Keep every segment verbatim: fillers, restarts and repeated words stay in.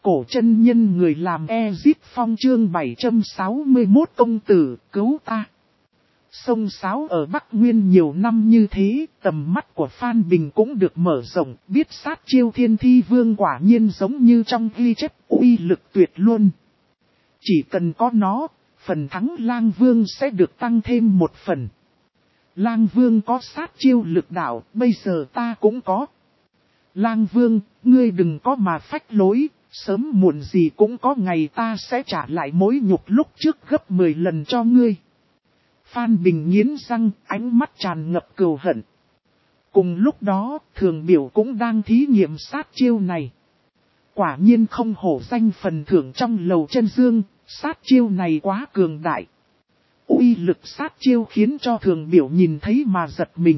cổ chân nhân người làm Ezip Phong chương bảy trăm sáu mươi mốt công tử cứu ta. Sông Sáo ở Bắc Nguyên nhiều năm như thế, tầm mắt của Phan Bình cũng được mở rộng, biết sát chiêu Thiên Thi Vương quả nhiên giống như trong ghi chép, uy lực tuyệt luôn. Chỉ cần có nó, phần thắng Lang Vương sẽ được tăng thêm một phần. Lang Vương có sát chiêu lực đạo, bây giờ ta cũng có. Lang Vương, ngươi đừng có mà phách lối, sớm muộn gì cũng có ngày ta sẽ trả lại mối nhục lúc trước gấp mười lần cho ngươi. Phan Bình nghiến răng, ánh mắt tràn ngập cừu hận. Cùng lúc đó, Thường Biểu cũng đang thí nghiệm sát chiêu này. Quả nhiên không hổ danh phần thưởng trong lầu chân dương, sát chiêu này quá cường đại. Uy lực sát chiêu khiến cho Thường Biểu nhìn thấy mà giật mình.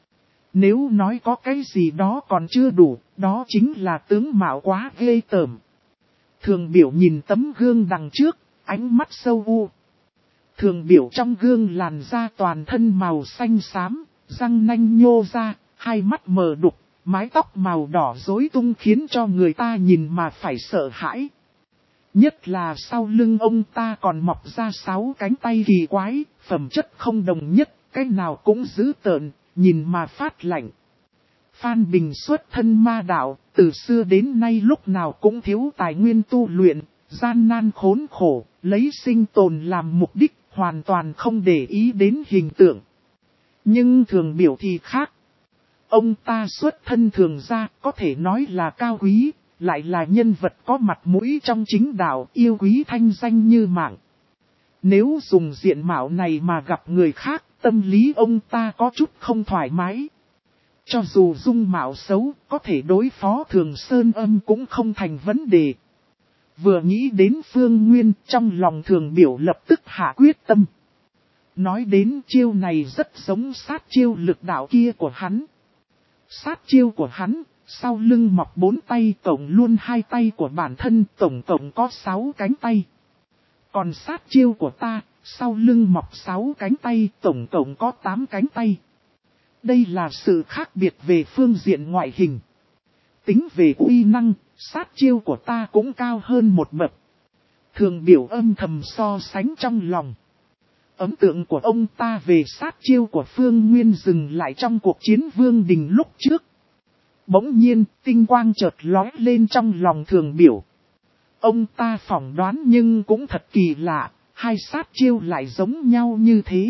Nếu nói có cái gì đó còn chưa đủ, đó chính là tướng mạo quá ghê tởm. Thường Biểu nhìn tấm gương đằng trước, ánh mắt sâu u. Thường Biểu trong gương làn da toàn thân màu xanh xám, răng nanh nhô ra, hai mắt mờ đục, mái tóc màu đỏ rối tung khiến cho người ta nhìn mà phải sợ hãi. Nhất là sau lưng ông ta còn mọc ra sáu cánh tay kỳ quái, phẩm chất không đồng nhất, cái nào cũng dữ tợn, nhìn mà phát lạnh. Phan Bình xuất thân ma đạo, từ xưa đến nay lúc nào cũng thiếu tài nguyên tu luyện, gian nan khốn khổ, lấy sinh tồn làm mục đích, hoàn toàn không để ý đến hình tượng. Nhưng Thường Biểu thì khác. Ông ta xuất thân thường gia, có thể nói là cao quý, lại là nhân vật có mặt mũi trong chính đạo, yêu quý thanh danh như mạng. Nếu dùng diện mạo này mà gặp người khác, tâm lý ông ta có chút không thoải mái. Cho dù dung mạo xấu, có thể đối phó Thường Sơn Âm cũng không thành vấn đề. Vừa nghĩ đến Phương Nguyên, trong lòng Thường Biểu lập tức hạ quyết tâm. Nói đến chiêu này rất giống sát chiêu lực đạo kia của hắn. Sát chiêu của hắn, sau lưng mọc bốn tay, tổng luôn hai tay của bản thân, tổng tổng có sáu cánh tay. Còn sát chiêu của ta, sau lưng mọc sáu cánh tay, tổng tổng có tám cánh tay. Đây là sự khác biệt về phương diện ngoại hình. Tính về uy năng, sát chiêu của ta cũng cao hơn một bậc. Thường Biểu âm thầm so sánh trong lòng. Ấn tượng của ông ta về sát chiêu của Phương Nguyên dừng lại trong cuộc chiến Vương Đình lúc trước. Bỗng nhiên, tinh quang chợt lóe lên trong lòng Thường Biểu. Ông ta phỏng đoán nhưng cũng thật kỳ lạ, hai sát chiêu lại giống nhau như thế.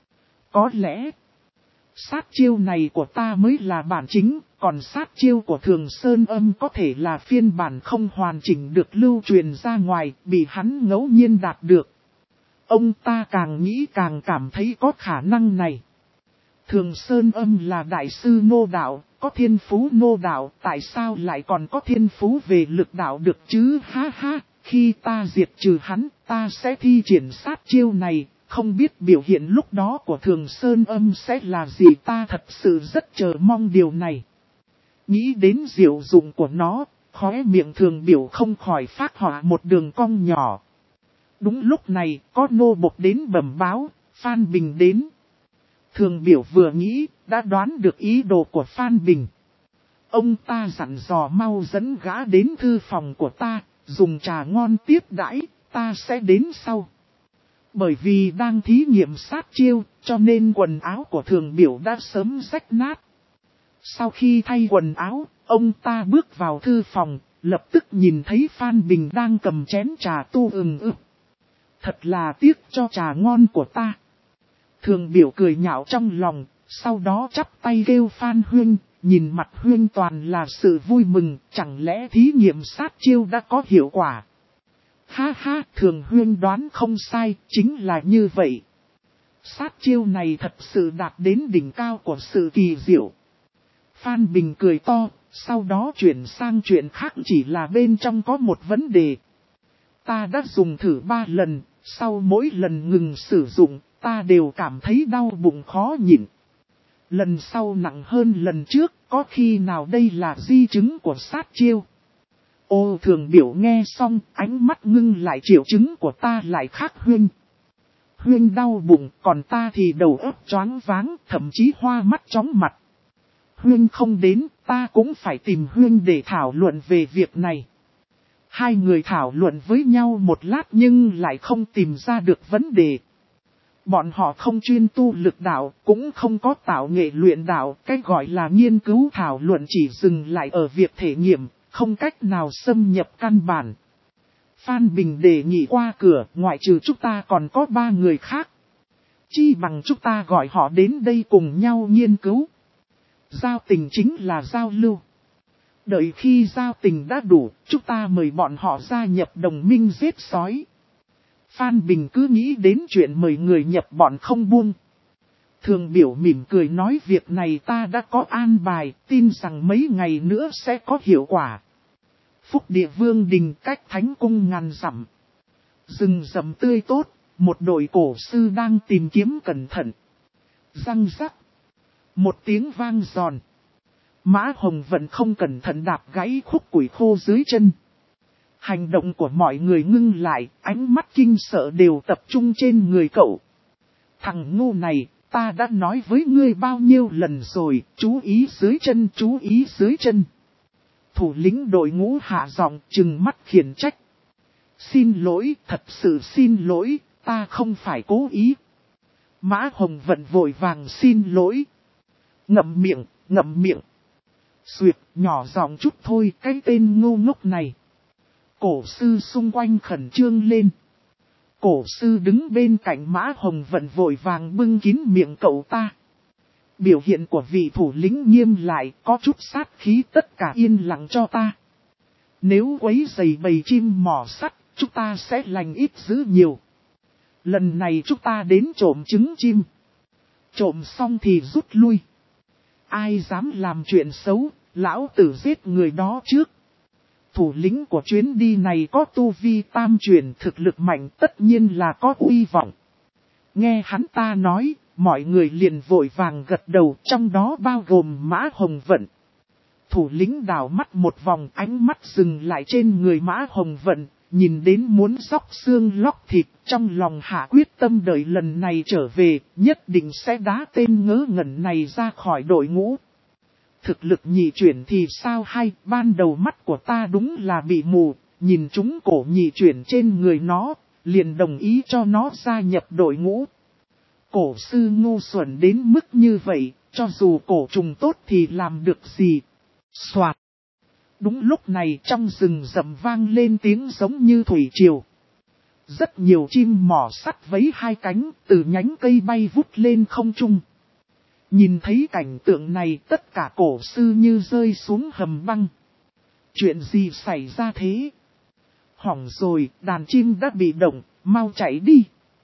Có lẽ, sát chiêu này của ta mới là bản chính, còn sát chiêu của Thường Sơn Âm có thể là phiên bản không hoàn chỉnh được lưu truyền ra ngoài, bị hắn ngẫu nhiên đạt được. Ông ta càng nghĩ càng cảm thấy có khả năng này. Thường Sơn Âm là đại sư nô đạo, có thiên phú nô đạo, tại sao lại còn có thiên phú về lực đạo được chứ, ha ha, khi ta diệt trừ hắn, ta sẽ thi triển sát chiêu này, không biết biểu hiện lúc đó của Thường Sơn Âm sẽ là gì, ta thật sự rất chờ mong điều này. Nghĩ đến diệu dụng của nó, khóe miệng Thường Biểu không khỏi phát họa một đường cong nhỏ. Đúng lúc này, có nô bộc đến bẩm báo, Phan Bình đến. Thường Biểu vừa nghĩ, đã đoán được ý đồ của Phan Bình. Ông ta dặn dò mau dẫn gã đến thư phòng của ta, dùng trà ngon tiếp đãi, ta sẽ đến sau. Bởi vì đang thí nghiệm sát chiêu, cho nên quần áo của Thường Biểu đã sớm rách nát. Sau khi thay quần áo, ông ta bước vào thư phòng, lập tức nhìn thấy Phan Bình đang cầm chén trà tu ừng ực. Thật là tiếc cho trà ngon của ta. Thường Biểu cười nhạo trong lòng, sau đó chắp tay kêu Phan Huynh, nhìn mặt Huynh toàn là sự vui mừng, chẳng lẽ thí nghiệm sát chiêu đã có hiệu quả. Ha ha, Thường Huynh đoán không sai, chính là như vậy. Sát chiêu này thật sự đạt đến đỉnh cao của sự kỳ diệu. Phan Bình cười to, sau đó chuyển sang chuyện khác, chỉ là bên trong có một vấn đề. Ta đã dùng thử ba lần, sau mỗi lần ngừng sử dụng, ta đều cảm thấy đau bụng khó nhịn. Lần sau nặng hơn lần trước, có khi nào đây là di chứng của sát chiêu? Ô Thường Biểu nghe xong, ánh mắt ngưng lại, triệu chứng của ta lại khác Huynh. Huynh đau bụng, còn ta thì đầu óc choáng váng, thậm chí hoa mắt chóng mặt. Huynh không đến, ta cũng phải tìm Huynh để thảo luận về việc này. Hai người thảo luận với nhau một lát nhưng lại không tìm ra được vấn đề. Bọn họ không chuyên tu lực đạo, cũng không có tạo nghệ luyện đạo, cái gọi là nghiên cứu thảo luận chỉ dừng lại ở việc thể nghiệm, không cách nào xâm nhập căn bản. Phan Bình đề nghị qua cửa, ngoại trừ chúng ta còn có ba người khác. Chi bằng chúng ta gọi họ đến đây cùng nhau nghiên cứu. Giao tình chính là giao lưu. Đợi khi giao tình đã đủ, chúng ta mời bọn họ gia nhập đồng minh giết sói. Phan Bình cứ nghĩ đến chuyện mời người nhập bọn không buông. Thường Biểu mỉm cười nói việc này ta đã có an bài, tin rằng mấy ngày nữa sẽ có hiệu quả. Phúc Địa Vương đình cách Thánh Cung ngàn dặm. Rừng rậm tươi tốt, một đội cổ sư đang tìm kiếm cẩn thận. Răng rắc. Một tiếng vang giòn. Mã Hồng Vận không cẩn thận đạp gãy khúc củi khô dưới chân. Hành động của mọi người ngưng lại, ánh mắt kinh sợ đều tập trung trên người cậu. Thằng ngu này, ta đã nói với ngươi bao nhiêu lần rồi, chú ý dưới chân, chú ý dưới chân. Thủ lĩnh đội ngũ hạ giọng trừng mắt khiển trách. Xin lỗi, thật sự xin lỗi, ta không phải cố ý. Mã Hồng Vận vội vàng xin lỗi. Ngậm miệng, ngậm miệng. Xuyệt, nhỏ giọng chút thôi, cái tên ngu ngốc này. Cổ sư xung quanh khẩn trương lên. Cổ sư đứng bên cạnh Mã Hồng Vận vội vàng bưng kín miệng cậu ta. Biểu hiện của vị thủ lĩnh nghiêm lại, có chút sát khí, tất cả yên lặng cho ta. Nếu quấy rầy bầy chim mỏ sắt, chúng ta sẽ lành ít dữ nhiều. Lần này chúng ta đến trộm trứng chim. Trộm xong thì rút lui. Ai dám làm chuyện xấu, lão tử giết người đó trước. Thủ lĩnh của chuyến đi này có tu vi tam truyền, thực lực mạnh, tất nhiên là có uy vọng. Nghe hắn ta nói, mọi người liền vội vàng gật đầu, trong đó bao gồm Mã Hồng Vận. Thủ lĩnh đảo mắt một vòng, ánh mắt dừng lại trên người Mã Hồng Vận, nhìn đến muốn xóc xương lóc thịt, trong lòng hạ quyết tâm đợi lần này trở về, nhất định sẽ đá tên ngớ ngẩn này ra khỏi đội ngũ. Thực lực nhị chuyển thì sao hay, ban đầu mắt của ta đúng là bị mù, nhìn chúng cổ nhị chuyển trên người nó, liền đồng ý cho nó gia nhập đội ngũ. Cổ sư ngu xuẩn đến mức như vậy, cho dù cổ trùng tốt thì làm được gì? Soạt! Đúng lúc này trong rừng rậm vang lên tiếng giống như thủy triều. Rất nhiều chim mỏ sắt vấy hai cánh, từ nhánh cây bay vút lên không trung. Nhìn thấy cảnh tượng này, tất cả cổ sư như rơi xuống hầm băng. Chuyện gì xảy ra thế? Hỏng rồi, đàn chim đã bị động, mau chạy đi.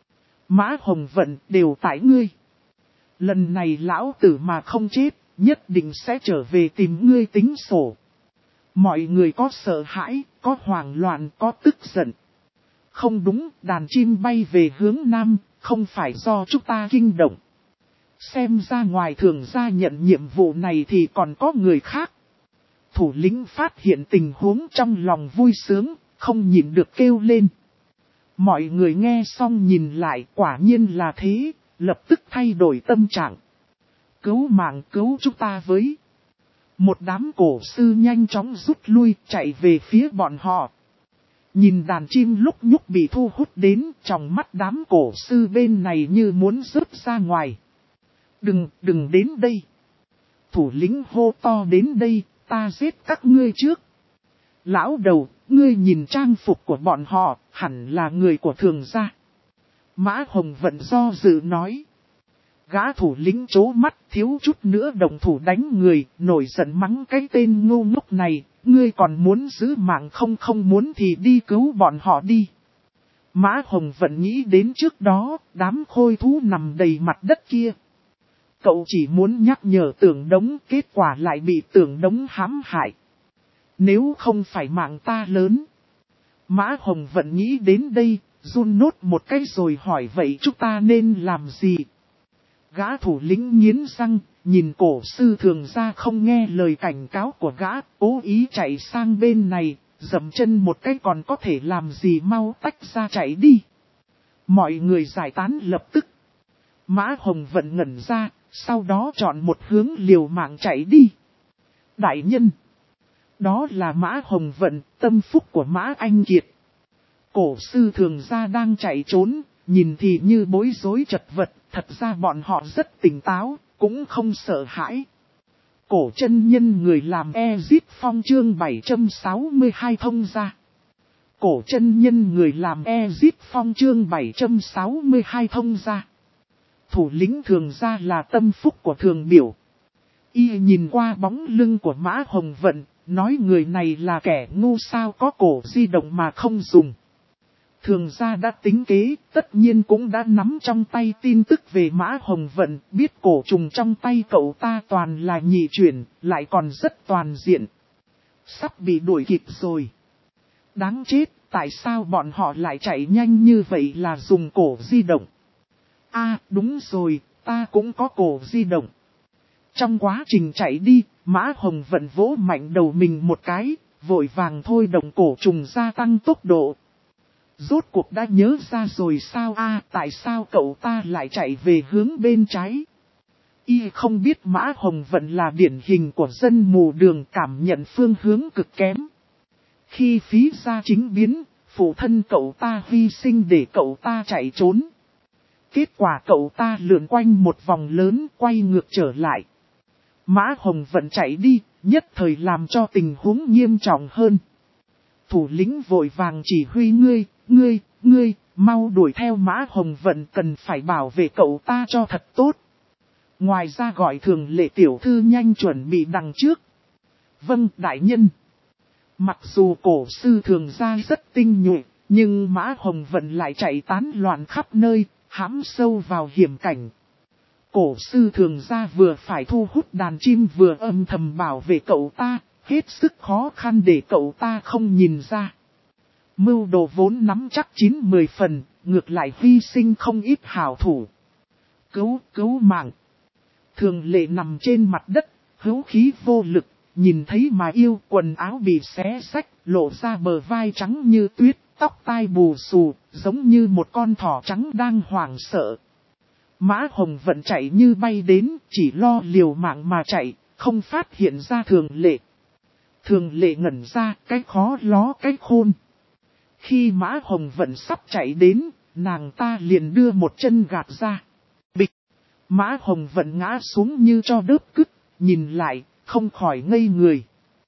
Mã Hồng Vận, đều tại ngươi. Lần này lão tử mà không chết, nhất định sẽ trở về tìm ngươi tính sổ. Mọi người có sợ hãi, có hoảng loạn, có tức giận. Không đúng, đàn chim bay về hướng nam, không phải do chúng ta kinh động. Xem ra ngoài thường ra nhận nhiệm vụ này thì còn có người khác. Thủ lĩnh phát hiện tình huống trong lòng vui sướng, không nhìn được kêu lên. Mọi người nghe xong nhìn lại, quả nhiên là thế, lập tức thay đổi tâm trạng. Cứu mạng, cứu chúng ta với. Một đám cổ sư nhanh chóng rút lui, chạy về phía bọn họ. Nhìn đàn chim lúc nhúc bị thu hút đến, trong mắt đám cổ sư bên này như muốn rớt ra ngoài. Đừng, đừng đến đây. Thủ lĩnh hô to đến đây, ta giết các ngươi trước. Lão đầu, ngươi nhìn trang phục của bọn họ, hẳn là người của thường gia. Mã Hồng Vận do dự nói. Gã thủ lĩnh chố mắt, thiếu chút nữa đồng thủ đánh người, nổi giận mắng cái tên ngu ngốc này, ngươi còn muốn giữ mạng không không muốn thì đi cứu bọn họ đi. Mã Hồng Vận nghĩ đến trước đó, đám khôi thú nằm đầy mặt đất kia. Cậu chỉ muốn nhắc nhở Tưởng Đống, kết quả lại bị Tưởng Đống hãm hại. Nếu không phải mạng ta lớn. Mã Hồng Vận nghĩ đến đây, run nốt một cái rồi hỏi vậy chúng ta nên làm gì? Gã thủ lĩnh nghiến răng, nhìn cổ sư thường ra không nghe lời cảnh cáo của gã, cố ý chạy sang bên này, dậm chân một cái còn có thể làm gì, mau tách ra chạy đi. Mọi người giải tán lập tức. Mã Hồng Vận ngẩn ra, sau đó chọn một hướng liều mạng chạy đi. Đại nhân! Đó là Mã Hồng Vận, tâm phúc của Mã Anh Kiệt. Cổ sư thường gia đang chạy trốn, nhìn thì như bối rối chật vật, thật ra bọn họ rất tỉnh táo, cũng không sợ hãi. Cổ chân nhân người làm Ezip Phong chương bảy trăm sáu mươi hai thông ra. Cổ chân nhân người làm Ezip Phong chương bảy trăm sáu mươi hai thông ra. Thủ lĩnh thường gia là tâm phúc của thường biểu. Y nhìn qua bóng lưng của Mã Hồng Vận, nói người này là kẻ ngu sao có cổ di động mà không dùng. Thường gia đã tính kế, tất nhiên cũng đã nắm trong tay tin tức về Mã Hồng Vận, biết cổ trùng trong tay cậu ta toàn là nhị chuyển, lại còn rất toàn diện. Sắp bị đuổi kịp rồi. Đáng chết, tại sao bọn họ lại chạy nhanh như vậy là dùng cổ di động? À, đúng rồi, ta cũng có cổ di động. Trong quá trình chạy đi, Mã Hồng Vận vỗ mạnh đầu mình một cái, vội vàng thôi động cổ trùng gia tăng tốc độ. Rốt cuộc đã nhớ ra rồi sao a à, tại sao cậu ta lại chạy về hướng bên trái? Y không biết Mã Hồng Vận là điển hình của dân mù đường cảm nhận phương hướng cực kém. Khi phí ra chính biến, phụ thân cậu ta hy sinh để cậu ta chạy trốn. Kết quả cậu ta lượn quanh một vòng lớn quay ngược trở lại. Mã Hồng Vận chạy đi, nhất thời làm cho tình huống nghiêm trọng hơn. Thủ lĩnh vội vàng chỉ huy ngươi, ngươi, ngươi, mau đuổi theo Mã Hồng Vận, cần phải bảo vệ cậu ta cho thật tốt. Ngoài ra gọi Thường Lệ tiểu thư nhanh chuẩn bị đằng trước. Vâng, đại nhân. Mặc dù cổ sư Thường gia rất tinh nhuệ, nhưng Mã Hồng Vận lại chạy tán loạn khắp nơi, hãm sâu vào hiểm cảnh. Cổ sư Thường gia vừa phải thu hút đàn chim vừa âm thầm bảo vệ cậu ta, hết sức khó khăn để cậu ta không nhìn ra. Mưu đồ vốn nắm chắc chín mười phần, ngược lại hy sinh không ít hảo thủ. Cứu, cứu mạng. Thường Lệ nằm trên mặt đất, hữu khí vô lực, nhìn thấy mà yêu, quần áo bị xé xách, lộ ra bờ vai trắng như tuyết, tóc tai bù xù, giống như một con thỏ trắng đang hoảng sợ. Mã Hồng Vận chạy như bay đến, chỉ lo liều mạng mà chạy, không phát hiện ra Thường Lệ. Thường Lệ ngẩn ra, cái khó ló cái khôn. Khi Mã Hồng Vận sắp chạy đến, nàng ta liền đưa một chân gạt ra. Bịch! Mã Hồng Vận ngã xuống như cho đớp cứt, nhìn lại, không khỏi ngây người.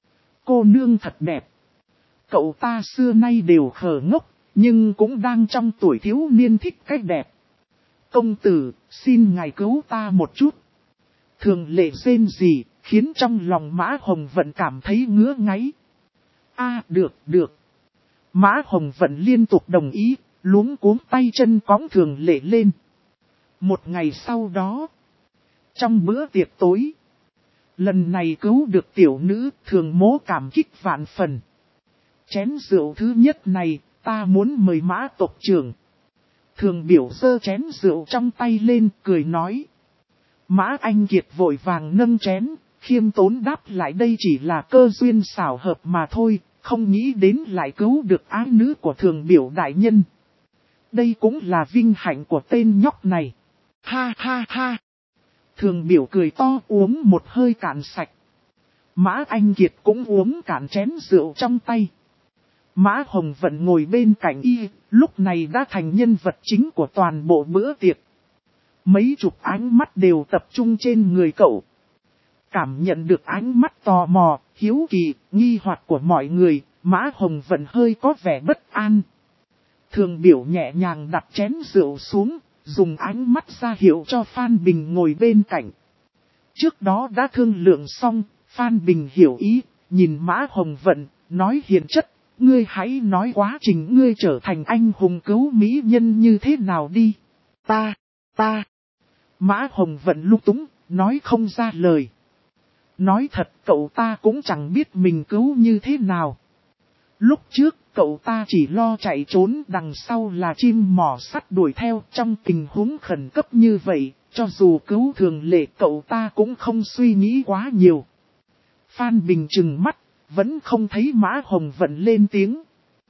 Cô nương thật đẹp. Cậu ta xưa nay đều khờ ngốc, nhưng cũng đang trong tuổi thiếu niên thích cách đẹp. Công tử, xin ngài cứu ta một chút. Thường Lệ rên rỉ, khiến trong lòng Mã Hồng Vận cảm thấy ngứa ngáy. A à, được, được. Mã Hồng Vận liên tục đồng ý, luống cuống tay chân cõng Thường Lệ lên. Một ngày sau đó, trong bữa tiệc tối, lần này cứu được tiểu nữ, Thường Mỗ cảm kích vạn phần. Chén rượu thứ nhất này, ta muốn mời Mã tộc trưởng. Thường biểu giơ chén rượu trong tay lên, cười nói. Mã Anh Kiệt vội vàng nâng chén, khiêm tốn đáp lại đây chỉ là cơ duyên xảo hợp mà thôi, không nghĩ đến lại cứu được ái nữ của thường biểu đại nhân. Đây cũng là vinh hạnh của tên nhóc này. Ha ha ha. Thường biểu cười to uống một hơi cạn sạch. Mã Anh Kiệt cũng uống cạn chén rượu trong tay. Mã Hồng Vận ngồi bên cạnh y, lúc này đã thành nhân vật chính của toàn bộ bữa tiệc. Mấy chục ánh mắt đều tập trung trên người cậu. Cảm nhận được ánh mắt tò mò, hiếu kỳ, nghi hoặc của mọi người, Mã Hồng Vận hơi có vẻ bất an. Thường biểu nhẹ nhàng đặt chén rượu xuống, dùng ánh mắt ra hiệu cho Phan Bình ngồi bên cạnh. Trước đó đã thương lượng xong, Phan Bình hiểu ý, nhìn Mã Hồng Vận, nói hiền chất, ngươi hãy nói quá trình ngươi trở thành anh hùng cứu mỹ nhân như thế nào đi. Ta, ta. Mã Hồng Vận lung túng, nói không ra lời. Nói thật cậu ta cũng chẳng biết mình cứu như thế nào. Lúc trước cậu ta chỉ lo chạy trốn, đằng sau là chim mỏ sắt đuổi theo. Trong tình huống khẩn cấp như vậy, cho dù cứu Thường Lệ cậu ta cũng không suy nghĩ quá nhiều. Phan Bình trừng mắt, vẫn không thấy Mã Hồng Vận lên tiếng.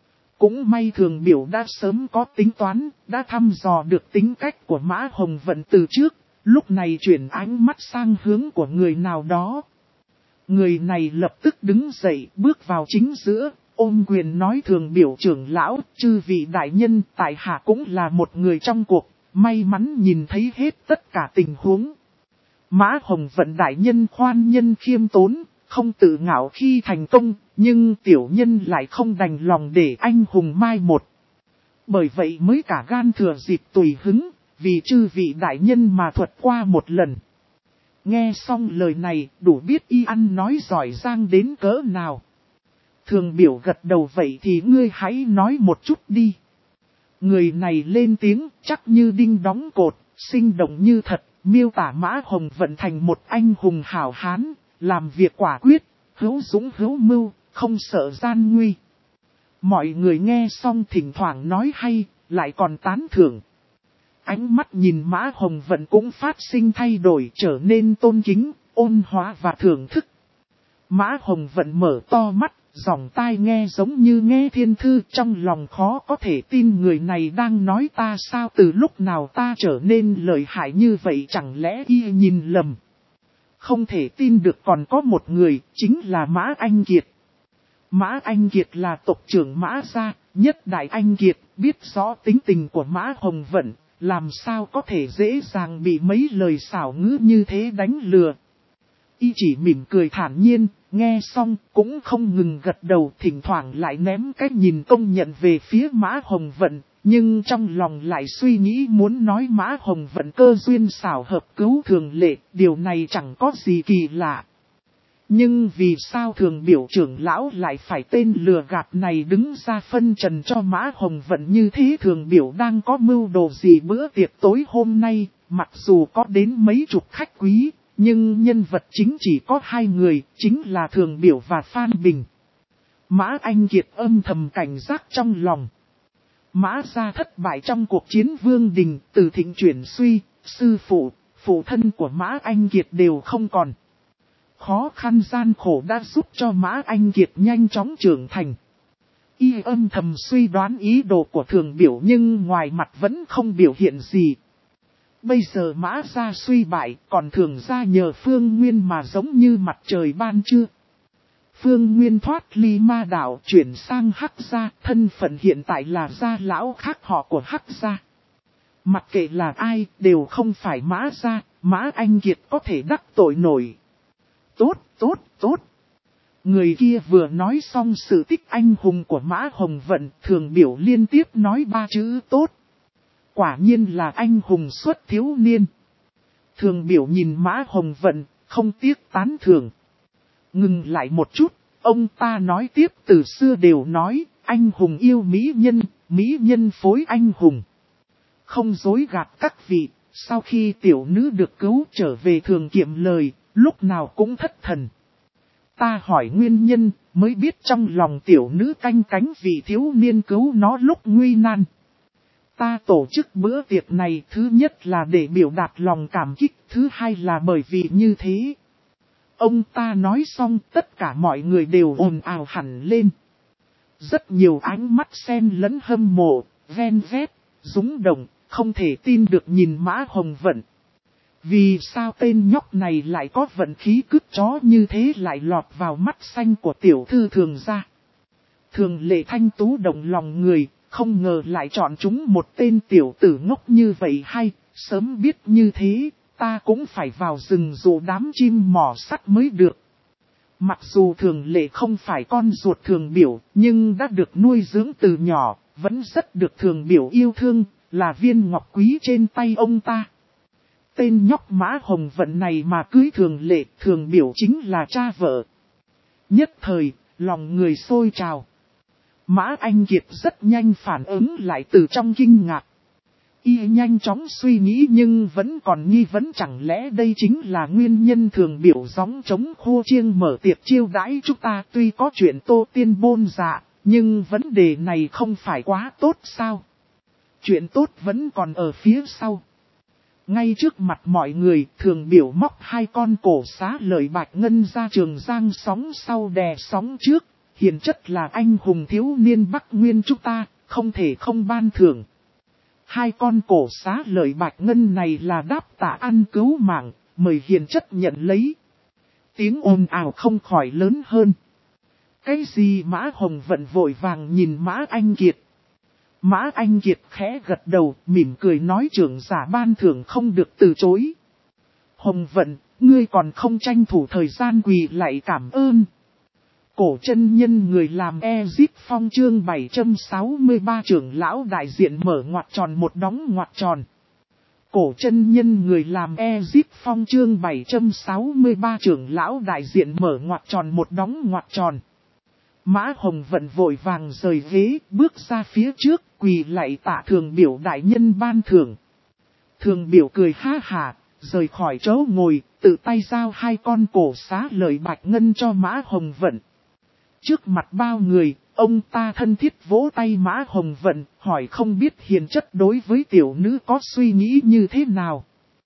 Cũng may Thường biểu đã sớm có tính toán, đã thăm dò được tính cách của Mã Hồng Vận từ trước, lúc này chuyển ánh mắt sang hướng của người nào đó. Người này lập tức đứng dậy bước vào chính giữa, ôm quyền nói thường biểu trưởng lão, chư vị đại nhân tại hạ cũng là một người trong cuộc, may mắn nhìn thấy hết tất cả tình huống. Mã Hồng Vận đại nhân khoan nhân khiêm tốn, không tự ngạo khi thành công, nhưng tiểu nhân lại không đành lòng để anh hùng mai một. Bởi vậy mới cả gan thừa dịp tùy hứng, vì chư vị đại nhân mà thuật qua một lần. Nghe xong lời này, đủ biết y ăn nói giỏi giang đến cỡ nào. Thường biểu gật đầu vậy thì ngươi hãy nói một chút đi. Người này lên tiếng chắc như đinh đóng cột, sinh động như thật, miêu tả Mã Hồng Vận thành một anh hùng hảo hán, làm việc quả quyết, hữu dũng hữu mưu, không sợ gian nguy. Mọi người nghe xong thỉnh thoảng nói hay, lại còn tán thưởng. Ánh mắt nhìn Mã Hồng Vận cũng phát sinh thay đổi trở nên tôn kính, ôn hòa và thưởng thức. Mã Hồng Vận mở to mắt, giọng tai nghe giống như nghe thiên thư, trong lòng khó có thể tin người này đang nói ta sao, từ lúc nào ta trở nên lợi hại như vậy, chẳng lẽ y nhìn lầm. Không thể tin được còn có một người, chính là Mã Anh Kiệt. Mã Anh Kiệt là tộc trưởng Mã gia, nhất đại anh kiệt, biết rõ tính tình của Mã Hồng Vận, làm sao có thể dễ dàng bị mấy lời xảo ngữ như thế đánh lừa. Y chỉ mỉm cười thản nhiên, nghe xong cũng không ngừng gật đầu, thỉnh thoảng lại ném cái nhìn công nhận về phía Mã Hồng Vận, nhưng trong lòng lại suy nghĩ muốn nói Mã Hồng Vận cơ duyên xảo hợp cứu thường lệ, điều này chẳng có gì kỳ lạ. Nhưng vì sao thường biểu trưởng lão lại phải tên lừa gạt này đứng ra phân trần cho Mã Hồng Vận như thế? Thường biểu đang có mưu đồ gì bữa tiệc tối hôm nay, mặc dù có đến mấy chục khách quý, nhưng nhân vật chính chỉ có hai người, chính là thường biểu và Phan Bình. Mã Anh Kiệt âm thầm cảnh giác trong lòng. Mã gia thất bại trong cuộc chiến Vương Đình, từ thịnh chuyển suy, sư phụ, phụ thân của Mã Anh Kiệt đều không còn. Khó khăn gian khổ đã giúp cho Mã Anh Kiệt nhanh chóng trưởng thành. Y âm thầm suy đoán ý đồ của thường biểu nhưng ngoài mặt vẫn không biểu hiện gì. Bây giờ Mã gia suy bại, còn thường gia nhờ Phương Nguyên mà giống như mặt trời ban trưa. Phương Nguyên thoát ly ma đạo chuyển sang Hắc gia, thân phận hiện tại là gia lão khác họ của Hắc gia. Mặc kệ là ai, đều không phải Mã gia, Mã Anh Kiệt có thể đắc tội nổi. Tốt, tốt, tốt. Người kia vừa nói xong sự tích anh hùng của Mã Hồng Vận, thường biểu liên tiếp nói ba chữ tốt. Quả nhiên là anh hùng xuất thiếu niên. Thường biểu nhìn Mã Hồng Vận, không tiếc tán thưởng. Ngừng lại một chút, ông ta nói tiếp, từ xưa đều nói, anh hùng yêu mỹ nhân, mỹ nhân phối anh hùng. Không dối gạt các vị, sau khi tiểu nữ được cứu trở về thường kiệm lời, lúc nào cũng thất thần. Ta hỏi nguyên nhân, mới biết trong lòng tiểu nữ canh cánh vì thiếu niên cứu nó lúc nguy nan. Ta tổ chức bữa tiệc này, thứ nhất là để biểu đạt lòng cảm kích, thứ hai là bởi vì như thế. Ông ta nói xong, tất cả mọi người đều ồn ào hẳn lên. Rất nhiều ánh mắt xen lẫn hâm mộ, ven vét, rúng động, không thể tin được nhìn Mã Hồng Vận. Vì sao tên nhóc này lại có vận khí cứt chó như thế, lại lọt vào mắt xanh của tiểu thư thường gia. Thường lệ thanh tú động lòng người, không ngờ lại chọn chúng một tên tiểu tử ngốc như vậy hay, sớm biết như thế, ta cũng phải vào rừng dụ đám chim mỏ sắt mới được. Mặc dù thường lệ không phải con ruột thường biểu, nhưng đã được nuôi dưỡng từ nhỏ, vẫn rất được thường biểu yêu thương, là viên ngọc quý trên tay ông ta. Tên nhóc Mã Hồng Vận này mà cưới thường lệ, thường biểu chính là cha vợ. Nhất thời, lòng người sôi trào. Mã Anh Kiệt rất nhanh phản ứng lại từ trong kinh ngạc. Y nhanh chóng suy nghĩ nhưng vẫn còn nghi vấn, chẳng lẽ đây chính là nguyên nhân thường biểu gióng chống khô chiêng mở tiệc chiêu đãi chúng ta. Tuy có chuyện tô tiên bôn dạ, nhưng vấn đề này không phải quá tốt sao? Chuyện tốt vẫn còn ở phía sau. Ngay trước mặt mọi người, thường biểu móc hai con cổ xá lợi bạch ngân ra trường giang sóng sau đè sóng trước. Hiền chất là anh hùng thiếu niên Bắc Nguyên chúng ta, không thể không ban thưởng. Hai con cổ xá lợi bạch ngân này là đáp tạ ăn cứu mạng, mời hiền chất nhận lấy. Tiếng ồn ào không khỏi lớn hơn. Cái gì Mã Hồng Vận vội vàng nhìn Mã Anh Kiệt. Mã Anh Kiệt khẽ gật đầu, mỉm cười nói trưởng giả ban thưởng không được từ chối. Hồng Vận, ngươi còn không tranh thủ thời gian quỳ lại cảm ơn. Cổ chân nhân người làm Ezip Phong chương bảy trăm sáu mươi ba trưởng lão đại diện mở ngoặc tròn một đóng ngoặc tròn. Cổ chân nhân người làm Ezip Phong chương bảy trăm sáu mươi ba trưởng lão đại diện mở ngoặc tròn một đóng ngoặc tròn. Mã Hồng Vận vội vàng rời ghế, bước ra phía trước, quỳ lạy tạ Thường Biểu đại nhân ban thưởng. Thường Biểu cười ha hả, rời khỏi chỗ ngồi, tự tay giao hai con cổ xá lợi bạch ngân cho Mã Hồng Vận. Trước mặt bao người, ông ta thân thiết vỗ tay Mã Hồng Vận, hỏi không biết hiền chất đối với tiểu nữ có suy nghĩ như thế nào.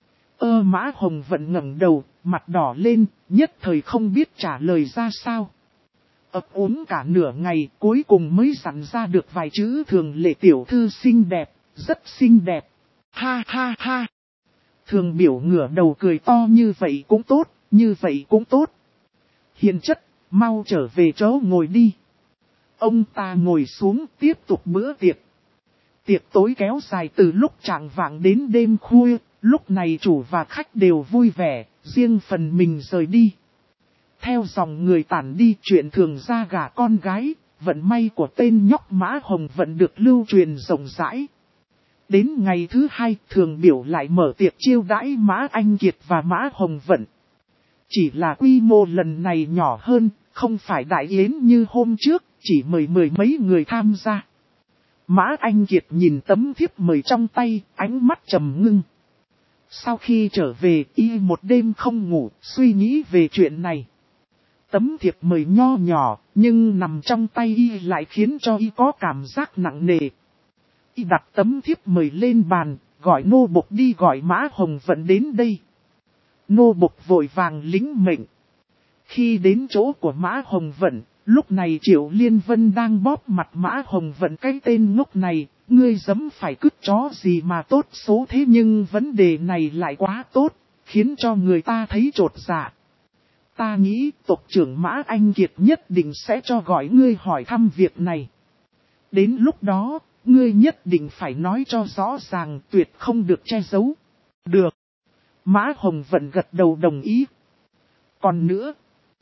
Ơ Mã Hồng Vận ngẩng đầu, mặt đỏ lên, nhất thời không biết trả lời ra sao. Ấp úng cả nửa ngày, cuối cùng mới dặn ra được vài chữ Thường Lệ tiểu thư xinh đẹp, rất xinh đẹp. Ha ha ha. Thường Biểu ngửa đầu cười to, như vậy cũng tốt, như vậy cũng tốt. Hiền chất, mau trở về chỗ ngồi đi. Ông ta ngồi xuống tiếp tục bữa tiệc. Tiệc tối kéo dài từ lúc chạng vạng đến đêm khuya, lúc này chủ và khách đều vui vẻ, riêng phần mình rời đi. Theo dòng người tản đi, chuyện thường ra gả con gái, vận may của tên nhóc Mã Hồng Vận được lưu truyền rộng rãi. Đến ngày thứ hai, Thường Biểu lại mở tiệc chiêu đãi Mã Anh Kiệt và Mã Hồng Vận. Chỉ là quy mô lần này nhỏ hơn, không phải đại yến như hôm trước, chỉ mời mười mấy người tham gia. Mã Anh Kiệt nhìn tấm thiếp mời trong tay, ánh mắt trầm ngưng. Sau khi trở về, y một đêm không ngủ, suy nghĩ về chuyện này. Tấm thiệp mời nho nhỏ, nhưng nằm trong tay y lại khiến cho y có cảm giác nặng nề. Y đặt tấm thiếp mời lên bàn, gọi nô bộc đi gọi Mã Hồng Vận đến đây. Nô bộc vội vàng lính mệnh. Khi đến chỗ của Mã Hồng Vận, lúc này Triệu Liên Vân đang bóp mặt Mã Hồng Vận, cái tên ngốc này, ngươi dẫm phải cứt chó gì mà tốt số thế, nhưng vấn đề này lại quá tốt, khiến cho người ta thấy chột dạ. Ta nghĩ tộc trưởng Mã Anh Kiệt nhất định sẽ cho gọi ngươi hỏi thăm việc này. Đến lúc đó, ngươi nhất định phải nói cho rõ ràng, tuyệt không được che giấu. Được. Mã Hồng Vận gật đầu đồng ý. Còn nữa,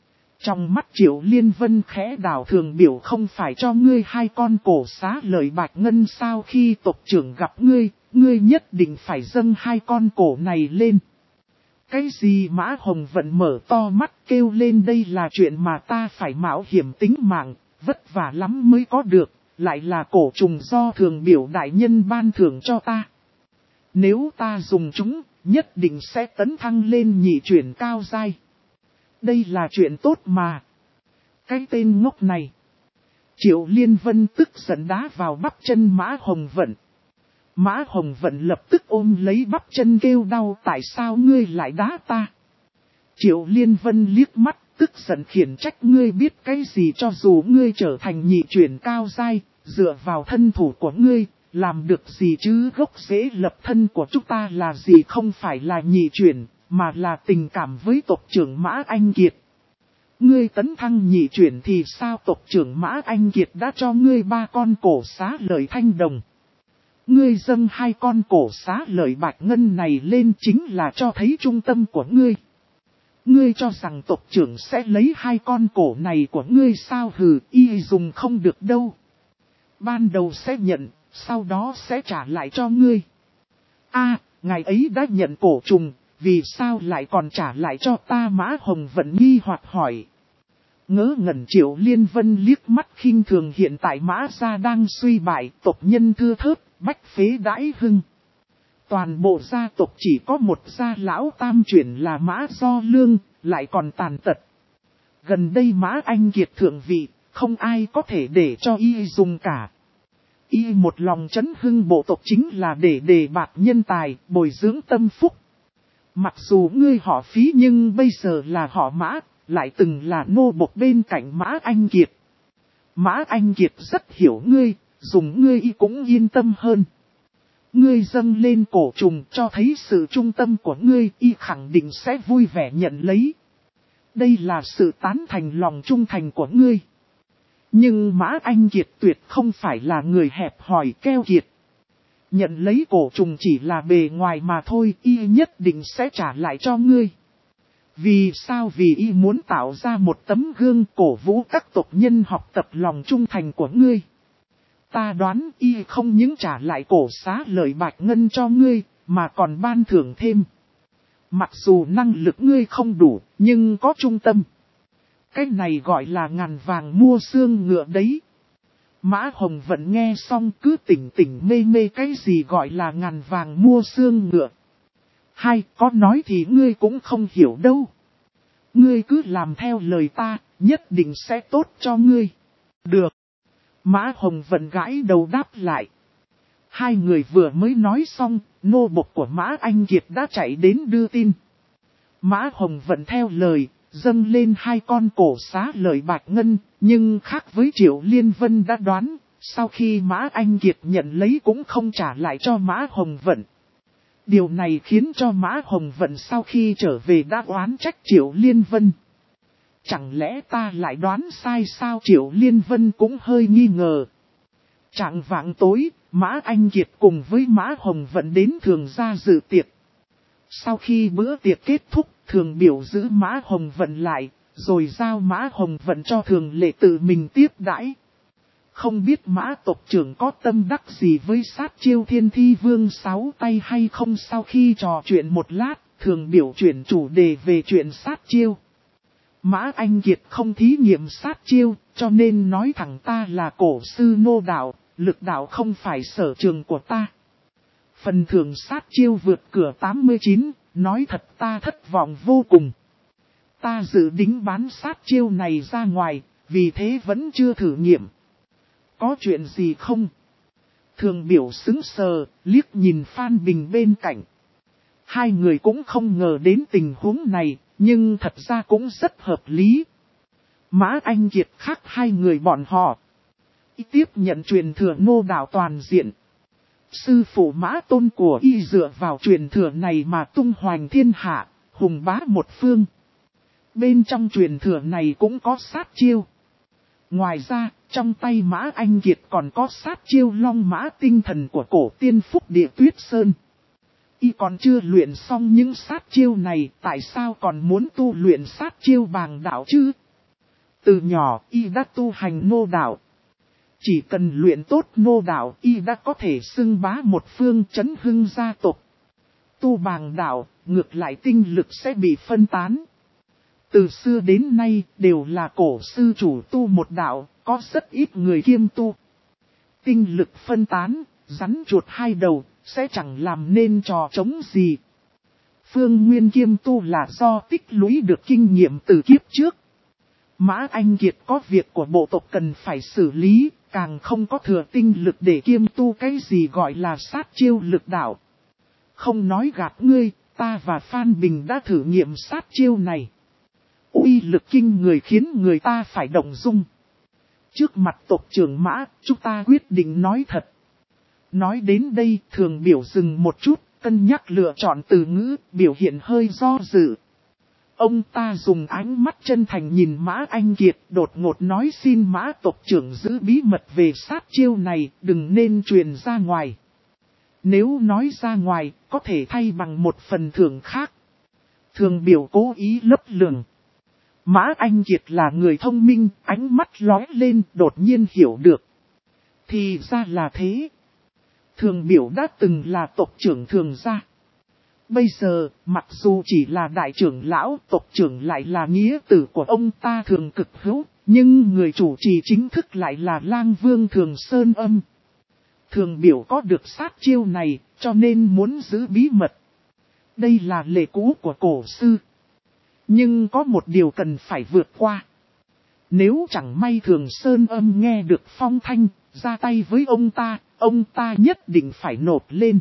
trong mắt Triệu Liên Vân khẽ đảo, Thường Biểu không phải cho ngươi hai con cổ xá lợi bạch ngân sao, khi tộc trưởng gặp ngươi, ngươi nhất định phải dâng hai con cổ này lên. Cái gì? Mã Hồng Vận mở to mắt kêu lên, đây là chuyện mà ta phải mạo hiểm tính mạng, vất vả lắm mới có được, lại là cổ trùng do Thường Biểu đại nhân ban thưởng cho ta. Nếu ta dùng chúng, nhất định sẽ tấn thăng lên nhị chuyển cao giai. Đây là chuyện tốt mà. Cái tên ngốc này. Triệu Liên Vân tức giận đá vào bắp chân Mã Hồng Vận. Mã Hồng Vận lập tức ôm lấy bắp chân kêu đau, tại sao ngươi lại đá ta? Triệu Liên Vân liếc mắt, tức giận khiển trách, ngươi biết cái gì? Cho dù ngươi trở thành nhị chuyển cao giai, dựa vào thân thủ của ngươi, làm được gì chứ? Gốc rễ lập thân của chúng ta là gì? Không phải là nhị chuyển, mà là tình cảm với tộc trưởng Mã Anh Kiệt. Ngươi tấn thăng nhị chuyển thì sao? Tộc trưởng Mã Anh Kiệt đã cho ngươi ba con cổ xá lợi thanh đồng. Ngươi dâng hai con cổ xá lợi bạch ngân này lên chính là cho thấy trung tâm của ngươi. Ngươi cho rằng tộc trưởng sẽ lấy hai con cổ này của ngươi sao? Hừ, y dùng không được đâu. Ban đầu sẽ nhận, sau đó sẽ trả lại cho ngươi. A, ngài ấy đã nhận cổ trùng, vì sao lại còn trả lại cho ta? Mã Hồng Vận nghi hoặc hỏi. Ngớ ngẩn Triệu Liên Vân liếc mắt khinh thường, hiện tại Mã gia đang suy bại, tộc nhân thưa thớt, bách phế đãi hưng. Toàn bộ gia tộc chỉ có một gia lão tam chuyển là Mã Do Lương, lại còn tàn tật. Gần đây Mã Anh Kiệt thượng vị, không ai có thể để cho y dùng cả. Y một lòng chấn hưng bộ tộc chính là để đề bạt nhân tài, bồi dưỡng tâm phúc. Mặc dù ngươi họ Phí nhưng bây giờ là họ Mã, lại từng là nô bộc bên cạnh Mã Anh Kiệt. Mã Anh Kiệt rất hiểu ngươi, dùng ngươi y cũng yên tâm hơn. Ngươi dâng lên cổ trùng cho thấy sự trung tâm của ngươi, y khẳng định sẽ vui vẻ nhận lấy. Đây là sự tán thành lòng trung thành của ngươi. Nhưng Mã Anh Kiệt tuyệt không phải là người hẹp hòi keo kiệt. Nhận lấy cổ trùng chỉ là bề ngoài mà thôi, y nhất định sẽ trả lại cho ngươi. Vì sao? Vì y muốn tạo ra một tấm gương cổ vũ các tộc nhân học tập lòng trung thành của ngươi. Ta đoán y không những trả lại cổ xá lợi bạch ngân cho ngươi, mà còn ban thưởng thêm. Mặc dù năng lực ngươi không đủ, nhưng có trung tâm. Cái này gọi là ngàn vàng mua xương ngựa đấy. Mã Hồng Vận nghe xong cứ tỉnh tỉnh mê mê cái gì gọi là ngàn vàng mua xương ngựa. Hay có nói thì ngươi cũng không hiểu đâu. Ngươi cứ làm theo lời ta, nhất định sẽ tốt cho ngươi. Được. Mã Hồng Vận gãi đầu đáp lại. Hai người vừa mới nói xong, nô bộc của Mã Anh Kiệt đã chạy đến đưa tin. Mã Hồng Vận theo lời, dâng lên hai con cổ xá lợi bạch ngân, nhưng khác với Triệu Liên Vân đã đoán, sau khi Mã Anh Kiệt nhận lấy cũng không trả lại cho Mã Hồng Vận. Điều này khiến cho Mã Hồng Vận sau khi trở về đã oán trách Triệu Liên Vân. Chẳng lẽ ta lại đoán sai sao? Triệu Liên Vân cũng hơi nghi ngờ. Trạng vạng tối, Mã Anh Kiệt cùng với Mã Hồng Vận đến Thường gia dự tiệc. Sau khi bữa tiệc kết thúc, Thường biểu giữ Mã Hồng Vận lại, rồi giao Mã Hồng Vận cho Thường Lệ tự mình tiếp đãi. Không biết Mã tộc trưởng có tâm đắc gì với sát chiêu Thiên Thi Vương sáu tay hay không? Sau khi trò chuyện một lát, Thường biểu chuyển chủ đề về chuyện sát chiêu. Mã Anh Kiệt không thí nghiệm sát chiêu, cho nên nói thẳng ta là cổ sư nô đạo, lực đạo không phải sở trường của ta. Phần thưởng sát chiêu vượt cửa tám mươi chín, nói thật ta thất vọng vô cùng. Ta dự định bán sát chiêu này ra ngoài, vì thế vẫn chưa thử nghiệm. Có chuyện gì không? Thường biểu xứng sờ, liếc nhìn Phan Bình bên cạnh. Hai người cũng không ngờ đến tình huống này, nhưng thật ra cũng rất hợp lý. Mã Anh Kiệt khác hai người bọn họ. Y tiếp nhận truyền thừa nô đạo toàn diện. Sư phụ Mã Tôn của y dựa vào truyền thừa này mà tung hoành thiên hạ, hùng bá một phương. Bên trong truyền thừa này cũng có sát chiêu. Ngoài ra, trong tay Mã Anh Kiệt còn có sát chiêu long mã tinh thần của cổ tiên Phúc Địa Tuyết Sơn. Y còn chưa luyện xong những sát chiêu này, tại sao còn muốn tu luyện sát chiêu bàng đạo chứ? Từ nhỏ, y đã tu hành nô đạo. Chỉ cần luyện tốt nô đạo, y đã có thể xưng bá một phương chấn hưng gia tộc. Tu bàng đạo, ngược lại tinh lực sẽ bị phân tán. Từ xưa đến nay, đều là cổ sư chủ tu một đạo, có rất ít người kiêm tu. Tinh lực phân tán, rắn chuột hai đầu, sẽ chẳng làm nên trò trống gì. Phương Nguyên kiêm tu là do tích lũy được kinh nghiệm từ kiếp trước. Mã Anh Kiệt có việc của bộ tộc cần phải xử lý, càng không có thừa tinh lực để kiêm tu cái gì gọi là sát chiêu lực đạo. Không nói gạt ngươi, ta và Phan Bình đã thử nghiệm sát chiêu này. Uy lực kinh người khiến người ta phải động dung. Trước mặt tộc trưởng Mã, chúng ta quyết định nói thật. Nói đến đây, Thường biểu dừng một chút, cân nhắc lựa chọn từ ngữ, biểu hiện hơi do dự. Ông ta dùng ánh mắt chân thành nhìn Mã Anh Kiệt, đột ngột nói xin Mã tộc trưởng giữ bí mật về sát chiêu này, đừng nên truyền ra ngoài. Nếu nói ra ngoài, có thể thay bằng một phần thưởng khác. Thường biểu cố ý lấp lửng. Mã Anh Kiệt là người thông minh, ánh mắt lóe lên, đột nhiên hiểu được. Thì ra là thế. Thường biểu đã từng là tộc trưởng Thường gia. Bây giờ, mặc dù chỉ là đại trưởng lão, tộc trưởng lại là nghĩa tử của ông ta Thường Cực Hữu, nhưng người chủ trì chính thức lại là Lang Vương Thường Sơn Âm. Thường biểu có được sát chiêu này, cho nên muốn giữ bí mật. Đây là lệ cũ của cổ sư. Nhưng có một điều cần phải vượt qua. Nếu chẳng may Thường Sơn Âm nghe được phong thanh, ra tay với ông ta, ông ta nhất định phải nộp lên.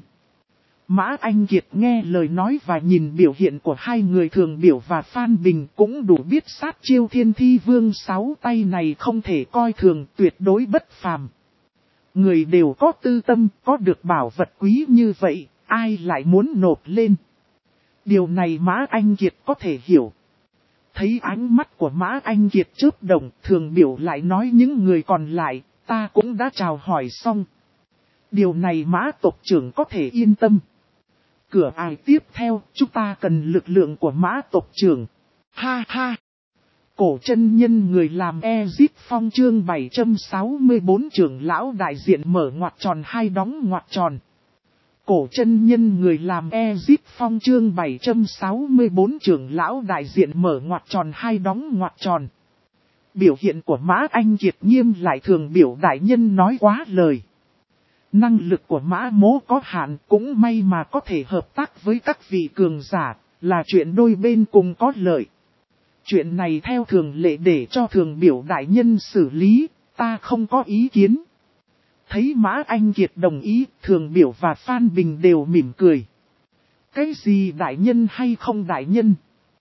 Mã Anh Kiệt nghe lời nói và nhìn biểu hiện của hai người Thường biểu và Phan Bình cũng đủ biết sát chiêu Thiên Thi Vương sáu tay này không thể coi thường, tuyệt đối bất phàm. Người đều có tư tâm, có được bảo vật quý như vậy, ai lại muốn nộp lên. Điều này Mã Anh Kiệt có thể hiểu. Thấy ánh mắt của Mã Anh Kiệt chớp động, Thường Biểu lại nói những người còn lại, ta cũng đã chào hỏi xong. Điều này Mã tộc trưởng có thể yên tâm. Cửa ải tiếp theo, chúng ta cần lực lượng của Mã tộc trưởng. Ha ha! Cổ chân nhân người làm Ezip Phong chương bảy trăm sáu mươi tư trưởng lão đại diện mở ngoặc tròn hai đóng ngoặc tròn. Cổ chân nhân người làm Ezip Phong chương bảy trăm sáu mươi tư trưởng lão đại diện mở ngoặc tròn hai đóng ngoặc tròn. Biểu hiện của Mã Anh Kiệt nghiêm lại Thường Biểu đại nhân nói quá lời. Năng lực của Mã Mỗ có hạn, cũng may mà có thể hợp tác với các vị cường giả, là chuyện đôi bên cùng có lợi. Chuyện này theo thường lệ để cho Thường Biểu đại nhân xử lý, ta không có ý kiến. Thấy Mã Anh Kiệt đồng ý, Thường Biểu và Phan Bình đều mỉm cười. Cái gì đại nhân hay không đại nhân?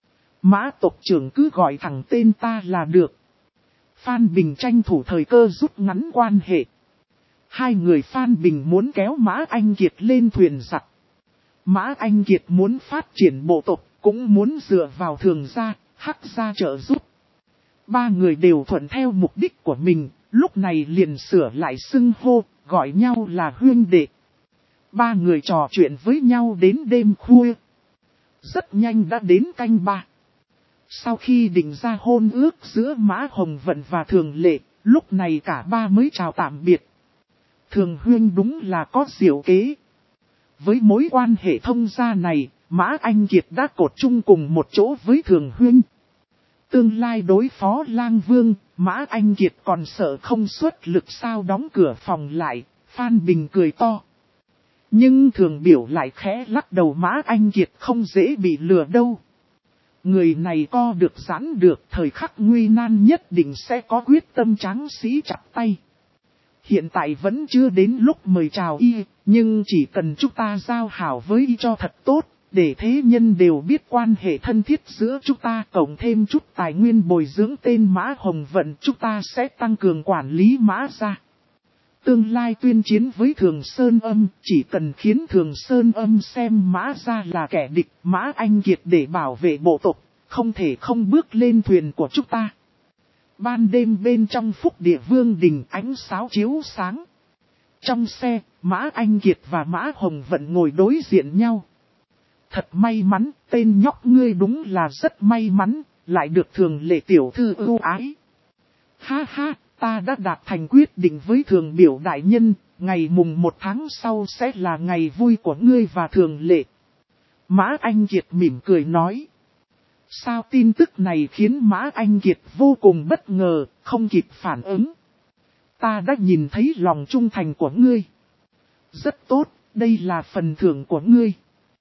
Mã tộc trưởng cứ gọi thẳng tên ta là được. Phan Bình tranh thủ thời cơ rút ngắn quan hệ. Hai người Phan Bình muốn kéo Mã Anh Kiệt lên thuyền giặc. Mã Anh Kiệt muốn phát triển bộ tộc, cũng muốn dựa vào Thường gia, Hắc gia trợ giúp. Ba người đều thuận theo mục đích của mình, lúc này liền sửa lại xưng hô, gọi nhau là huynh đệ. Ba người trò chuyện với nhau đến đêm khuya. Rất nhanh đã đến canh ba. Sau khi định ra hôn ước giữa Mã Hồng Vận và Thường Lệ, lúc này cả ba mới chào tạm biệt. Thường huynh đúng là có diệu kế. Với mối quan hệ thông gia này, Mã Anh Kiệt đã cột chung cùng một chỗ với Thường huynh. Tương lai đối phó Lang Vương, Mã Anh Kiệt còn sợ không xuất lực sao đóng cửa phòng lại, Phan Bình cười to. Nhưng Thường Biểu lại khẽ lắc đầu Mã Anh Kiệt không dễ bị lừa đâu. Người này co được giãn được, thời khắc nguy nan nhất định sẽ có quyết tâm tráng sĩ chặt tay. Hiện tại vẫn chưa đến lúc mời chào y, nhưng chỉ cần chúng ta giao hảo với y cho thật tốt, để thế nhân đều biết quan hệ thân thiết giữa chúng ta, cộng thêm chút tài nguyên bồi dưỡng tên Mã Hồng Vận, chúng ta sẽ tăng cường quản lý Mã gia. Tương lai tuyên chiến với Thường Sơn Âm, chỉ cần khiến Thường Sơn Âm xem Mã gia là kẻ địch, Mã Anh Kiệt để bảo vệ bộ tộc, không thể không bước lên thuyền của chúng ta. Ban đêm bên trong Phúc Địa Vương đình ánh sáo chiếu sáng. Trong xe, Mã Anh Kiệt và Mã Hồng Vận ngồi đối diện nhau. Thật may mắn, tên nhóc ngươi đúng là rất may mắn, lại được Thường Lệ tiểu thư ưu ái. Ha ha, ta đã đạt thành quyết định với Thường Biểu đại nhân, ngày mùng một tháng sau sẽ là ngày vui của ngươi và Thường Lệ. Mã Anh Kiệt mỉm cười nói. Sao tin tức này khiến Mã Anh Kiệt vô cùng bất ngờ, không kịp phản ứng. Ta đã nhìn thấy lòng trung thành của ngươi. Rất tốt, đây là phần thưởng của ngươi.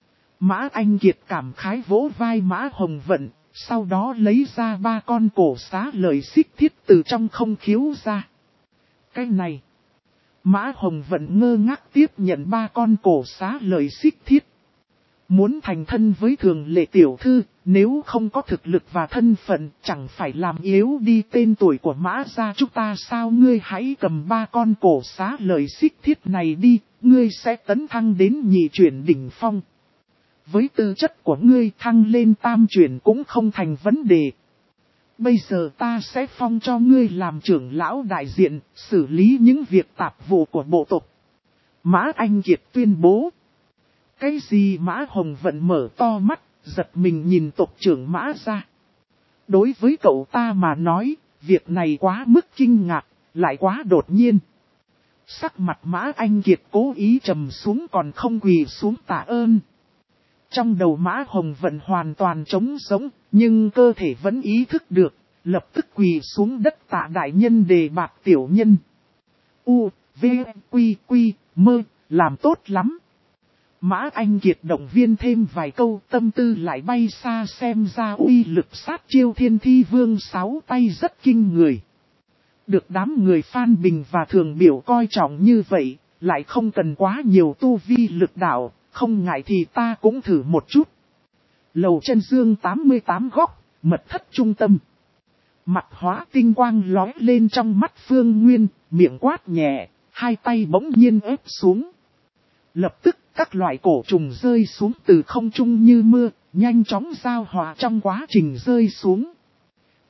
Mã Anh Kiệt cảm khái vỗ vai Mã Hồng Vận, sau đó lấy ra ba con cổ xá lợi xích thiết từ trong không khiếu ra. Cái này, Mã Hồng Vận ngơ ngác tiếp nhận ba con cổ xá lợi xích thiết. Muốn thành thân với Thường Lệ tiểu thư, nếu không có thực lực và thân phận, chẳng phải làm yếu đi tên tuổi của Mã gia chúng ta sao? Ngươi hãy cầm ba con cổ xá lợi xích thiết này đi, ngươi sẽ tấn thăng đến nhị chuyển đỉnh phong. Với tư chất của ngươi thăng lên tam chuyển cũng không thành vấn đề. Bây giờ ta sẽ phong cho ngươi làm trưởng lão đại diện, xử lý những việc tạp vụ của bộ tộc. Mã Anh Kiệt tuyên bố. Cái gì? Mã Hồng Vận mở to mắt, giật mình nhìn tộc trưởng Mã gia. Đối với cậu ta mà nói, việc này quá mức kinh ngạc, lại quá đột nhiên. Sắc mặt Mã Anh Kiệt cố ý trầm xuống còn không quỳ xuống tạ ơn. Trong đầu Mã Hồng Vận hoàn toàn trống sống, nhưng cơ thể vẫn ý thức được, lập tức quỳ xuống đất tạ đại nhân đề bạt tiểu nhân. U, V, Quy, Quy, Mơ, làm tốt lắm. Mã Anh Kiệt động viên thêm vài câu, tâm tư lại bay xa, xem ra uy lực sát chiêu Thiên Thi Vương sáu tay rất kinh người. Được đám người Phan Bình và Thường Biểu coi trọng như vậy, lại không cần quá nhiều tu vi lực đạo, không ngại thì ta cũng thử một chút. Lầu Chân Dương tám mươi tám góc, mật thất trung tâm. Mặt hóa tinh quang lói lên trong mắt Phương Nguyên, miệng quát nhẹ, hai tay bỗng nhiên ép xuống. Lập tức các loại cổ trùng rơi xuống từ không trung như mưa, nhanh chóng giao hòa trong quá trình rơi xuống.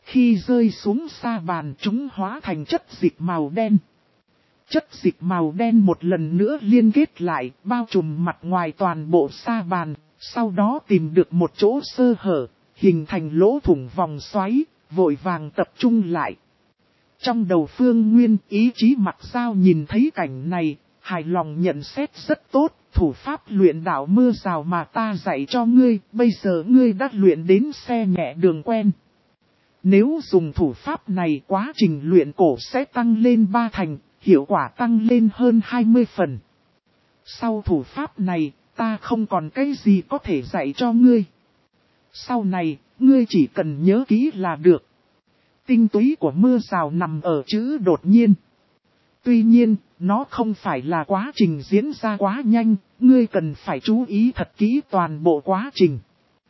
Khi rơi xuống sa bàn chúng hóa thành chất dịch màu đen. Chất dịch màu đen một lần nữa liên kết lại, bao trùm mặt ngoài toàn bộ sa bàn, sau đó tìm được một chỗ sơ hở, hình thành lỗ thủng vòng xoáy, vội vàng tập trung lại. Trong đầu Phương Nguyên, ý chí Mặc Dao nhìn thấy cảnh này, hài lòng nhận xét rất tốt, thủ pháp luyện đạo mưa rào mà ta dạy cho ngươi, bây giờ ngươi đã luyện đến xe nhẹ đường quen. Nếu dùng thủ pháp này quá trình luyện cổ sẽ tăng lên ba thành, hiệu quả tăng lên hơn hai mươi phần. Sau thủ pháp này, ta không còn cái gì có thể dạy cho ngươi. Sau này, ngươi chỉ cần nhớ kỹ là được. Tinh túy của mưa rào nằm ở chữ đột nhiên. Tuy nhiên, nó không phải là quá trình diễn ra quá nhanh, ngươi cần phải chú ý thật kỹ toàn bộ quá trình.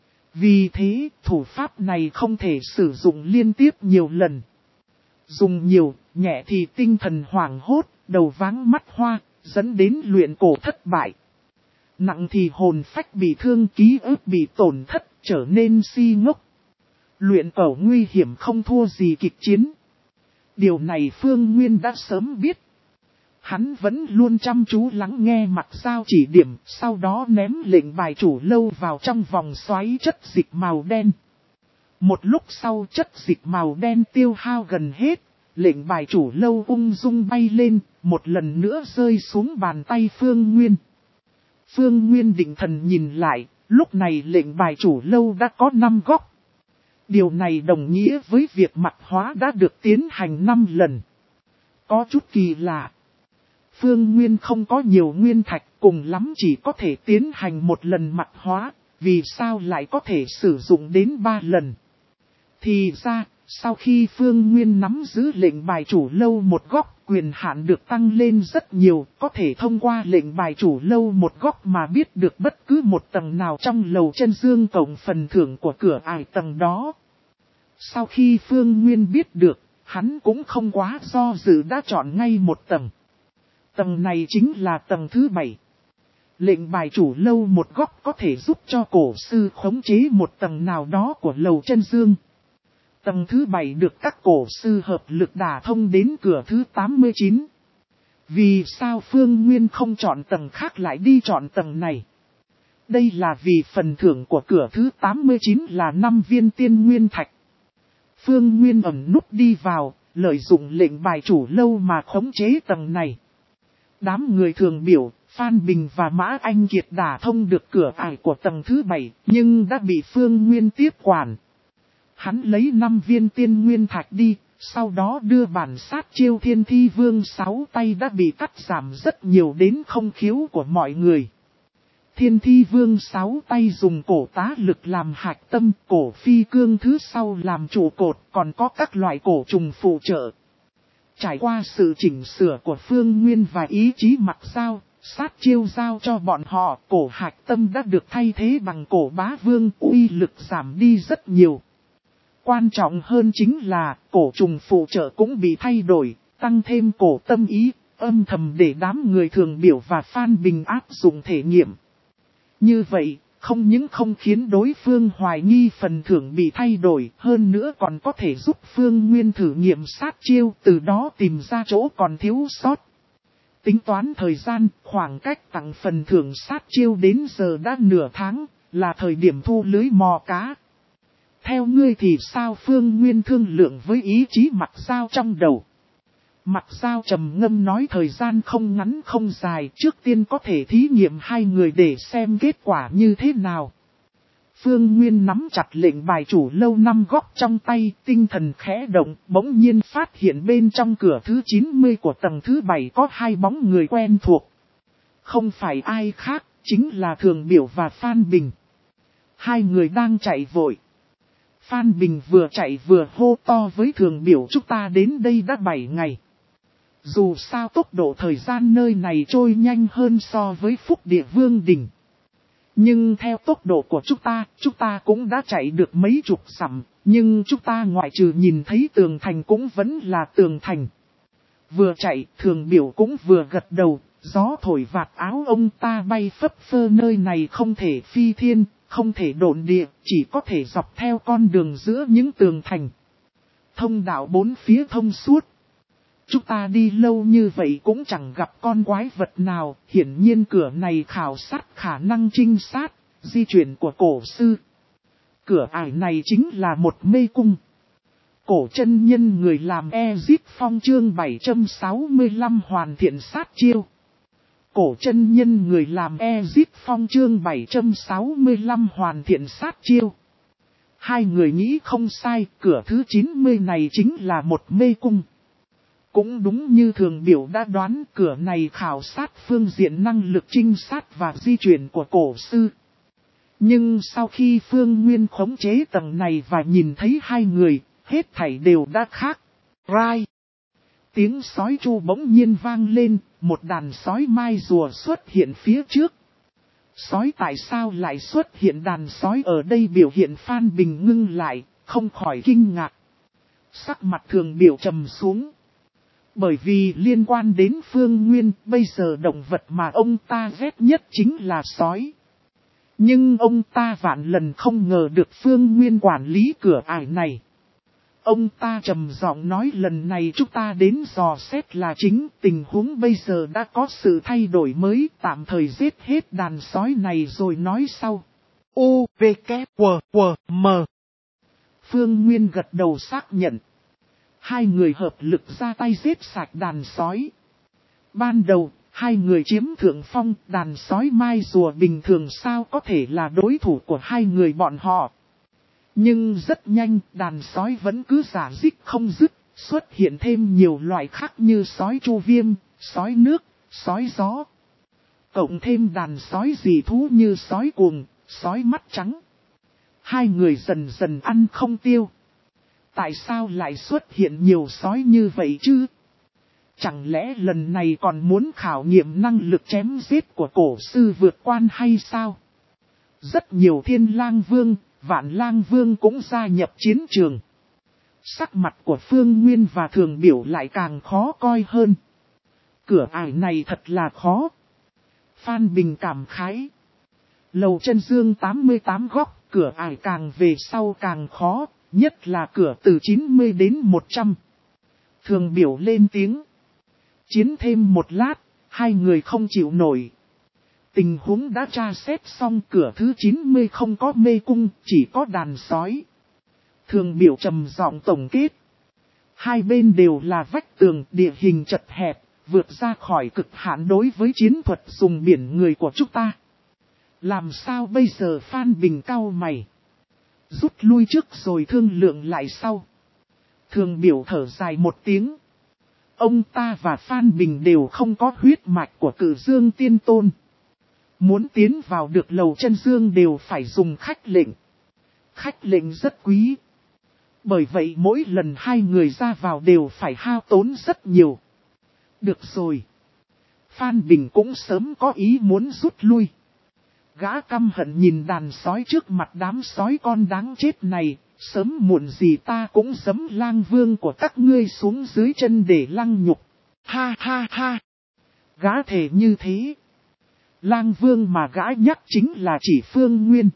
Vì thế, thủ pháp này không thể sử dụng liên tiếp nhiều lần. Dùng nhiều, nhẹ thì tinh thần hoảng hốt, đầu váng mắt hoa, dẫn đến luyện cổ thất bại. Nặng thì hồn phách bị thương, ký ức bị tổn thất, trở nên si ngốc. Luyện cổ nguy hiểm không thua gì kịch chiến. Điều này Phương Nguyên đã sớm biết. Hắn vẫn luôn chăm chú lắng nghe Mặc Dao chỉ điểm, sau đó ném lệnh bài chủ lâu vào trong vòng xoáy chất dịch màu đen. Một lúc sau chất dịch màu đen tiêu hao gần hết, lệnh bài chủ lâu ung dung bay lên, một lần nữa rơi xuống bàn tay Phương Nguyên. Phương Nguyên định thần nhìn lại, lúc này lệnh bài chủ lâu đã có năm góc. Điều này đồng nghĩa với việc mạc hóa đã được tiến hành năm lần. Có chút kỳ lạ. Phương Nguyên không có nhiều nguyên thạch, cùng lắm chỉ có thể tiến hành một lần mạc hóa, vì sao lại có thể sử dụng đến ba lần. Thì ra, sau khi Phương Nguyên nắm giữ lệnh bài chủ lâu một góc, quyền hạn được tăng lên rất nhiều, có thể thông qua lệnh bài chủ lâu một góc mà biết được bất cứ một tầng nào trong lầu chân dương cộng phần thưởng của cửa ải tầng đó. Sau khi Phương Nguyên biết được, hắn cũng không quá do dự đã chọn ngay một tầng. Tầng này chính là tầng thứ bảy. Lệnh bài chủ lâu một góc có thể giúp cho cổ sư khống chế một tầng nào đó của lầu chân dương. Tầng thứ bảy được các cổ sư hợp lực đả thông đến cửa thứ tám mươi chín. Vì sao Phương Nguyên không chọn tầng khác lại đi chọn tầng này? Đây là vì phần thưởng của cửa thứ tám mươi chín là năm viên tiên nguyên thạch. Phương Nguyên ẩn nút đi vào, lợi dụng lệnh bài chủ lâu mà khống chế tầng này. Đám người thường biểu, Phan Bình và Mã Anh Kiệt đả thông được cửa ải của tầng thứ bảy, nhưng đã bị Phương Nguyên tiếp quản. Hắn lấy năm viên tiên nguyên thạch đi, sau đó đưa bản sát chiêu Thiên Thi Vương sáu tay đã bị cắt giảm rất nhiều đến không khiếu của mọi người. Thiên Thi Vương sáu tay dùng cổ tá lực làm hạch tâm, cổ phi cương thứ sau làm trụ cột, còn có các loại cổ trùng phụ trợ. Trải qua sự chỉnh sửa của Phương Nguyên và ý chí Mặc Dao, sát chiêu giao cho bọn họ, cổ hạch tâm đã được thay thế bằng cổ bá vương, uy lực giảm đi rất nhiều. Quan trọng hơn chính là, cổ trùng phụ trợ cũng bị thay đổi, tăng thêm cổ tâm ý, âm thầm để đám người thường biểu và Phan Bình áp dụng thể nghiệm. Như vậy, không những không khiến đối phương hoài nghi phần thưởng bị thay đổi, hơn nữa còn có thể giúp Phương Nguyên thử nghiệm sát chiêu, từ đó tìm ra chỗ còn thiếu sót. Tính toán thời gian, khoảng cách tặng phần thưởng sát chiêu đến giờ đã nửa tháng, là thời điểm thu lưới mò cá. Theo ngươi thì sao? Phương Nguyên thương lượng với ý chí Mặc Dao trong đầu. Mặc Dao trầm ngâm nói thời gian không ngắn không dài, trước tiên có thể thí nghiệm hai người để xem kết quả như thế nào. Phương Nguyên nắm chặt lệnh bài chủ lâu năm góc trong tay, tinh thần khẽ động, bỗng nhiên phát hiện bên trong cửa thứ chín mươi của tầng thứ bảy có hai bóng người quen thuộc. Không phải ai khác, chính là Thường Biểu và Phan Bình. Hai người đang chạy vội. Phan Bình vừa chạy vừa hô to với Thường Biểu, chúng ta đến đây đã bảy ngày. Dù sao tốc độ thời gian nơi này trôi nhanh hơn so với Phúc Địa Vương Đình. Nhưng theo tốc độ của chúng ta, chúng ta cũng đã chạy được mấy chục dặm, nhưng chúng ta ngoại trừ nhìn thấy tường thành cũng vẫn là tường thành. Vừa chạy, Thường Biểu cũng vừa gật đầu, gió thổi vạt áo ông ta bay phấp phơ, nơi này không thể phi thiên, không thể độn địa, chỉ có thể dọc theo con đường giữa những tường thành. thông đạo bốn phía thông suốt. Chúng ta đi lâu như vậy cũng chẳng gặp con quái vật nào, hiển nhiên cửa này khảo sát khả năng trinh sát, di chuyển của cổ sư. Cửa ải này chính là một mê cung. Cổ chân nhân người làm Exit Phong chương bảy trăm sáu mươi lăm hoàn thiện sát chiêu. Cổ chân nhân người làm Exit Phong chương bảy trăm sáu mươi lăm hoàn thiện sát chiêu. Hai người nghĩ không sai, cửa thứ chín mươi này chính là một mê cung. Cũng đúng như Thường Biểu đã đoán, cửa này khảo sát phương diện năng lực trinh sát và di chuyển của cổ sư. Nhưng sau khi Phương Nguyên khống chế tầng này và nhìn thấy hai người, hết thảy đều đã khác. Rai! Tiếng sói chu bỗng nhiên vang lên, một đàn sói mai rùa xuất hiện phía trước. Sói tại sao lại xuất hiện đàn sói ở đây? Biểu hiện Phan Bình ngưng lại, không khỏi kinh ngạc. Sắc mặt Thường Biểu trầm xuống. Bởi vì liên quan đến Phương Nguyên, bây giờ động vật mà ông ta ghét nhất chính là sói. Nhưng ông ta vạn lần không ngờ được Phương Nguyên quản lý cửa ải này. Ông ta trầm giọng nói lần này chúng ta đến dò xét là chính, tình huống bây giờ đã có sự thay đổi mới, tạm thời giết hết đàn sói này rồi nói sau. U, V, K, W, W, M. Phương Nguyên gật đầu xác nhận. Hai người hợp lực ra tay giết sạch đàn sói. Ban đầu, hai người chiếm thượng phong, đàn sói mai rùa bình thường sao có thể là đối thủ của hai người bọn họ. Nhưng rất nhanh, đàn sói vẫn cứ rả rích không dứt, xuất hiện thêm nhiều loại khác như sói chu viêm, sói nước, sói gió. Cộng thêm đàn sói dị thú như sói cuồng, sói mắt trắng. Hai người dần dần ăn không tiêu. Tại sao lại xuất hiện nhiều sói như vậy chứ? Chẳng lẽ lần này còn muốn khảo nghiệm năng lực chém giết của cổ sư vượt quan hay sao? Rất nhiều thiên lang vương, vạn lang vương cũng gia nhập chiến trường. Sắc mặt của Phương Nguyên và Thường Biểu lại càng khó coi hơn. Cửa ải này thật là khó. Phan Bình cảm khái. Lầu Chân Dương tám mươi tám góc, cửa ải càng về sau càng khó, nhất là cửa từ chín mươi đến một trăm. Thường Biểu lên tiếng. Chiến thêm một lát, hai người không chịu nổi. Tình huống đã tra xét xong, cửa thứ chín mươi không có mê cung, chỉ có đàn sói. Thường Biểu trầm giọng tổng kết. Hai bên đều là vách tường, địa hình chật hẹp, vượt ra khỏi cực hạn đối với chiến thuật dùng biển người của chúng ta. Làm sao bây giờ? Phan Bình cau mày. Rút lui trước rồi thương lượng lại sau. Thường Biểu thở dài một tiếng. Ông ta và Phan Bình đều không có huyết mạch của Cử Dương Tiên Tôn. Muốn tiến vào được Lầu Chân Dương đều phải dùng khách lệnh. Khách lệnh rất quý. Bởi vậy mỗi lần hai người ra vào đều phải hao tốn rất nhiều. Được rồi. Phan Bình cũng sớm có ý muốn rút lui. Gã căm hận nhìn đàn sói trước mặt đám sói con đáng chết này. Sớm muộn gì ta cũng giẫm lang vương của các ngươi xuống dưới chân để lăng nhục. Ha ha ha. Gã thề như thế. Lang vương mà gã nhắc chính là chỉ Phương Nguyên.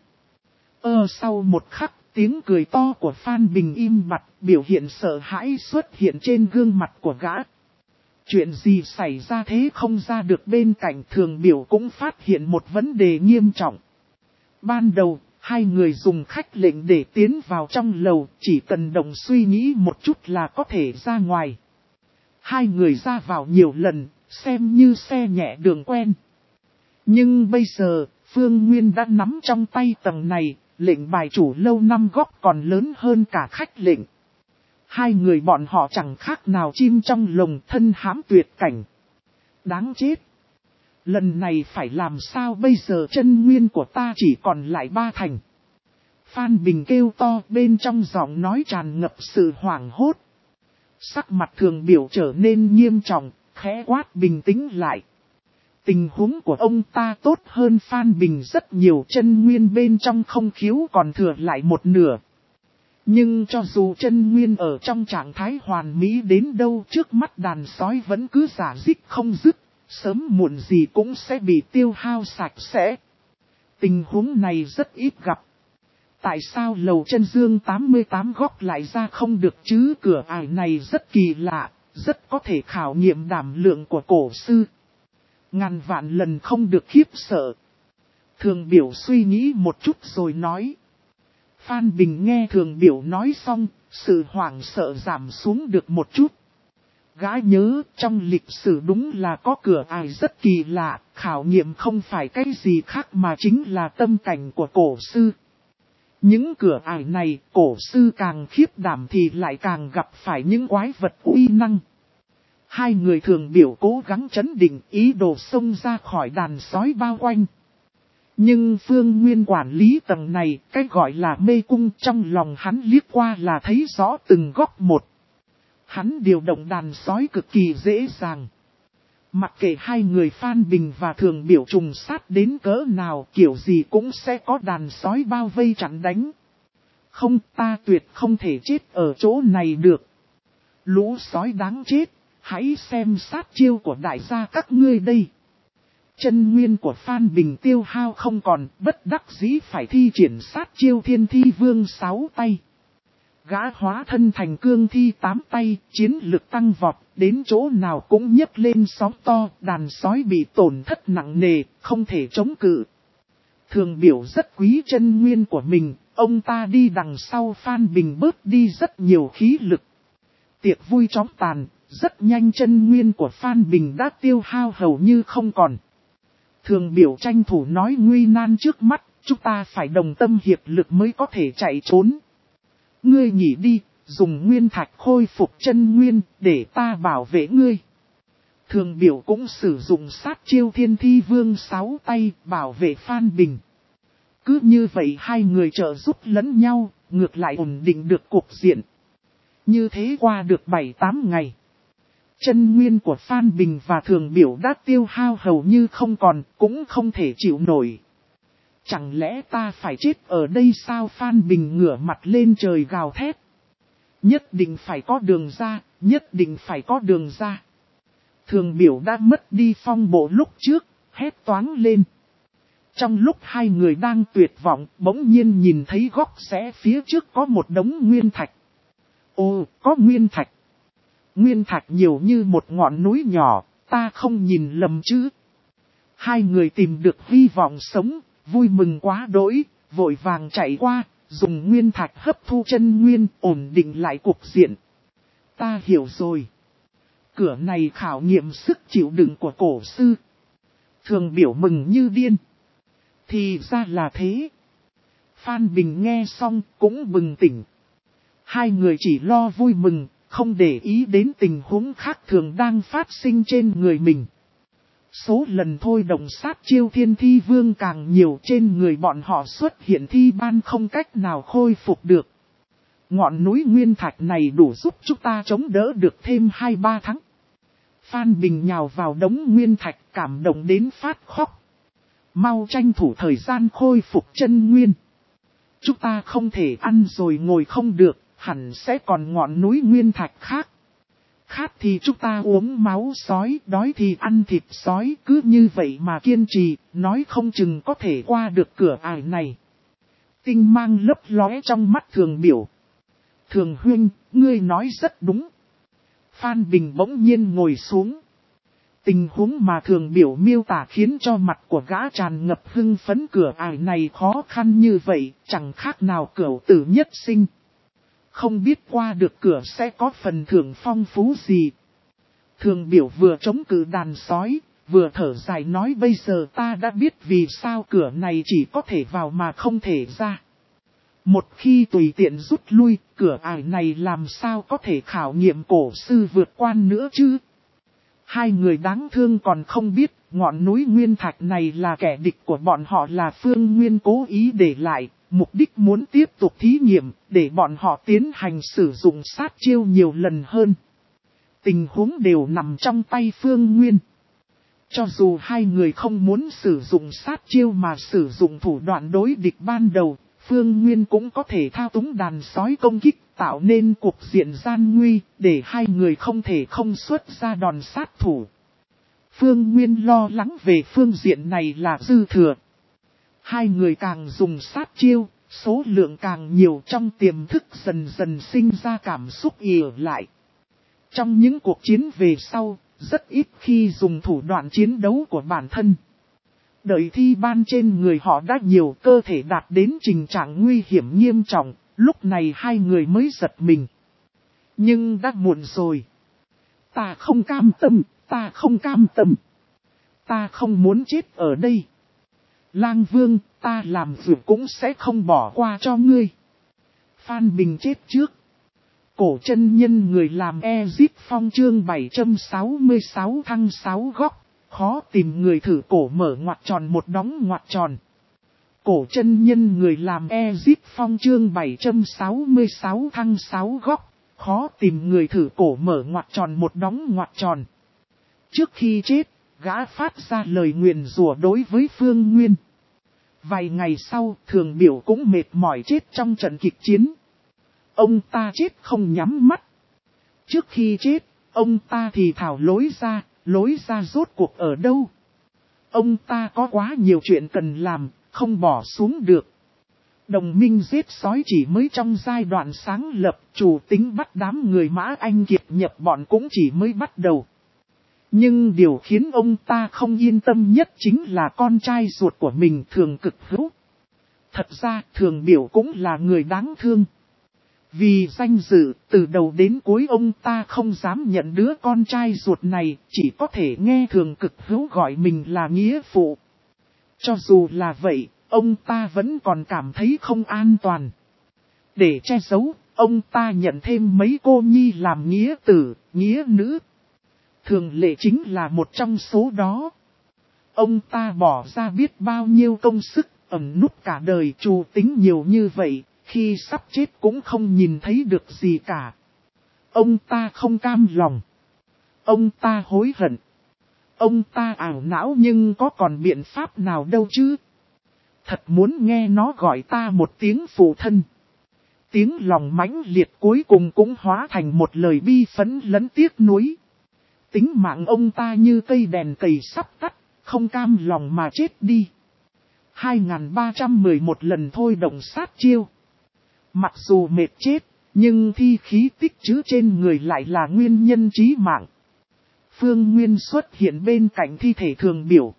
Ơ sau một khắc, tiếng cười to của Phan Bình im bặt, biểu hiện sợ hãi xuất hiện trên gương mặt của gã. Chuyện gì xảy ra thế? Không ra được bên cạnh Thường Biểu cũng phát hiện một vấn đề nghiêm trọng. Ban đầu, hai người dùng khách lệnh để tiến vào trong lầu, chỉ cần động suy nghĩ một chút là có thể ra ngoài. Hai người ra vào nhiều lần, xem như xe nhẹ đường quen. Nhưng bây giờ, Phương Nguyên đã nắm trong tay tầng này, lệnh bài chủ lâu năm góc còn lớn hơn cả khách lệnh. Hai người bọn họ chẳng khác nào chim trong lồng, thân hãm tuyệt cảnh. Đáng chết! Lần này phải làm sao bây giờ? Chân nguyên của ta chỉ còn lại ba thành. Phan Bình kêu to, bên trong giọng nói tràn ngập sự hoảng hốt. Sắc mặt Thường Biểu trở nên nghiêm trọng, khẽ quát bình tĩnh lại. Tình huống của ông ta tốt hơn Phan Bình rất nhiều, chân nguyên bên trong không khiếu còn thừa lại một nửa. Nhưng cho dù chân nguyên ở trong trạng thái hoàn mỹ đến đâu, trước mắt đàn sói vẫn cứ rả rích không dứt, sớm muộn gì cũng sẽ bị tiêu hao sạch sẽ. Tình huống này rất ít gặp. Tại sao lầu chân dương tám mươi tám góc lại ra không được chứ? Cửa ải này rất kỳ lạ, rất có thể khảo nghiệm đảm lượng của cổ sư. Ngàn vạn lần không được khiếp sợ. Thường Biểu suy nghĩ một chút rồi nói. Phan Bình nghe Thường Biểu nói xong, sự hoảng sợ giảm xuống được một chút. Gã nhớ trong lịch sử đúng là có cửa ải rất kỳ lạ, khảo nghiệm không phải cái gì khác mà chính là tâm cảnh của cổ sư. Những cửa ải này, cổ sư càng khiếp đảm thì lại càng gặp phải những quái vật uy năng. Hai người Thường Biểu cố gắng trấn định, ý đồ xông ra khỏi đàn sói bao quanh. Nhưng Phương Nguyên quản lý tầng này, cái gọi là mê cung, trong lòng hắn liếc qua là thấy rõ từng góc một. Hắn điều động đàn sói cực kỳ dễ dàng. Mặc kệ hai người Phan Bình và Thường Biểu trùng sát đến cỡ nào, kiểu gì cũng sẽ có đàn sói bao vây chặn đánh. Không, ta tuyệt không thể chết ở chỗ này được. Lũ sói đáng chết, hãy xem sát chiêu của đại gia các ngươi đây. Chân nguyên của Phan Bình tiêu hao không còn, bất đắc dĩ phải thi triển sát chiêu Thiên Thi Vương sáu tay. Gã hóa thân thành cương thi tám tay, chiến lực tăng vọt, đến chỗ nào cũng nhấc lên sóng to, đàn sói bị tổn thất nặng nề, không thể chống cự. Thường Biểu rất quý chân nguyên của mình, ông ta đi đằng sau Phan Bình bớt đi rất nhiều khí lực. Tiệc vui chóng tàn, rất nhanh chân nguyên của Phan Bình đã tiêu hao hầu như không còn. Thường Biểu tranh thủ nói nguy nan trước mắt, chúng ta phải đồng tâm hiệp lực mới có thể chạy trốn. Ngươi nghỉ đi, dùng nguyên thạch khôi phục chân nguyên, để ta bảo vệ ngươi. Thường Biểu cũng sử dụng sát chiêu Thiên Thi Vương sáu tay, bảo vệ Phan Bình. Cứ như vậy hai người trợ giúp lẫn nhau, ngược lại ổn định được cục diện. Như thế qua được bảy tám ngày. Chân nguyên của Phan Bình và Thường Biểu đã tiêu hao hầu như không còn, cũng không thể chịu nổi. Chẳng lẽ ta phải chết ở đây sao? Phan Bình ngửa mặt lên trời gào thét. Nhất định phải có đường ra, nhất định phải có đường ra. Thường Biểu đã mất đi phong bộ lúc trước, hét toáng lên. Trong lúc hai người đang tuyệt vọng, bỗng nhiên nhìn thấy góc rẽ phía trước có một đống nguyên thạch. Ồ, có nguyên thạch. Nguyên thạch nhiều như một ngọn núi nhỏ, ta không nhìn lầm chứ. Hai người tìm được hy vọng sống, vui mừng quá đỗi, vội vàng chạy qua, dùng nguyên thạch hấp thu chân nguyên, ổn định lại cục diện. Ta hiểu rồi. Cửa này khảo nghiệm sức chịu đựng của cổ sư. Thường Biểu mừng như điên. Thì ra là thế. Phan Bình nghe xong cũng bừng tỉnh. Hai người chỉ lo vui mừng, không để ý đến tình huống khác thường đang phát sinh trên người mình. Số lần thôi động sát chiêu Thiên Thi Vương càng nhiều, trên người bọn họ xuất hiện thi ban không cách nào khôi phục được. Ngọn núi nguyên thạch này đủ giúp chúng ta chống đỡ được thêm hai ba tháng. Phan Bình nhào vào đống nguyên thạch cảm động đến phát khóc. Mau tranh thủ thời gian khôi phục chân nguyên. Chúng ta không thể ăn rồi ngồi không được, hẳn sẽ còn ngọn núi nguyên thạch khác. Khát thì chúng ta uống máu sói, đói thì ăn thịt sói, cứ như vậy mà kiên trì, nói không chừng có thể qua được cửa ải này. Tinh mang lấp lóe trong mắt Thường Biểu. Thường huynh, ngươi nói rất đúng. Phan Bình bỗng nhiên ngồi xuống. Tình huống mà Thường Biểu miêu tả khiến cho mặt của gã tràn ngập hưng phấn. Cửa ải này khó khăn như vậy, chẳng khác nào cửu tử nhất sinh. Không biết qua được cửa sẽ có phần thưởng phong phú gì. Thường Biểu vừa chống cự đàn sói, vừa thở dài nói bây giờ ta đã biết vì sao cửa này chỉ có thể vào mà không thể ra. Một khi tùy tiện rút lui, cửa ải này làm sao có thể khảo nghiệm cổ sư vượt quan nữa chứ. Hai người đáng thương còn không biết, ngọn núi nguyên thạch này là kẻ địch của bọn họ, là Phương Nguyên cố ý để lại, mục đích muốn tiếp tục thí nghiệm, để bọn họ tiến hành sử dụng sát chiêu nhiều lần hơn. Tình huống đều nằm trong tay Phương Nguyên. Cho dù hai người không muốn sử dụng sát chiêu mà sử dụng thủ đoạn đối địch ban đầu, Phương Nguyên cũng có thể thao túng đàn sói công kích, tạo nên cục diện gian nguy, để hai người không thể không xuất ra đòn sát thủ. Phương Nguyên lo lắng về phương diện này là dư thừa. Hai người càng dùng sát chiêu, Số lượng càng nhiều trong tiềm thức dần dần sinh ra cảm xúc ìa lại. Trong những cuộc chiến về sau, rất ít khi dùng thủ đoạn chiến đấu của bản thân. Đợi thi ban trên người họ đã nhiều cơ thể đạt đến tình trạng nguy hiểm nghiêm trọng, lúc này hai người mới giật mình. Nhưng đã muộn rồi. Ta không cam tâm, ta không cam tâm. Ta không muốn chết ở đây. Lang Vương, ta làm việc cũng sẽ không bỏ qua cho ngươi. Phan Bình chết trước. Cổ chân nhân người làm Ezip Phong chương bảy trăm sáu mươi sáu thăng sáu góc. Khó tìm người thử cổ mở ngoặc tròn một đóng ngoặc tròn. Cổ chân nhân người làm Ezip Phong chương bảy trăm sáu mươi sáu thăng sáu góc. Khó tìm người thử cổ mở ngoặc tròn một đóng ngoặc tròn. Trước khi chết, gã phát ra lời nguyền rủa đối với Phương Nguyên. Vài ngày sau, Thường Biểu cũng mệt mỏi chết trong trận kịch chiến. Ông ta chết không nhắm mắt. Trước khi chết, ông ta thì thảo lối ra, lối ra rốt cuộc ở đâu. Ông ta có quá nhiều chuyện cần làm, không bỏ xuống được. Đồng minh giết sói chỉ mới trong giai đoạn sáng lập, chủ tính bắt đám người Mã Anh Kiệt nhập bọn cũng chỉ mới bắt đầu. Nhưng điều khiến ông ta không yên tâm nhất chính là con trai ruột của mình Thường Cực Hữu. Thật ra Thường Biểu cũng là người đáng thương. Vì danh dự, từ đầu đến cuối ông ta không dám nhận đứa con trai ruột này, chỉ có thể nghe Thường Cực Hữu gọi mình là nghĩa phụ. Cho dù là vậy, ông ta vẫn còn cảm thấy không an toàn. Để che giấu, ông ta nhận thêm mấy cô nhi làm nghĩa tử, nghĩa nữ. Thường Lệ chính là một trong số đó. Ông ta bỏ ra biết bao nhiêu công sức, ẩn núp cả đời trù tính nhiều như vậy, khi sắp chết cũng không nhìn thấy được gì cả. Ông ta không cam lòng. Ông ta hối hận. Ông ta ảo não nhưng có còn biện pháp nào đâu chứ. Thật muốn nghe nó gọi ta một tiếng phụ thân. Tiếng lòng mãnh liệt cuối cùng cũng hóa thành một lời bi phẫn lẫn tiếc nuối. Tính mạng ông ta như cây đèn cầy sắp tắt, không cam lòng mà chết đi. hai nghìn ba trăm mười một lần thôi động sát chiêu. Mặc dù mệt chết, nhưng thi khí tích trữ trên người lại là nguyên nhân chí mạng. Phương Nguyên xuất hiện bên cạnh thi thể Thường Biểu.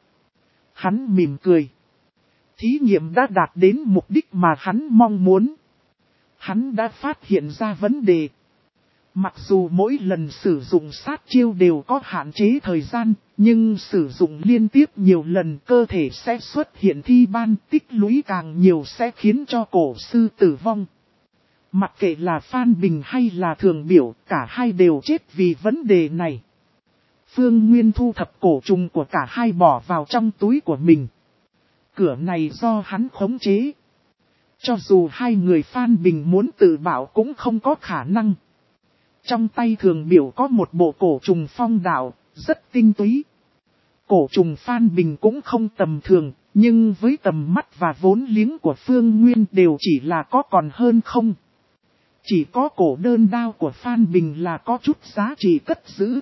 Hắn mỉm cười. Thí nghiệm đã đạt đến mục đích mà hắn mong muốn. Hắn đã phát hiện ra vấn đề. Mặc dù mỗi lần sử dụng sát chiêu đều có hạn chế thời gian, nhưng sử dụng liên tiếp nhiều lần cơ thể sẽ xuất hiện thi ban, tích lũy càng nhiều sẽ khiến cho cổ sư tử vong. Mặc kệ là Phan Bình hay là Thường Biểu, cả hai đều chết vì vấn đề này. Phương Nguyên thu thập cổ trùng của cả hai bỏ vào trong túi của mình. Cửa này do hắn khống chế. Cho dù hai người Phan Bình muốn tự bảo cũng không có khả năng. Trong tay Thường Biểu có một bộ cổ trùng phong đạo, rất tinh túy. Cổ trùng Phan Bình cũng không tầm thường, nhưng với tầm mắt và vốn liếng của Phương Nguyên đều chỉ là có còn hơn không. Chỉ có cổ đơn đao của Phan Bình là có chút giá trị cất giữ.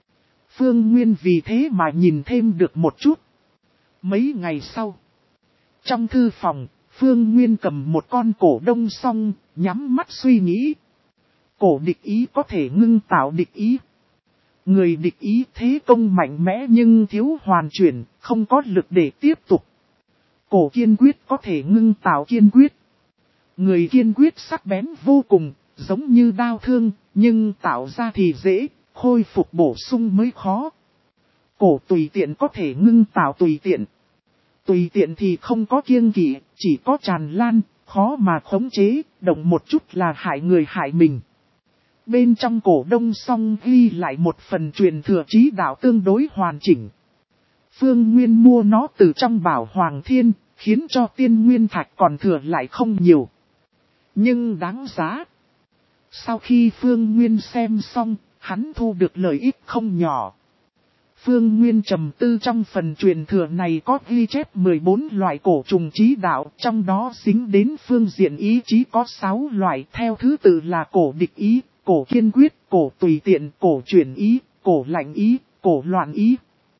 Phương Nguyên vì thế mà nhìn thêm được một chút. Mấy ngày sau, trong thư phòng, Phương Nguyên cầm một con cổ đông song, nhắm mắt suy nghĩ. Cổ địch ý có thể ngưng tạo địch ý. Người địch ý thế công mạnh mẽ nhưng thiếu hoàn chuyển, không có lực để tiếp tục. Cổ kiên quyết có thể ngưng tạo kiên quyết. Người kiên quyết sắc bén vô cùng, giống như đao thương, nhưng tạo ra thì dễ, khôi phục bổ sung mới khó. Cổ tùy tiện có thể ngưng tạo tùy tiện. Tùy tiện thì không có kiêng kỵ, chỉ có tràn lan, khó mà khống chế, động một chút là hại người hại mình. Bên trong cổ đông song ghi lại một phần truyền thừa trí đạo tương đối hoàn chỉnh. Phương Nguyên mua nó từ trong Bảo Hoàng Thiên, khiến cho tiên nguyên thạch còn thừa lại không nhiều. Nhưng đáng giá. Sau khi Phương Nguyên xem xong, hắn thu được lợi ích không nhỏ. Phương Nguyên trầm tư trong phần truyền thừa này có ghi chép mười bốn loại cổ trùng trí đạo, trong đó dính đến phương diện ý chí có sáu loại theo thứ tự là cổ địch ý, cổ kiên quyết, cổ tùy tiện, cổ chuyển ý, cổ lạnh ý, cổ loạn ý.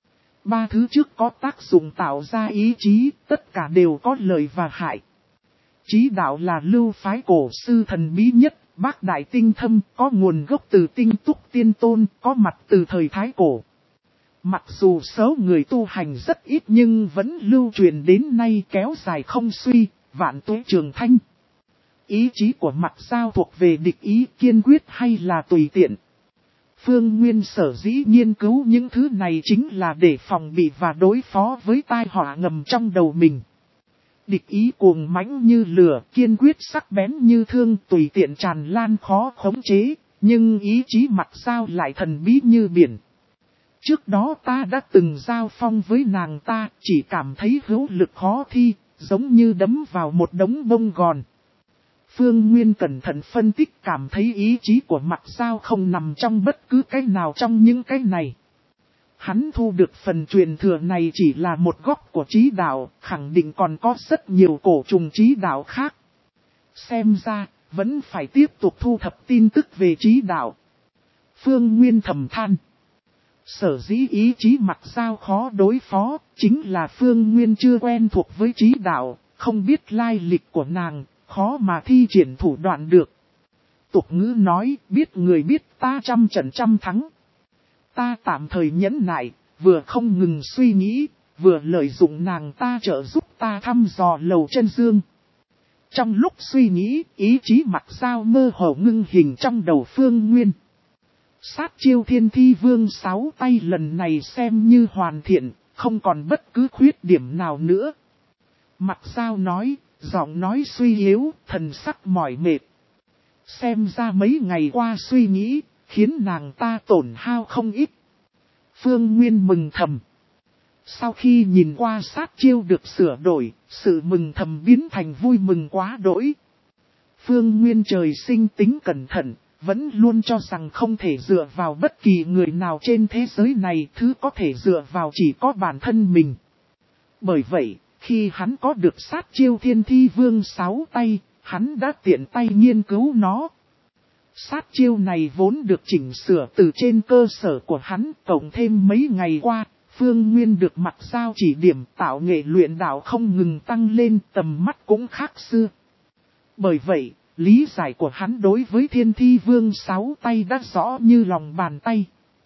Ba thứ trước có tác dụng tạo ra ý chí, tất cả đều có lợi và hại. Chí đạo là lưu phái cổ sư thần bí nhất, bác đại tinh thâm, có nguồn gốc từ tinh túc tiên tôn, có mặt từ thời Thái Cổ. Mặc dù số người tu hành rất ít nhưng vẫn lưu truyền đến nay kéo dài không suy, vạn tuế trường thanh. Ý chí của Mặc Giao thuộc về địch ý kiên quyết hay là tùy tiện? Phương Nguyên sở dĩ nghiên cứu những thứ này chính là để phòng bị và đối phó với tai họa ngầm trong đầu mình. Địch ý cuồng mãnh như lửa, kiên quyết sắc bén như thương, tùy tiện tràn lan khó khống chế, nhưng ý chí Mặc Giao lại thần bí như biển. Trước đó ta đã từng giao phong với nàng ta, chỉ cảm thấy hữu lực khó thi, giống như đấm vào một đống bông gòn. Phương Nguyên cẩn thận phân tích cảm thấy ý chí của Mặc Giao không nằm trong bất cứ cái nào trong những cái này. Hắn thu được phần truyền thừa này chỉ là một góc của trí đạo, khẳng định còn có rất nhiều cổ trùng trí đạo khác. Xem ra, vẫn phải tiếp tục thu thập tin tức về trí đạo. Phương Nguyên thầm than. Sở dĩ ý chí Mặc Giao khó đối phó, chính là Phương Nguyên chưa quen thuộc với trí đạo, không biết lai lịch của nàng, khó mà thi triển thủ đoạn được. Tục ngữ nói, biết người biết ta trăm trận trăm thắng. Ta tạm thời nhẫn nại, vừa không ngừng suy nghĩ, vừa lợi dụng nàng ta trợ giúp ta thăm dò lầu chân dương. Trong lúc suy nghĩ, ý chí Mặc Giao mơ hồ ngưng hình trong đầu Phương Nguyên. Sát chiêu Thiên Thi Vương sáu tay lần này xem như hoàn thiện, không còn bất cứ khuyết điểm nào nữa. Mặc Giao nói, giọng nói suy yếu, thần sắc mỏi mệt. Xem ra mấy ngày qua suy nghĩ, khiến nàng ta tổn hao không ít. Phương Nguyên mừng thầm. Sau khi nhìn qua sát chiêu được sửa đổi, sự mừng thầm biến thành vui mừng quá đỗi. Phương Nguyên trời sinh tính cẩn thận, vẫn luôn cho rằng không thể dựa vào bất kỳ người nào trên thế giới này, thứ có thể dựa vào chỉ có bản thân mình. Bởi vậy, khi hắn có được sát chiêu Thiên Thi Vương sáu tay, hắn đã tiện tay nghiên cứu nó. Sát chiêu này vốn được chỉnh sửa từ trên cơ sở của hắn, cộng thêm mấy ngày qua, Phương Nguyên được Mặc Giao chỉ điểm tạo nghệ luyện đạo không ngừng tăng lên, tầm mắt cũng khác xưa. Bởi vậy, lý giải của hắn đối với Thiên Thi Vương sáu tay đã rõ như lòng bàn tay.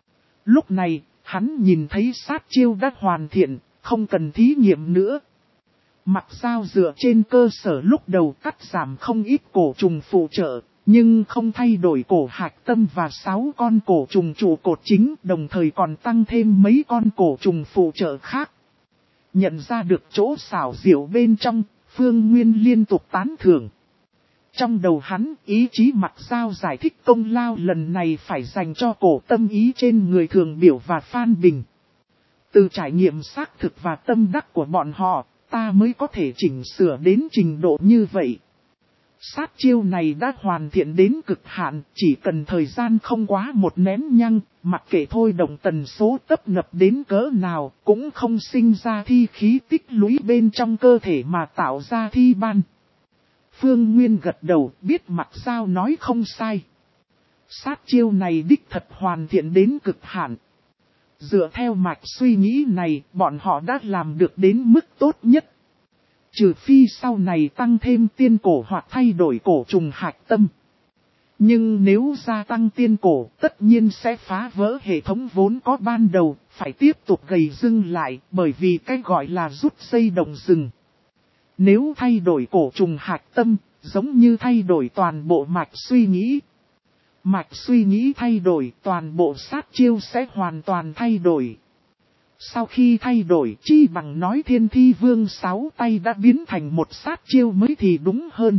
Lúc này, hắn nhìn thấy sát chiêu đã hoàn thiện, không cần thí nghiệm nữa. Mặc Giao dựa trên cơ sở lúc đầu cắt giảm không ít cổ trùng phụ trợ, nhưng không thay đổi cổ hạch tâm và sáu con cổ trùng trụ cột chính, đồng thời còn tăng thêm mấy con cổ trùng phụ trợ khác. Nhận ra được chỗ xảo diệu bên trong, Phương Nguyên liên tục tán thưởng. Trong đầu hắn, ý chí Mặc Giao giải thích công lao lần này phải dành cho cổ tâm ý trên người Thường Biểu và Phan Bình. Từ trải nghiệm xác thực và tâm đắc của bọn họ, ta mới có thể chỉnh sửa đến trình độ như vậy. Sát chiêu này đã hoàn thiện đến cực hạn, chỉ cần thời gian không quá một nén nhăng, mặc kệ thôi động tần số tấp nập đến cỡ nào, cũng không sinh ra thi khí tích lũy bên trong cơ thể mà tạo ra thi ban. Phương Nguyên gật đầu, biết Mặc Giao nói không sai. Sát chiêu này đích thật hoàn thiện đến cực hạn. Dựa theo mạch suy nghĩ này, bọn họ đã làm được đến mức tốt nhất. Trừ phi sau này tăng thêm tiên cổ hoặc thay đổi cổ trùng hạch tâm. Nhưng nếu gia tăng tiên cổ, tất nhiên sẽ phá vỡ hệ thống vốn có ban đầu, phải tiếp tục gầy dựng lại, bởi vì cái gọi là rút dây động rừng. Nếu thay đổi cổ trùng hạch tâm, giống như thay đổi toàn bộ mạch suy nghĩ. Mạch suy nghĩ thay đổi, toàn bộ sát chiêu sẽ hoàn toàn thay đổi. Sau khi thay đổi, chi bằng nói Thiên Thi Vương sáu tay đã biến thành một sát chiêu mới thì đúng hơn.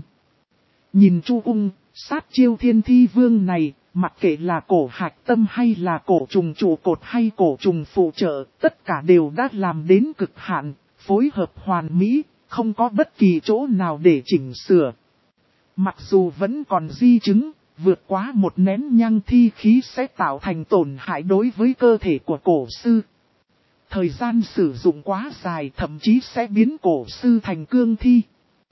Nhìn Chu Ung, sát chiêu Thiên Thi Vương này, mặc kệ là cổ hạch tâm hay là cổ trùng trụ cột hay cổ trùng phụ trợ, tất cả đều đã làm đến cực hạn, phối hợp hoàn mỹ, không có bất kỳ chỗ nào để chỉnh sửa. Mặc dù vẫn còn di chứng, vượt quá một nén nhang thi khí sẽ tạo thành tổn hại đối với cơ thể của cổ sư. Thời gian sử dụng quá dài thậm chí sẽ biến cổ sư thành cương thi.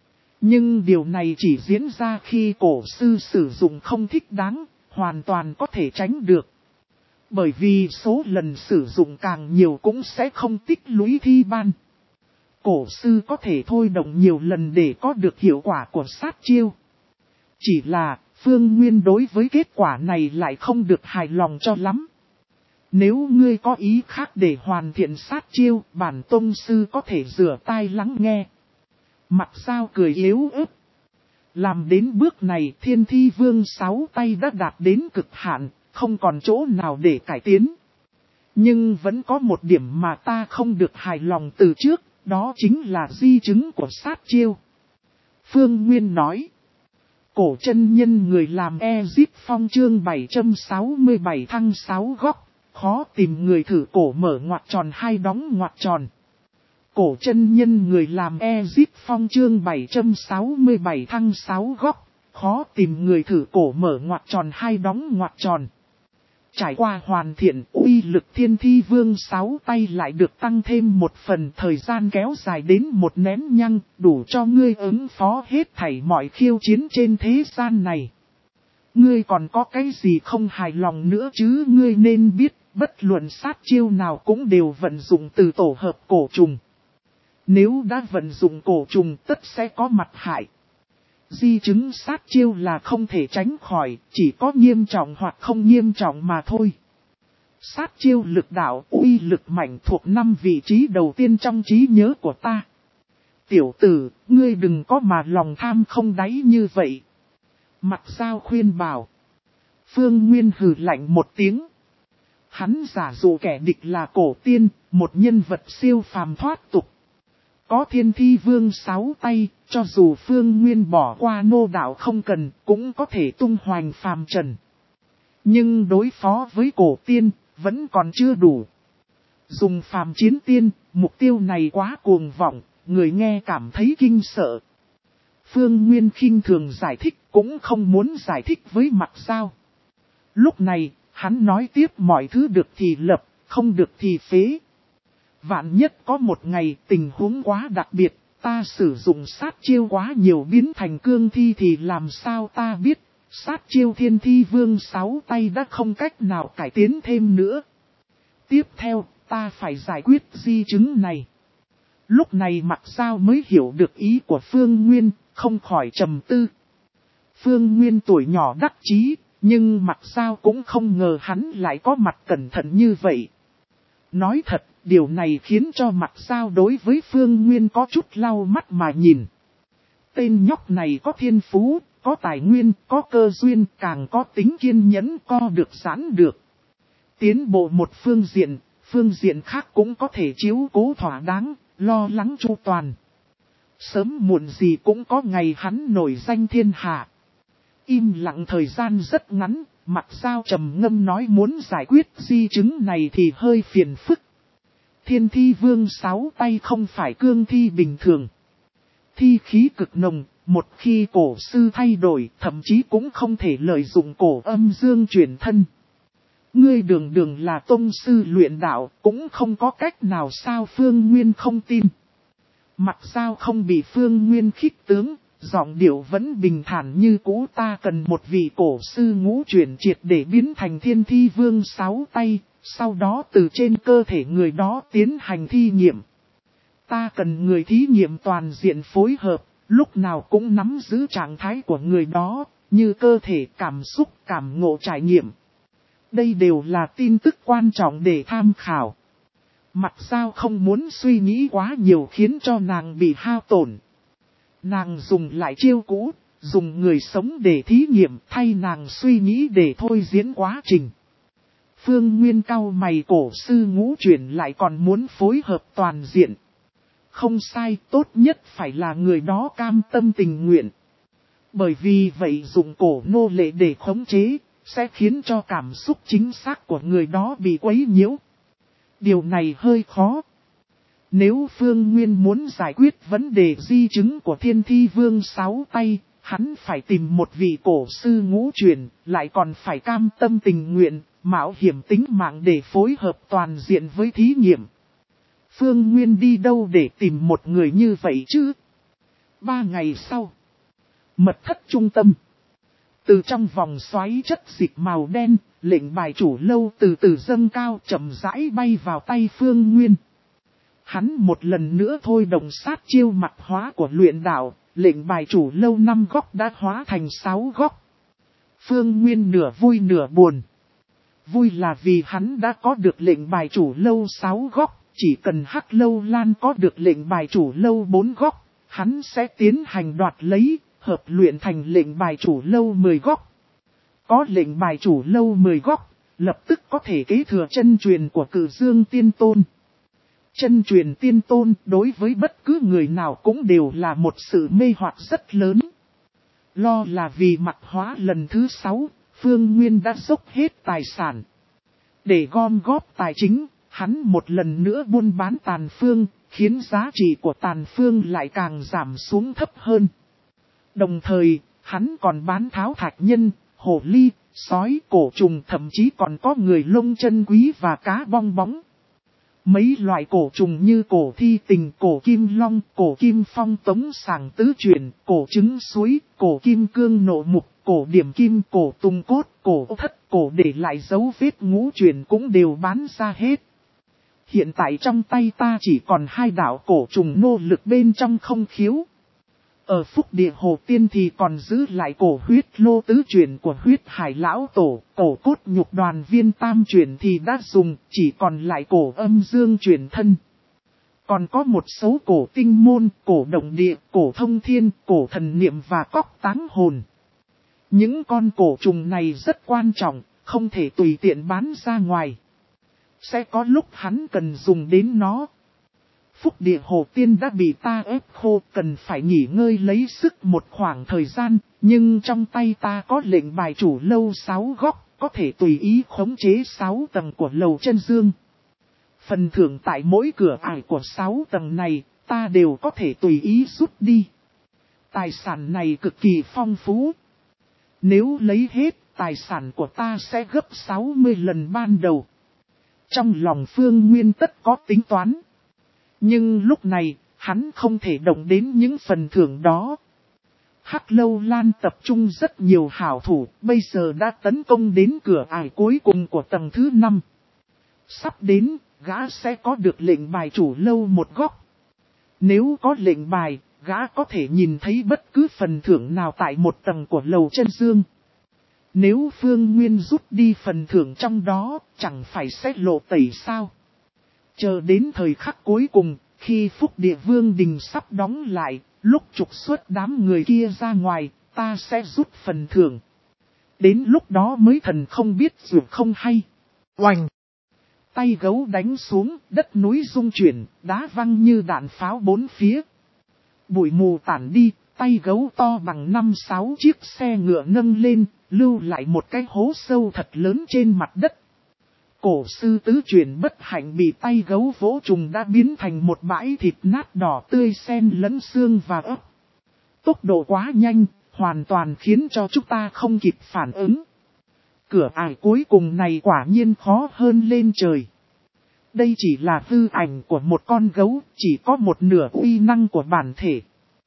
Nhưng điều này chỉ diễn ra khi cổ sư sử dụng không thích đáng, hoàn toàn có thể tránh được. Bởi vì số lần sử dụng càng nhiều cũng sẽ không tích lũy thi ban. Cổ sư có thể thôi động nhiều lần để có được hiệu quả của sát chiêu. Chỉ là, Phương Nguyên đối với kết quả này lại không được hài lòng cho lắm. Nếu ngươi có ý khác để hoàn thiện sát chiêu, bản tông sư có thể rửa tai lắng nghe. Mặt Dao cười yếu ớt. Làm đến bước này, Thiên Thi Vương sáu tay đã đạt đến cực hạn, không còn chỗ nào để cải tiến. Nhưng vẫn có một điểm mà ta không được hài lòng từ trước, đó chính là di chứng của sát chiêu. Phương Nguyên nói. Cổ chân nhân người làm Ezip Phong chương bảy trăm sáu mươi bảy thăng sáu góc, khó tìm người thử cổ mở ngoặc tròn hay đóng ngoặc tròn. Cổ chân nhân người làm Ezip Phong chương bảy trăm sáu mươi bảy thăng sáu góc, khó tìm người thử cổ mở ngoặc tròn hay đóng ngoặc tròn. Trải qua hoàn thiện, uy lực Thiên Thi Vương sáu tay lại được tăng thêm một phần, thời gian kéo dài đến một nén nhang, đủ cho ngươi ứng phó hết thảy mọi khiêu chiến trên thế gian này. Ngươi còn có cái gì không hài lòng nữa chứ? Ngươi nên biết, bất luận sát chiêu nào cũng đều vận dụng từ tổ hợp cổ trùng. Nếu đã vận dụng cổ trùng tất sẽ có mặt hại. Di chứng sát chiêu là không thể tránh khỏi, chỉ có nghiêm trọng hoặc không nghiêm trọng mà thôi. Sát chiêu lực đạo uy lực mạnh thuộc năm vị trí đầu tiên trong trí nhớ của ta. Tiểu tử, ngươi đừng có mà lòng tham không đáy như vậy. Mặt Dao khuyên bảo. Phương Nguyên hừ lạnh một tiếng. Hắn giả dụ kẻ địch là cổ tiên, một nhân vật siêu phàm thoát tục. Có Thiên Thi Vương sáu tay, cho dù Phương Nguyên bỏ qua nô đạo không cần, cũng có thể tung hoành phàm trần. Nhưng đối phó với cổ tiên, vẫn còn chưa đủ. Dùng phàm chiến tiên, mục tiêu này quá cuồng vọng, người nghe cảm thấy kinh sợ. Phương Nguyên khinh thường giải thích, cũng không muốn giải thích với Mặt Dao. Lúc này, hắn nói tiếp mọi thứ được thì lập, không được thì phế. Vạn nhất có một ngày tình huống quá đặc biệt, ta sử dụng sát chiêu quá nhiều biến thành cương thi thì làm sao ta biết, sát chiêu Thiên Thi Vương sáu tay đã không cách nào cải tiến thêm nữa. Tiếp theo, ta phải giải quyết di chứng này. Lúc này Mặt Dao mới hiểu được ý của Phương Nguyên, không khỏi trầm tư. Phương Nguyên tuổi nhỏ đắc chí, nhưng Mặt Dao cũng không ngờ hắn lại có mặt cẩn thận như vậy. Nói thật, điều này khiến cho Mặt Dao đối với Phương Nguyên có chút lau mắt mà nhìn. Tên nhóc này có thiên phú, có tài nguyên, có cơ duyên, càng có tính kiên nhẫn, co được giãn được. Tiến bộ một phương diện, phương diện khác cũng có thể chiếu cố thỏa đáng, lo lắng chu toàn. Sớm muộn gì cũng có ngày hắn nổi danh thiên hạ. Im lặng thời gian rất ngắn, Mặt Dao trầm ngâm nói muốn giải quyết di chứng này thì hơi phiền phức. Thiên Thi Vương sáu tay không phải cương thi bình thường. Thi khí cực nồng, một khi cổ sư thay đổi, thậm chí cũng không thể lợi dụng cổ âm dương chuyển thân. Ngươi đường đường là tông sư luyện đạo, cũng không có cách nào sao? Phương Nguyên không tin. Mặt Dao không bị Phương Nguyên khích tướng, giọng điệu vẫn bình thản như cũ. Ta cần một vị cổ sư ngũ chuyển triệt để biến thành Thiên Thi Vương sáu tay, sau đó từ trên cơ thể người đó tiến hành thí nghiệm. Ta cần người thí nghiệm toàn diện phối hợp, lúc nào cũng nắm giữ trạng thái của người đó, như cơ thể, cảm xúc, cảm ngộ, trải nghiệm. Đây đều là tin tức quan trọng để tham khảo. Mặt Dao không muốn suy nghĩ quá nhiều khiến cho nàng bị hao tổn. Nàng dùng lại chiêu cũ, dùng người sống để thí nghiệm, thay nàng suy nghĩ để thôi diễn quá trình. Phương Nguyên cau mày, cổ sư ngũ chuyển lại còn muốn phối hợp toàn diện. Không sai, tốt nhất phải là người đó cam tâm tình nguyện. Bởi vì vậy dùng cổ nô lệ để khống chế, sẽ khiến cho cảm xúc chính xác của người đó bị quấy nhiễu. Điều này hơi khó. Nếu Phương Nguyên muốn giải quyết vấn đề di chứng của Thiên Thi Vương sáu tay, hắn phải tìm một vị cổ sư ngũ chuyển, lại còn phải cam tâm tình nguyện, mạo hiểm tính mạng để phối hợp toàn diện với thí nghiệm. Phương Nguyên đi đâu để tìm một người như vậy chứ? Ba ngày sau, mật thất trung tâm. Từ trong vòng xoáy chất dịch màu đen, lệnh bài chủ lâu từ từ dâng cao chậm rãi bay vào tay Phương Nguyên. Hắn một lần nữa thôi động sát chiêu mặt hóa của luyện đạo, lệnh bài chủ lâu năm góc đã hóa thành sáu góc. Phương Nguyên nửa vui nửa buồn. Vui là vì hắn đã có được lệnh bài chủ lâu sáu góc, chỉ cần Hắc Lâu Lan có được lệnh bài chủ lâu bốn góc, hắn sẽ tiến hành đoạt lấy, hợp luyện thành lệnh bài chủ lâu mười góc. Có lệnh bài chủ lâu mười góc, lập tức có thể kế thừa chân truyền của Cự Dương Tiên Tôn. Chân truyền Tiên Tôn đối với bất cứ người nào cũng đều là một sự mê hoặc rất lớn. Lo là vì mặt hóa lần thứ sáu, Phương Nguyên đã dốc hết tài sản. Để gom góp tài chính, hắn một lần nữa buôn bán tàn phương, khiến giá trị của tàn phương lại càng giảm xuống thấp hơn. Đồng thời, hắn còn bán tháo thạch nhân, hồ ly, sói, cổ trùng, thậm chí còn có người lông chân quý và cá bong bóng. Mấy loại cổ trùng như cổ thi tình, cổ kim long, cổ kim phong tống sàng tứ chuyển, cổ trứng suối, cổ kim cương nộ mục, cổ điểm kim, cổ tung cốt, cổ thất, cổ để lại dấu vết ngũ chuyển cũng đều bán ra hết. Hiện tại trong tay ta chỉ còn hai đạo cổ trùng nô lực bên trong không khiếu. Ở Phúc Địa Hồ Tiên thì còn giữ lại cổ huyết lô tứ chuyển của huyết hải lão tổ, cổ cốt nhục đoàn viên tam chuyển thì đã dùng, chỉ còn lại cổ âm dương chuyển thân. Còn có một số cổ tinh môn, cổ động địa, cổ thông thiên, cổ thần niệm và cóc táng hồn. Những con cổ trùng này rất quan trọng, không thể tùy tiện bán ra ngoài. Sẽ có lúc hắn cần dùng đến nó. Phúc Địa Hồ Tiên đã bị ta ép khô, cần phải nghỉ ngơi lấy sức một khoảng thời gian, nhưng trong tay ta có lệnh bài chủ lâu sáu góc, có thể tùy ý khống chế sáu tầng của lầu chân dương. Phần thưởng tại mỗi cửa ải của sáu tầng này, ta đều có thể tùy ý rút đi. Tài sản này cực kỳ phong phú. Nếu lấy hết, tài sản của ta sẽ gấp sáu mươi lần ban đầu. Trong lòng Phương Nguyên tất có tính toán. Nhưng lúc này, hắn không thể động đến những phần thưởng đó. Hắc Lâu Lan tập trung rất nhiều hảo thủ, bây giờ đã tấn công đến cửa ải cuối cùng của tầng thứ năm. Sắp đến, gã sẽ có được lệnh bài chủ lâu một góc. Nếu có lệnh bài, gã có thể nhìn thấy bất cứ phần thưởng nào tại một tầng của lầu chân dương. Nếu Phương Nguyên rút đi phần thưởng trong đó, chẳng phải sẽ lộ tẩy sao? Chờ đến thời khắc cuối cùng, khi Phúc Địa Vương Đình sắp đóng lại, lúc trục xuất đám người kia ra ngoài, ta sẽ rút phần thưởng. Đến lúc đó mới thần không biết dù không hay. Oành! Tay gấu đánh xuống, đất núi rung chuyển, đá văng như đạn pháo bốn phía. Bụi mù tản đi, tay gấu to bằng năm sáu chiếc xe ngựa nâng lên, lưu lại một cái hố sâu thật lớn trên mặt đất. Cổ sư tứ chuyển bất hạnh bị tay gấu vỗ trùng đã biến thành một bãi thịt nát đỏ tươi xen lẫn xương và ớt. Tốc độ quá nhanh, hoàn toàn khiến cho chúng ta không kịp phản ứng. Cửa ải cuối cùng này quả nhiên khó hơn lên trời. Đây chỉ là hư ảnh của một con gấu, chỉ có một nửa uy năng của bản thể.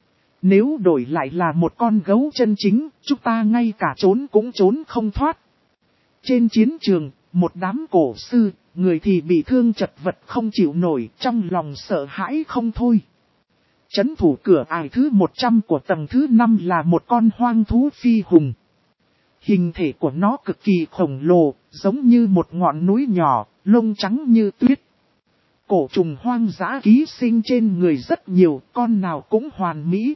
Nếu đổi lại là một con gấu chân chính, chúng ta ngay cả trốn cũng trốn không thoát. Trên chiến trường, một đám cổ sư, người thì bị thương chật vật không chịu nổi, trong lòng sợ hãi không thôi. Chấn thủ cửa ải thứ một trăm của tầng thứ năm là một con hoang thú phi hùng. Hình thể của nó cực kỳ khổng lồ, giống như một ngọn núi nhỏ, lông trắng như tuyết. Cổ trùng hoang dã ký sinh trên người rất nhiều, con nào cũng hoàn mỹ.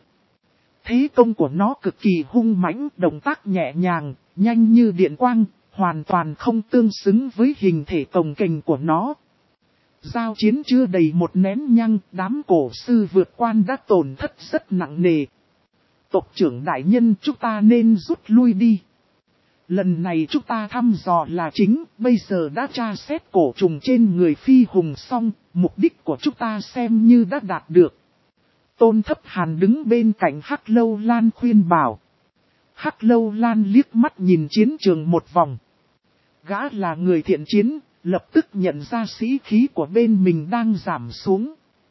Thế công của nó cực kỳ hung mãnh, động tác nhẹ nhàng, nhanh như điện quang, hoàn toàn không tương xứng với hình thể cồng kềnh của nó. Giao chiến chưa đầy một nén nhang, đám cổ sư vượt quan đã tổn thất rất nặng nề. Tộc trưởng đại nhân, chúng ta nên rút lui đi. Lần này chúng ta thăm dò là chính, bây giờ đã tra xét cổ trùng trên người phi hùng xong, mục đích của chúng ta xem như đã đạt được. Tôn Thấp Hàn đứng bên cạnh Hắc Lâu Lan khuyên bảo. Hắc Lâu Lan liếc mắt nhìn chiến trường một vòng. Gã là người thiện chiến, lập tức nhận ra sĩ khí của bên mình đang giảm xuống.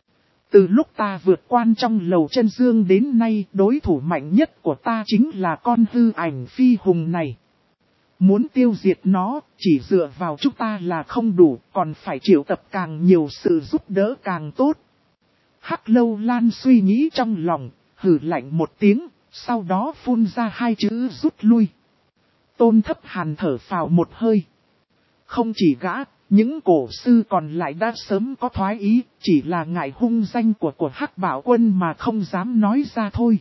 Từ lúc ta vượt quan trong lầu chân dương đến nay, đối thủ mạnh nhất của ta chính là con hư ảnh phi hùng này. Muốn tiêu diệt nó, chỉ dựa vào chúng ta là không đủ, còn phải triệu tập càng nhiều sự giúp đỡ càng tốt. Hắc Lâu Lan suy nghĩ trong lòng, hừ lạnh một tiếng, sau đó phun ra hai chữ rút lui. Tôn Thấp Hàn thở phào một hơi. Không chỉ gã, những cổ sư còn lại đã sớm có thoái ý, chỉ là ngại hung danh của của Hắc Bảo Quân mà không dám nói ra thôi.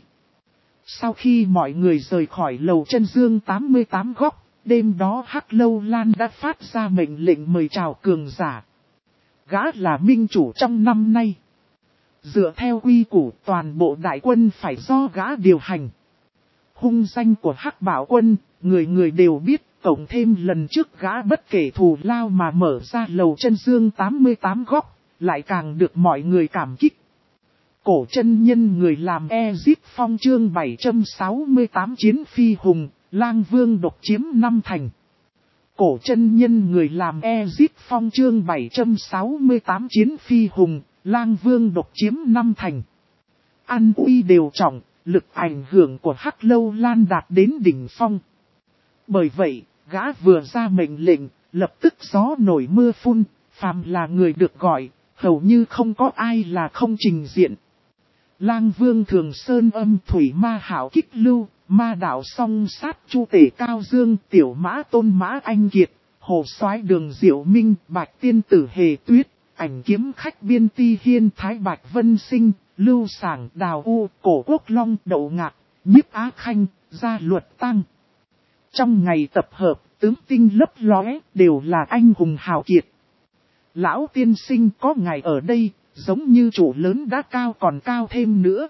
Sau khi mọi người rời khỏi lầu chân dương tám mươi tám góc, đêm đó Hắc Lâu Lan đã phát ra mệnh lệnh mời chào cường giả. Gã là minh chủ trong năm nay. Dựa theo quy củ toàn bộ đại quân phải do gã điều hành. Hung danh của Hắc Bảo Quân, người người đều biết, cộng thêm lần trước gã bất kể thù lao mà mở ra lầu chân dương tám mươi tám góc, lại càng được mọi người cảm kích. Cổ chân nhân người làm Ezip Phong chương bảy trăm sáu mươi tám chiến phi hùng, Lang Vương độc chiếm năm thành. Cổ chân nhân người làm Ezip Phong chương bảy trăm sáu mươi tám chiến phi hùng, Lang Vương độc chiếm năm thành. An uy đều trọng, lực ảnh hưởng của Hắc Lâu Lan đạt đến đỉnh phong. Bởi vậy, gã vừa ra mệnh lệnh, lập tức gió nổi mưa phun, phàm là người được gọi, hầu như không có ai là không trình diện. Lang Vương Thường Sơn Âm Thủy Ma Hảo Kích Lưu, Ma Đạo Song Sát Chu Tể Cao Dương, Tiểu Mã Tôn Mã Anh Kiệt, Hồ Soái Đường Diệu Minh, Bạch Tiên Tử Hề Tuyết, Ảnh Kiếm Khách Biên Ti Hiên Thái Bạch Vân Sinh, Lưu Sảng Đào U, Cổ Quốc Long Đậu Ngạc, Nhiếp Á Khanh, Gia Luật Tăng. Trong ngày tập hợp, tướng tinh lấp lóe đều là anh hùng hào kiệt. Lão tiên sinh có ngài ở đây, giống như chủ lớn đã cao còn cao thêm nữa.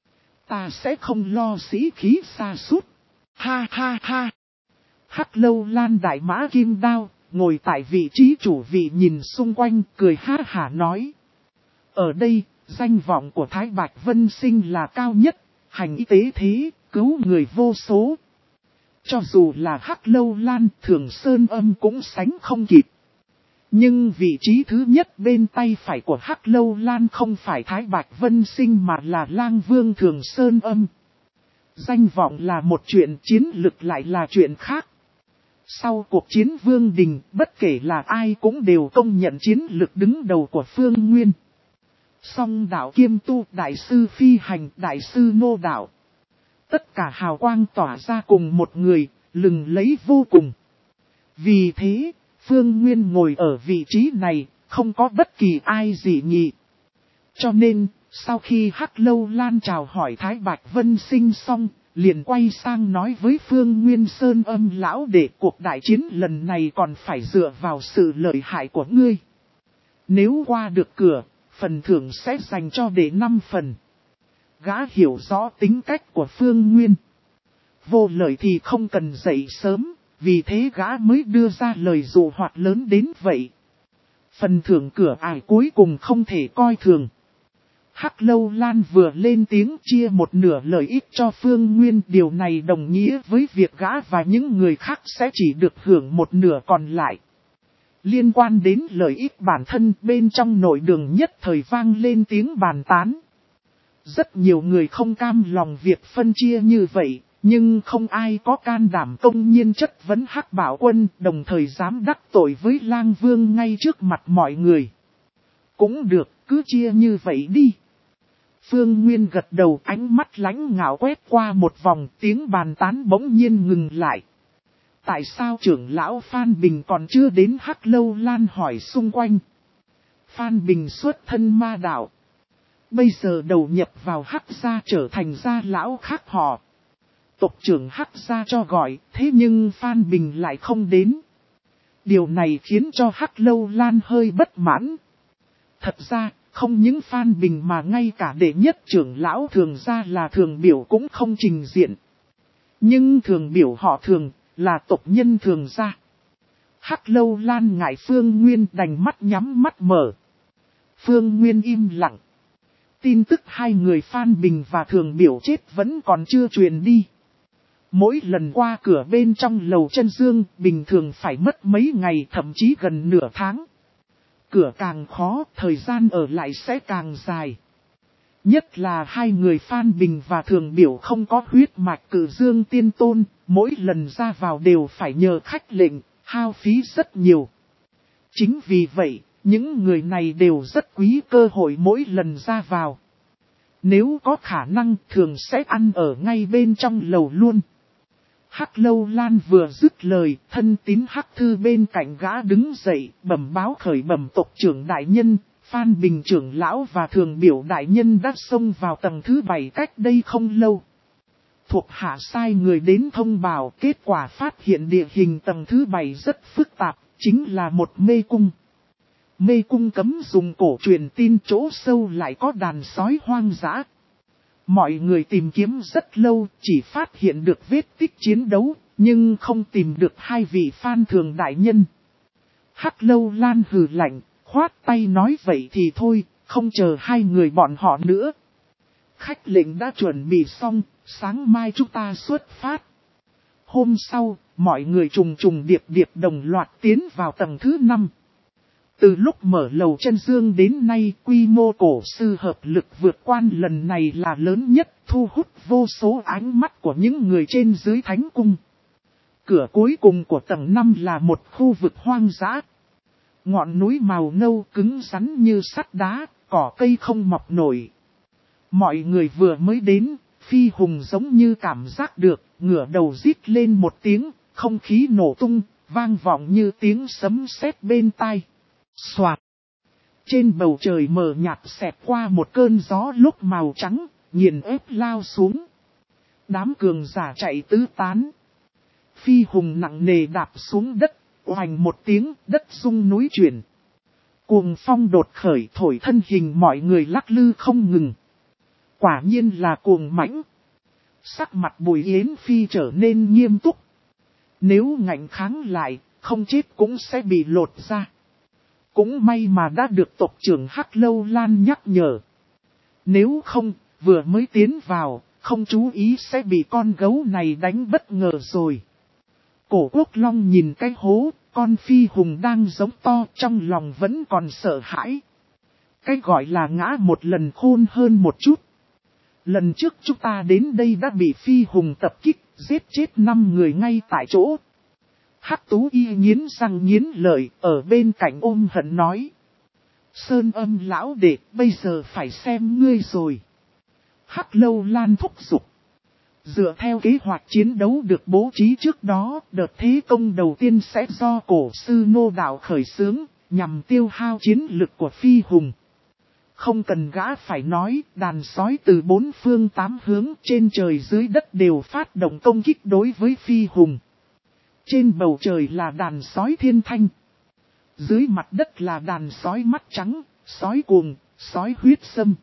Ta sẽ không lo sĩ khí xa sút. Ha ha ha. Hắc Lâu Lan đại mã kim đao, ngồi tại vị trí chủ vị nhìn xung quanh cười ha hả nói. Ở đây, danh vọng của Thái Bạch Vân Sinh là cao nhất, hành y tế thế, cứu người vô số. Cho dù là Hắc Lâu Lan, Thường Sơn Âm cũng sánh không kịp. Nhưng vị trí thứ nhất bên tay phải của Hắc Lâu Lan không phải Thái Bạch Vân Sinh mà là Lang Vương Thường Sơn Âm. Danh vọng là một chuyện, chiến lực lại là chuyện khác. Sau cuộc chiến Vương Đình, bất kể là ai cũng đều công nhận chiến lực đứng đầu của Phương Nguyên. Song đạo kiêm tu, đại sư phi hành, đại sư nô đạo. Tất cả hào quang tỏa ra cùng một người, lừng lấy vô cùng. Vì thế, Phương Nguyên ngồi ở vị trí này, không có bất kỳ ai dị nghị. Cho nên, sau khi Hắc Lâu Lan chào hỏi Thái Bạch Vân Sinh xong, liền quay sang nói với Phương Nguyên Sơn Âm lão để cuộc đại chiến lần này còn phải dựa vào sự lợi hại của ngươi. Nếu qua được cửa, phần thưởng sẽ dành cho đệ năm phần. Gã hiểu rõ tính cách của Phương Nguyên. Vô lợi thì không cần dậy sớm, vì thế gã mới đưa ra lời dụ hoạt lớn đến vậy. Phần thưởng cửa ải cuối cùng không thể coi thường. Hắc Lâu Lan vừa lên tiếng chia một nửa lợi ích cho Phương Nguyên, điều này đồng nghĩa với việc gã và những người khác sẽ chỉ được hưởng một nửa còn lại. Liên quan đến lợi ích bản thân, bên trong nội đường nhất thời vang lên tiếng bàn tán. Rất nhiều người không cam lòng việc phân chia như vậy, nhưng không ai có can đảm công nhiên chất vấn Hắc Bảo Quân, đồng thời dám đắc tội với Lang Vương ngay trước mặt mọi người. Cũng được, cứ chia như vậy đi. Phương Nguyên gật đầu, ánh mắt lãnh ngạo quét qua một vòng, tiếng bàn tán bỗng nhiên ngừng lại. Tại sao trưởng lão Phan Bình còn chưa đến? Hắc Lâu Lan hỏi xung quanh. Phan Bình xuất thân ma đạo. Bây giờ đầu nhập vào Hắc gia trở thành gia lão khác họ. Tộc trưởng Hắc gia cho gọi, thế nhưng Phan Bình lại không đến. Điều này khiến cho Hắc Lâu Lan hơi bất mãn. Thật ra, không những Phan Bình mà ngay cả đệ nhất trưởng lão Thường gia là Thường Biểu cũng không trình diện. Nhưng Thường Biểu họ Thường, là tộc nhân Thường gia. Hắc Lâu Lan ngại Phương Nguyên đành mắt nhắm mắt mở. Phương Nguyên im lặng. Tin tức hai người Phan Bình và Thường Biểu chết vẫn còn chưa truyền đi. Mỗi lần qua cửa bên trong lầu chân dương, bình thường phải mất mấy ngày, thậm chí gần nửa tháng. Cửa càng khó, thời gian ở lại sẽ càng dài. Nhất là hai người Phan Bình và Thường Biểu không có huyết mạch Cử Dương Tiên Tôn, mỗi lần ra vào đều phải nhờ khách lệnh, hao phí rất nhiều. Chính vì vậy, những người này đều rất quý cơ hội mỗi lần ra vào. Nếu có khả năng thường sẽ ăn ở ngay bên trong lầu luôn. Hắc Lâu Lan vừa dứt lời, thân tín Hắc Thư bên cạnh gã đứng dậy, bẩm báo khởi bẩm tộc trưởng đại nhân, Phan Bình trưởng lão và thường biểu đại nhân đã xông vào tầng thứ bảy cách đây không lâu. Thuộc hạ sai người đến thông báo, kết quả phát hiện địa hình tầng thứ bảy rất phức tạp, chính là một mê cung. Mê cung cấm dùng cổ truyền tin chỗ sâu lại có đàn sói hoang dã. Mọi người tìm kiếm rất lâu, chỉ phát hiện được vết tích chiến đấu, nhưng không tìm được hai vị Phan thường đại nhân. Hắc Lâu Lan hừ lạnh, khoát tay nói vậy thì thôi, không chờ hai người bọn họ nữa. Khách lệnh đã chuẩn bị xong, sáng mai chúng ta xuất phát. Hôm sau, mọi người trùng trùng điệp điệp đồng loạt tiến vào tầng thứ năm. Từ lúc mở lầu chân dương đến nay, quy mô cổ sư hợp lực vượt quan lần này là lớn nhất, thu hút vô số ánh mắt của những người trên dưới thánh cung. Cửa cuối cùng của tầng năm là một khu vực hoang dã. Ngọn núi màu nâu cứng rắn như sắt đá, cỏ cây không mọc nổi. Mọi người vừa mới đến, Phi Hùng giống như cảm giác được, ngửa đầu rít lên một tiếng, không khí nổ tung, vang vọng như tiếng sấm sét bên tai. Soạt. Trên bầu trời mờ nhạt xẹt qua một cơn gió lúc màu trắng, nghiền ép lao xuống. Đám cường giả chạy tứ tán. Phi Hùng nặng nề đạp xuống đất, oành một tiếng, đất rung núi chuyển. Cuồng phong đột khởi thổi thân hình mọi người lắc lư không ngừng. Quả nhiên là cuồng mãnh. Sắc mặt Bùi Yến Phi trở nên nghiêm túc. Nếu ngạnh kháng lại, không chết cũng sẽ bị lột ra. Cũng may mà đã được tộc trưởng Hắc Lâu Lan nhắc nhở. Nếu không, vừa mới tiến vào, không chú ý sẽ bị con gấu này đánh bất ngờ rồi. Cổ Quốc Long nhìn cái hố, con Phi Hùng đang giống to trong lòng vẫn còn sợ hãi. Cái gọi là ngã một lần khôn hơn một chút. Lần trước chúng ta đến đây đã bị Phi Hùng tập kích, giết chết năm người ngay tại chỗ. Hắc Tú Y nghiến răng nghiến lợi, ở bên cạnh ôm hận nói. Sơn Âm lão đệ, bây giờ phải xem ngươi rồi. Hắc Lâu Lan thúc giục. Dựa theo kế hoạch chiến đấu được bố trí trước đó, đợt thế công đầu tiên sẽ do cổ sư Nô Đạo khởi xướng, nhằm tiêu hao chiến lực của Phi Hùng. Không cần gã phải nói, đàn sói từ bốn phương tám hướng trên trời dưới đất đều phát động công kích đối với Phi Hùng. Trên bầu trời là đàn sói thiên thanh. Dưới mặt đất là đàn sói mắt trắng, sói cuồng, sói huyết sâm.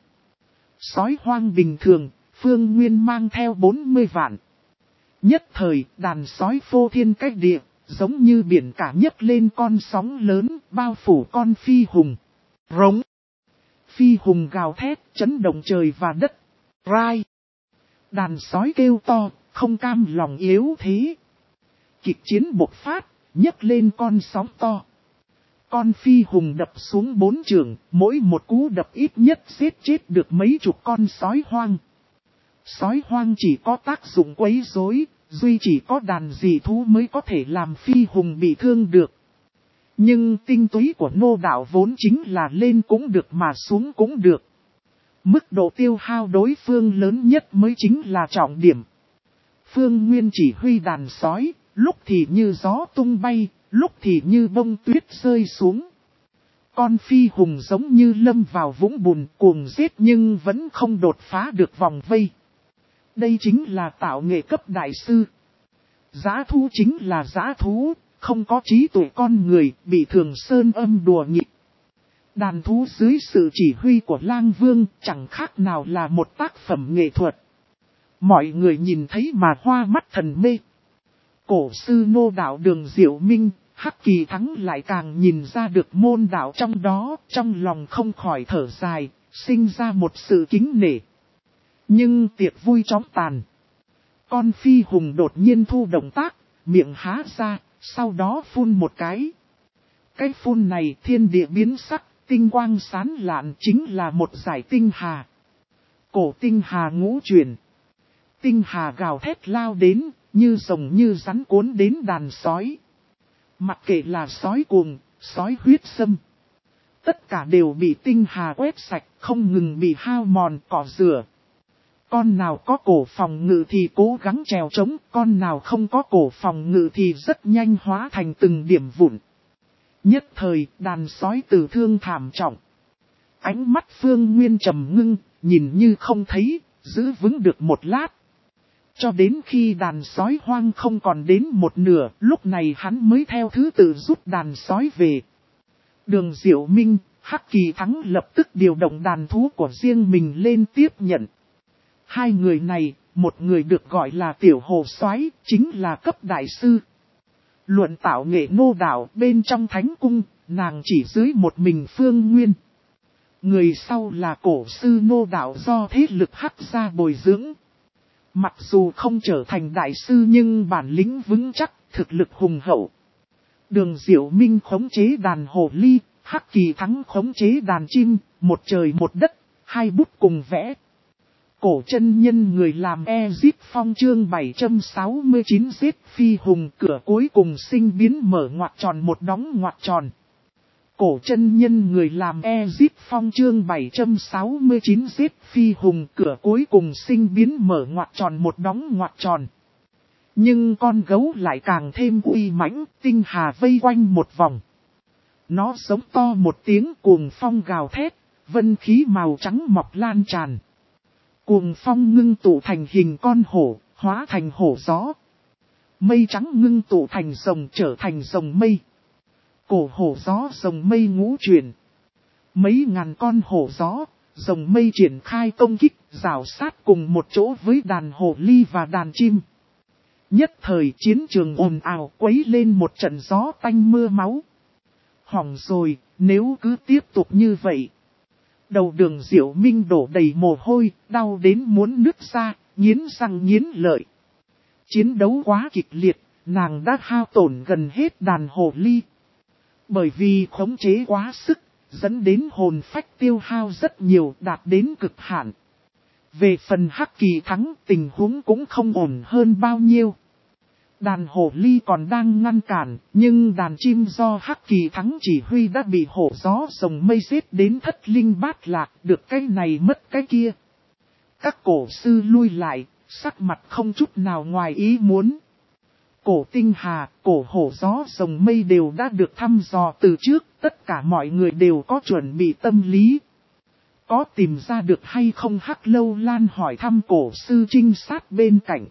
Sói hoang bình thường, Phương Nguyên mang theo bốn mươi vạn. Nhất thời, đàn sói phô thiên cách địa, giống như biển cả nhấc lên con sóng lớn, bao phủ con Phi Hùng. Rống. Phi Hùng gào thét, chấn động trời và đất. Rai. Đàn sói kêu to, không cam lòng yếu thế. Kịch chiến bộc phát, nhấc lên con sóng to. Con Phi Hùng đập xuống bốn trường, mỗi một cú đập ít nhất giết chết được mấy chục con sói hoang. Sói hoang chỉ có tác dụng quấy rối, duy chỉ có đàn dị thú mới có thể làm Phi Hùng bị thương được. Nhưng tinh túy của Nô Đạo vốn chính là lên cũng được mà xuống cũng được. Mức độ tiêu hao đối phương lớn nhất mới chính là trọng điểm. Phương Nguyên chỉ huy đàn sói, lúc thì như gió tung bay, lúc thì như bông tuyết rơi xuống. Con Phi Hùng giống như lâm vào vũng bùn cuồng giết nhưng vẫn không đột phá được vòng vây. Đây chính là tạo nghệ cấp đại sư. Dã thú chính là dã thú, không có trí tuệ con người, bị Thường Sơn Âm đùa nghịch. Đàn thú dưới sự chỉ huy của Lang Vương chẳng khác nào là một tác phẩm nghệ thuật. Mọi người nhìn thấy mà hoa mắt thần mê. Cổ sư Nô Đạo Đường Diệu Minh, Hắc Kỳ Thắng lại càng nhìn ra được môn đạo trong đó, trong lòng không khỏi thở dài, sinh ra một sự kính nể. Nhưng tiệc vui chóng tàn. Con Phi Hùng đột nhiên thu động tác, miệng há ra, sau đó phun một cái. Cái phun này thiên địa biến sắc, tinh quang sáng lạn chính là một giải tinh hà. Cổ tinh hà ngũ chuyển. Tinh hà gào thét lao đến, như rồng như rắn cuốn đến đàn sói. Mặc kệ là sói cuồng, sói huyết sâm. tất cả đều bị tinh hà quét sạch, không ngừng bị hao mòn cỏ rửa. Con nào có cổ phòng ngự thì cố gắng trèo trống, con nào không có cổ phòng ngự thì rất nhanh hóa thành từng điểm vụn. Nhất thời, đàn sói tử thương thảm trọng. Ánh mắt Phương Nguyên trầm ngưng, nhìn như không thấy, giữ vững được một lát. Cho đến khi đàn sói hoang không còn đến một nửa, lúc này hắn mới theo thứ tự rút đàn sói về. Đường Diệu Minh, Hắc Kỳ Thắng lập tức điều động đàn thú của riêng mình lên tiếp nhận. Hai người này, một người được gọi là Tiểu Hồ Soái, chính là cấp đại sư. Luận tạo nghệ ngô đạo bên trong thánh cung, nàng chỉ dưới một mình Phương Nguyên. Người sau là cổ sư ngô đạo do thế lực Hắc gia bồi dưỡng. Mặc dù không trở thành đại sư nhưng bản lĩnh vững chắc, thực lực hùng hậu. Đường Diệu Minh khống chế đàn hồ ly, Hắc Kỳ Thắng khống chế đàn chim, một trời một đất, hai bút cùng vẽ. Cổ chân nhân người làm Ezip Phong chương bảy trăm sáu mươi chín giết phi hùng, cửa cuối cùng sinh biến mở ngoặc tròn một đóng ngoặc tròn. Cổ chân nhân người làm Ezip Phong chương bảy trăm sáu mươi chín giết phi hùng, cửa cuối cùng sinh biến mở ngoặc tròn một đóng ngoặc tròn. Nhưng con gấu lại càng thêm uy mãnh, tinh hà vây quanh một vòng. Nó giống to một tiếng, cuồng phong gào thét, vân khí màu trắng mọc lan tràn. Cuồng phong ngưng tụ thành hình con hổ, hóa thành hổ gió. Mây trắng ngưng tụ thành rồng, trở thành rồng mây. Cổ hổ gió rồng mây ngũ chuyển. Mấy ngàn con hổ gió, rồng mây triển khai công kích, rào sát cùng một chỗ với đàn hồ ly và đàn chim. Nhất thời chiến trường ồn ào, quấy lên một trận gió tanh mưa máu. Hỏng rồi, nếu cứ tiếp tục như vậy. Đầu Đường Diệu Minh đổ đầy mồ hôi, đau đến muốn nứt ra, nghiến răng nghiến lợi. Chiến đấu quá kịch liệt, nàng đã hao tổn gần hết đàn hồ ly. Bởi vì khống chế quá sức, dẫn đến hồn phách tiêu hao rất nhiều, đạt đến cực hạn. Về phần Hắc Kỳ Thắng, tình huống cũng không ổn hơn bao nhiêu. Đàn hổ ly còn đang ngăn cản, nhưng đàn chim do Hắc Kỳ Thắng chỉ huy đã bị hổ gió rồng mây giết đến thất linh bát lạc, được cái này mất cái kia. Các cổ sư lui lại, sắc mặt không chút nào ngoài ý muốn. Cổ tinh hà, cổ hổ gió rồng mây đều đã được thăm dò từ trước, tất cả mọi người đều có chuẩn bị tâm lý. Có tìm ra được hay không? Hắc Lâu Lan hỏi thăm cổ sư trinh sát bên cạnh.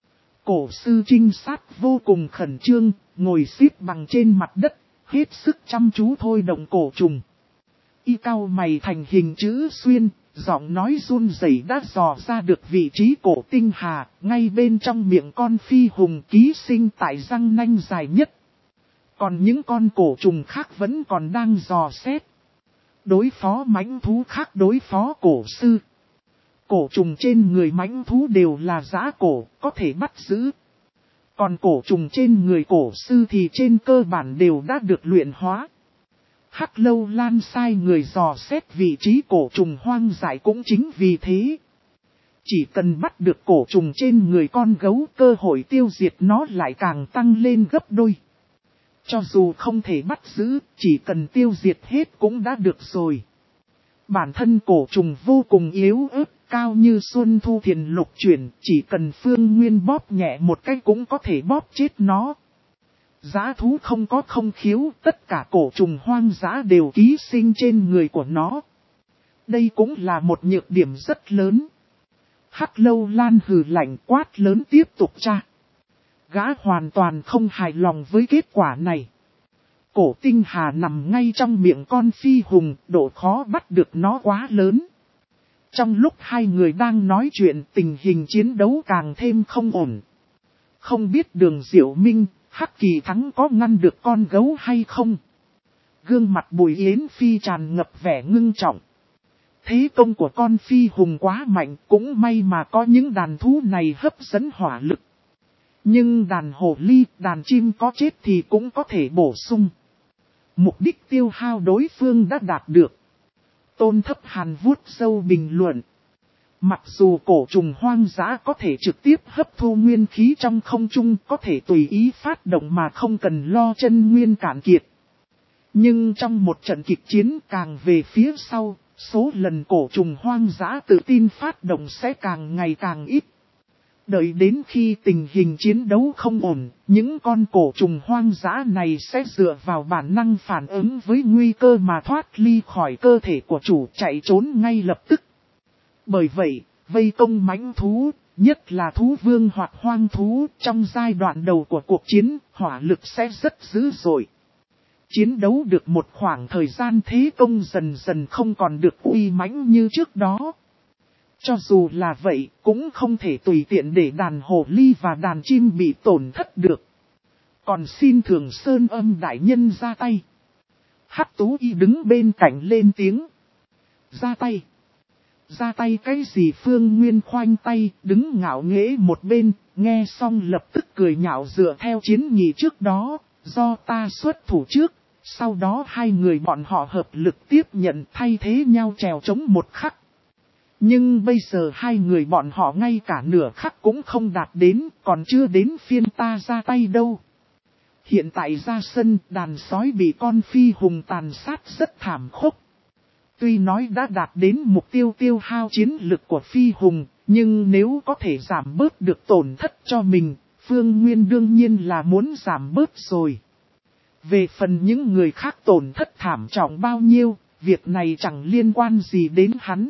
Cổ sư trinh sát vô cùng khẩn trương, ngồi xếp bằng trên mặt đất, hết sức chăm chú thôi động cổ trùng. Y cau mày thành hình chữ xuyên, giọng nói run rẩy đã dò ra được vị trí cổ tinh hà, ngay bên trong miệng con phi hùng ký sinh tại răng nanh dài nhất. Còn những con cổ trùng khác vẫn còn đang dò xét. Đối phó mãnh thú khác đối phó cổ sư. Cổ trùng trên người mãnh thú đều là giã cổ, có thể bắt giữ. Còn cổ trùng trên người cổ sư thì trên cơ bản đều đã được luyện hóa. Hắc Lâu Lan sai người dò xét vị trí cổ trùng hoang dại cũng chính vì thế. Chỉ cần bắt được cổ trùng trên người con gấu, cơ hội tiêu diệt nó lại càng tăng lên gấp đôi. Cho dù không thể bắt giữ, chỉ cần tiêu diệt hết cũng đã được rồi. Bản thân cổ trùng vô cùng yếu ớt, cao như xuân thu thiền lục chuyển, chỉ cần Phương Nguyên bóp nhẹ một cái cũng có thể bóp chết nó. Dã thú không có không khiếu, tất cả cổ trùng hoang dã đều ký sinh trên người của nó. Đây cũng là một nhược điểm rất lớn. Hắc Lâu Lan hừ lạnh quát lớn tiếp tục tra. Gã hoàn toàn không hài lòng với kết quả này. Cổ tinh hà nằm ngay trong miệng con phi hùng, độ khó bắt được nó quá lớn. Trong lúc hai người đang nói chuyện, tình hình chiến đấu càng thêm không ổn. Không biết Đường Diệu Minh, Hắc Kỳ Thắng có ngăn được con gấu hay không? Gương mặt Bùi Yến Phi tràn ngập vẻ ngưng trọng. Thế công của con phi hùng quá mạnh, cũng may mà có những đàn thú này hấp dẫn hỏa lực. Nhưng đàn hồ ly, đàn chim có chết thì cũng có thể bổ sung. Mục đích tiêu hao đối phương đã đạt được. Tôn Thấp Hàn vuốt râu bình luận. Mặc dù cổ trùng hoang dã có thể trực tiếp hấp thu nguyên khí trong không trung, có thể tùy ý phát động mà không cần lo chân nguyên cạn kiệt. Nhưng trong một trận kịch chiến càng về phía sau, số lần cổ trùng hoang dã tự tin phát động sẽ càng ngày càng ít. Đợi đến khi tình hình chiến đấu không ổn, những con cổ trùng hoang dã này sẽ dựa vào bản năng phản ứng với nguy cơ mà thoát ly khỏi cơ thể của chủ, chạy trốn ngay lập tức. Bởi vậy, vây công mãnh thú, nhất là thú vương hoặc hoang thú, trong giai đoạn đầu của cuộc chiến, hỏa lực sẽ rất dữ dội. Chiến đấu được một khoảng thời gian, thế công dần dần không còn được uy mãnh như trước đó. Cho dù là vậy, cũng không thể tùy tiện để đàn hồ ly và đàn chim bị tổn thất được. Còn xin Thường Sơn Âm đại nhân ra tay. Hắc Tú Y đứng bên cạnh lên tiếng. Ra tay. Ra tay cái gì? Phương Nguyên khoanh tay, đứng ngạo nghễ một bên, nghe xong lập tức cười nhạo dựa theo chiến nghị trước đó, do ta xuất thủ trước, sau đó hai người bọn họ hợp lực tiếp nhận thay thế nhau trèo chống một khắc. Nhưng bây giờ hai người bọn họ ngay cả nửa khắc cũng không đạt đến, còn chưa đến phiên ta ra tay đâu. Hiện tại ra sân, đàn sói bị con phi hùng tàn sát rất thảm khốc. Tuy nói đã đạt đến mục tiêu tiêu hao chiến lực của phi hùng, nhưng nếu có thể giảm bớt được tổn thất cho mình, Phương Nguyên đương nhiên là muốn giảm bớt rồi. Về phần những người khác tổn thất thảm trọng bao nhiêu, việc này chẳng liên quan gì đến hắn.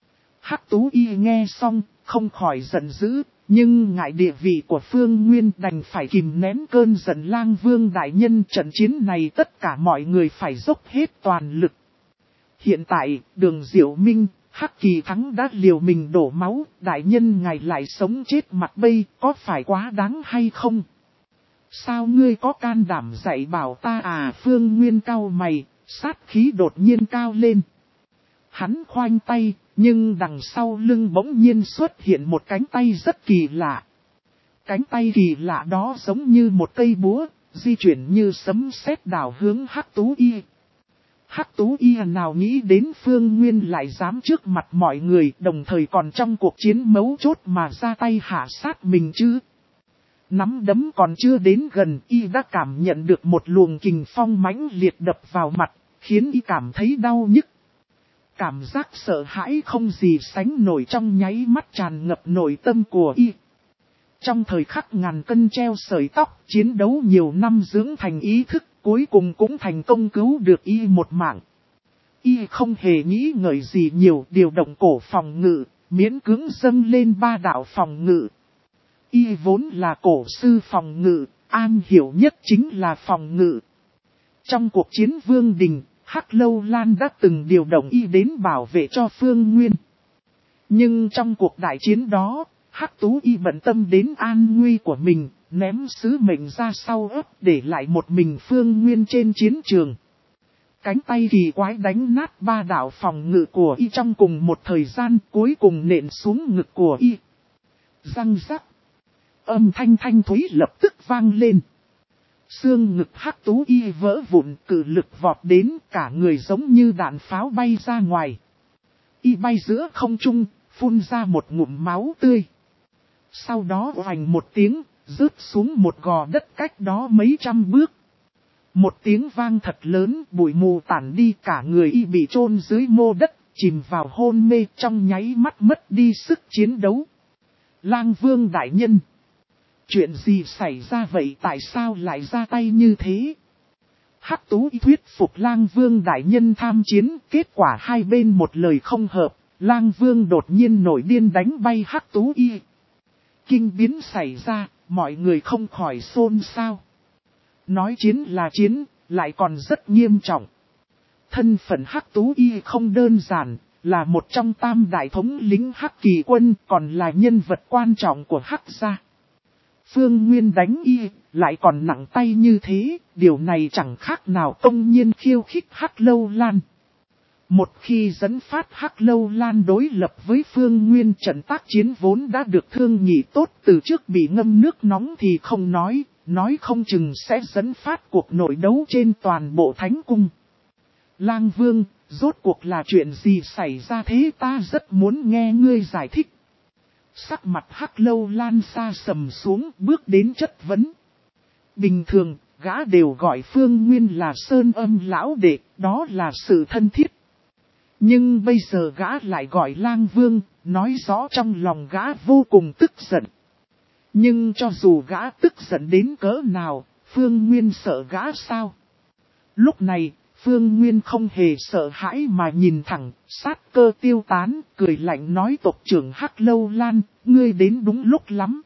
Hắc Tú Y nghe xong, không khỏi giận dữ, nhưng ngại địa vị của Phương Nguyên đành phải kìm nén cơn giận. Lang Vương đại nhân, trận chiến này tất cả mọi người phải dốc hết toàn lực. Hiện tại, Đường Diệu Minh, Hắc Kỳ Thắng đã liều mình đổ máu, đại nhân ngài lại sống chết mặt bay, có phải quá đáng hay không? Sao ngươi có can đảm dạy bảo ta à? Phương Nguyên cau mày, sát khí đột nhiên cao lên. Hắn khoanh tay, nhưng đằng sau lưng bỗng nhiên xuất hiện một cánh tay rất kỳ lạ. Cánh tay kỳ lạ đó giống như một cây búa, di chuyển như sấm sét đảo hướng Hắc Tú Y. Hắc Tú Y nào nghĩ đến Phương Nguyên lại dám trước mặt mọi người, đồng thời còn trong cuộc chiến mấu chốt mà ra tay hạ sát mình chứ. Nắm đấm còn chưa đến gần, Y đã cảm nhận được một luồng kình phong mãnh liệt đập vào mặt, khiến Y cảm thấy đau nhức. Cảm giác sợ hãi không gì sánh nổi trong nháy mắt tràn ngập nội tâm của Y. Trong thời khắc ngàn cân treo sợi tóc, chiến đấu nhiều năm dưỡng thành ý thức, cuối cùng cũng thành công cứu được Y một mạng. Y không hề nghĩ ngợi gì nhiều, điều động cổ phòng ngự, miễn cưỡng dâng lên ba đạo phòng ngự. Y vốn là cổ sư phòng ngự, am hiểu nhất chính là phòng ngự. Trong cuộc chiến Vương Đình, Hắc Lâu Lan đã từng điều động Y đến bảo vệ cho Phương Nguyên. Nhưng trong cuộc đại chiến đó, Hắc Tú Y bận tâm đến an nguy của mình, ném sứ mệnh ra sau ấp để lại một mình Phương Nguyên trên chiến trường. Cánh tay kỳ quái đánh nát ba đạo phòng ngự của Y trong cùng một thời gian, cuối cùng nện xuống ngực của Y. Răng rắc. Âm thanh thanh thúy lập tức vang lên. Xương ngực Hắc Tú Y vỡ vụn, cự lực vọt đến, cả người giống như đạn pháo bay ra ngoài. Y bay giữa không trung, phun ra một ngụm máu tươi. Sau đó oành một tiếng, rớt xuống một gò đất cách đó mấy trăm bước. Một tiếng vang thật lớn, bụi mù tản đi, cả người Y bị chôn dưới mô đất, chìm vào hôn mê, trong nháy mắt mất đi sức chiến đấu. Lang Vương đại nhân. Chuyện gì xảy ra vậy, tại sao lại ra tay như thế? Hắc Tú Y thuyết phục Lang Vương đại nhân tham chiến, kết quả hai bên một lời không hợp, Lang Vương đột nhiên nổi điên đánh bay Hắc Tú Y. Kinh biến xảy ra, mọi người không khỏi xôn xao. Nói chiến là chiến, lại còn rất nghiêm trọng. Thân phận Hắc Tú Y không đơn giản, là một trong tam đại thống lính Hắc Kỳ quân, còn là nhân vật quan trọng của Hắc gia. Phương Nguyên đánh Y, lại còn nặng tay như thế, điều này chẳng khác nào công nhiên khiêu khích Hắc Lâu Lan. Một khi dẫn phát Hắc Lâu Lan đối lập với Phương Nguyên, trận tác chiến vốn đã được thương nghị tốt từ trước bị ngâm nước nóng thì không nói, nói không chừng sẽ dẫn phát cuộc nội đấu trên toàn bộ Thánh Cung. Lang Vương, rốt cuộc là chuyện gì xảy ra thế, ta rất muốn nghe ngươi giải thích. Sắc mặt Hắc Lâu Lan xa sầm xuống, bước đến chất vấn. Bình thường, gã đều gọi Phương Nguyên là Sơn Âm lão đệ, đó là sự thân thiết. Nhưng bây giờ gã lại gọi Lang Vương, nói rõ trong lòng gã vô cùng tức giận. Nhưng cho dù gã tức giận đến cỡ nào, Phương Nguyên sợ gã sao? Lúc này, Phương Nguyên không hề sợ hãi mà nhìn thẳng, sát cơ tiêu tán, cười lạnh nói tộc trưởng Hắc Lâu Lan, ngươi đến đúng lúc lắm.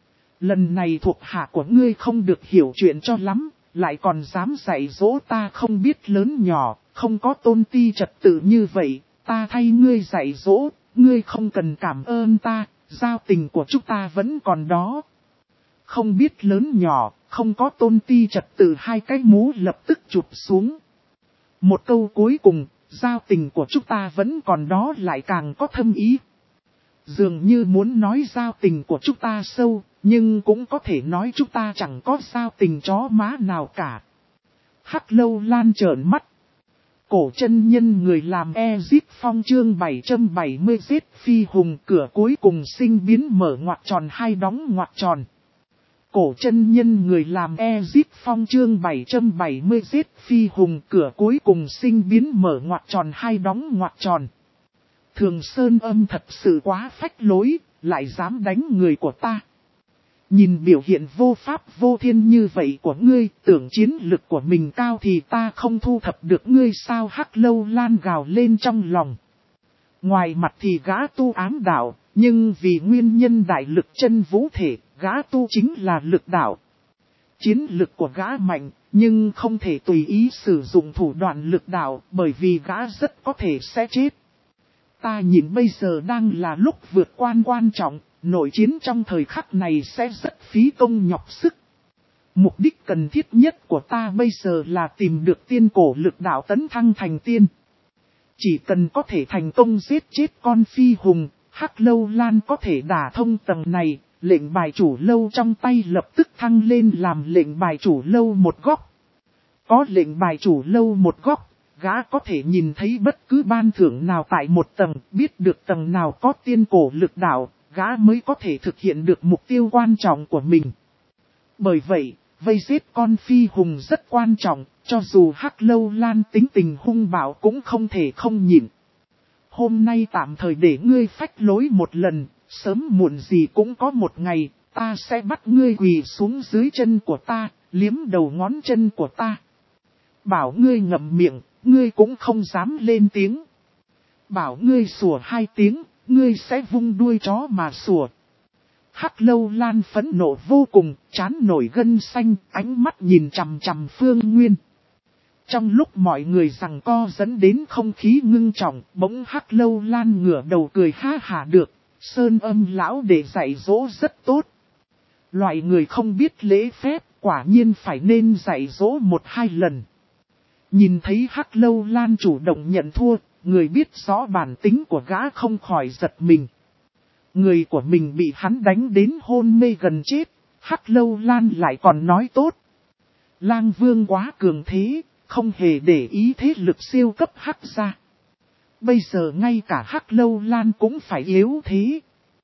Lần này thuộc hạ của ngươi không được hiểu chuyện cho lắm, lại còn dám dạy dỗ ta không biết lớn nhỏ, không có tôn ti trật tự như vậy, ta thay ngươi dạy dỗ, ngươi không cần cảm ơn ta, giao tình của chúng ta vẫn còn đó. Không biết lớn nhỏ, không có tôn ti trật tự, hai cái mũ lập tức chụp xuống. Một câu cuối cùng, giao tình của chúng ta vẫn còn đó lại càng có thâm ý. Dường như muốn nói giao tình của chúng ta sâu, nhưng cũng có thể nói chúng ta chẳng có giao tình chó má nào cả. Hắc Lâu Lan trợn mắt. Cổ chân nhân người làm Ezic Phong chương bảy trăm bảy mươi giết phi hùng, cửa cuối cùng sinh biến mở ngoặc tròn hai đóng ngoặc tròn. Cổ chân nhân người làm Ezic Phong chương bảy trăm bảy mươi giết phi hùng, cửa cuối cùng sinh biến mở ngoặc tròn hai đóng ngoặc tròn. Thường Sơn Âm thật sự quá phách lối, lại dám đánh người của ta. Nhìn biểu hiện vô pháp vô thiên như vậy của ngươi, tưởng chiến lực của mình cao thì ta không thu thập được ngươi sao? Hắc Lâu Lan gào lên trong lòng. Ngoài mặt thì gã tu ám đạo, nhưng vì nguyên nhân đại lực chân vũ thể, gã tu chính là lực đạo. Chiến lực của gã mạnh, nhưng không thể tùy ý sử dụng thủ đoạn lực đạo, bởi vì gã rất có thể sẽ chết. Ta nhìn bây giờ đang là lúc vượt quan quan trọng, nội chiến trong thời khắc này sẽ rất phí công nhọc sức. Mục đích cần thiết nhất của ta bây giờ là tìm được tiên cổ lực đạo tấn thăng thành tiên. Chỉ cần có thể thành công giết chết con phi hùng, Hắc Lâu Lan có thể đả thông tầng này, lệnh bài chủ lâu trong tay lập tức thăng lên làm lệnh bài chủ lâu một góc. Có lệnh bài chủ lâu một góc, gã có thể nhìn thấy bất cứ ban thưởng nào tại một tầng, biết được tầng nào có tiên cổ lực đạo, gã mới có thể thực hiện được mục tiêu quan trọng của mình. Bởi vậy, vây giết con phi hùng rất quan trọng, cho dù Hắc Lâu Lan tính tình hung bạo cũng không thể không nhịn. Hôm nay tạm thời để ngươi phách lối một lần, sớm muộn gì cũng có một ngày, ta sẽ bắt ngươi quỳ xuống dưới chân của ta, liếm đầu ngón chân của ta. Bảo ngươi ngậm miệng, ngươi cũng không dám lên tiếng. Bảo ngươi sủa hai tiếng, ngươi sẽ vung đuôi chó mà sủa. Hắc Lâu Lan phẫn nộ vô cùng, trán nổi gân xanh, ánh mắt nhìn chằm chằm Phương Nguyên. Trong lúc mọi người giằng co dẫn đến không khí ngưng trọng, bỗng Hắc Lâu Lan ngửa đầu cười ha hả được, Sơn Âm lão để dạy dỗ rất tốt. Loại người không biết lễ phép, quả nhiên phải nên dạy dỗ một hai lần. Nhìn thấy Hắc Lâu Lan chủ động nhận thua, người biết rõ bản tính của gã không khỏi giật mình. Người của mình bị hắn đánh đến hôn mê gần chết, Hắc Lâu Lan lại còn nói tốt. Lang Vương quá cường thế, không hề để ý thế lực siêu cấp Hắc gia. Bây giờ ngay cả Hắc Lâu Lan cũng phải yếu thế.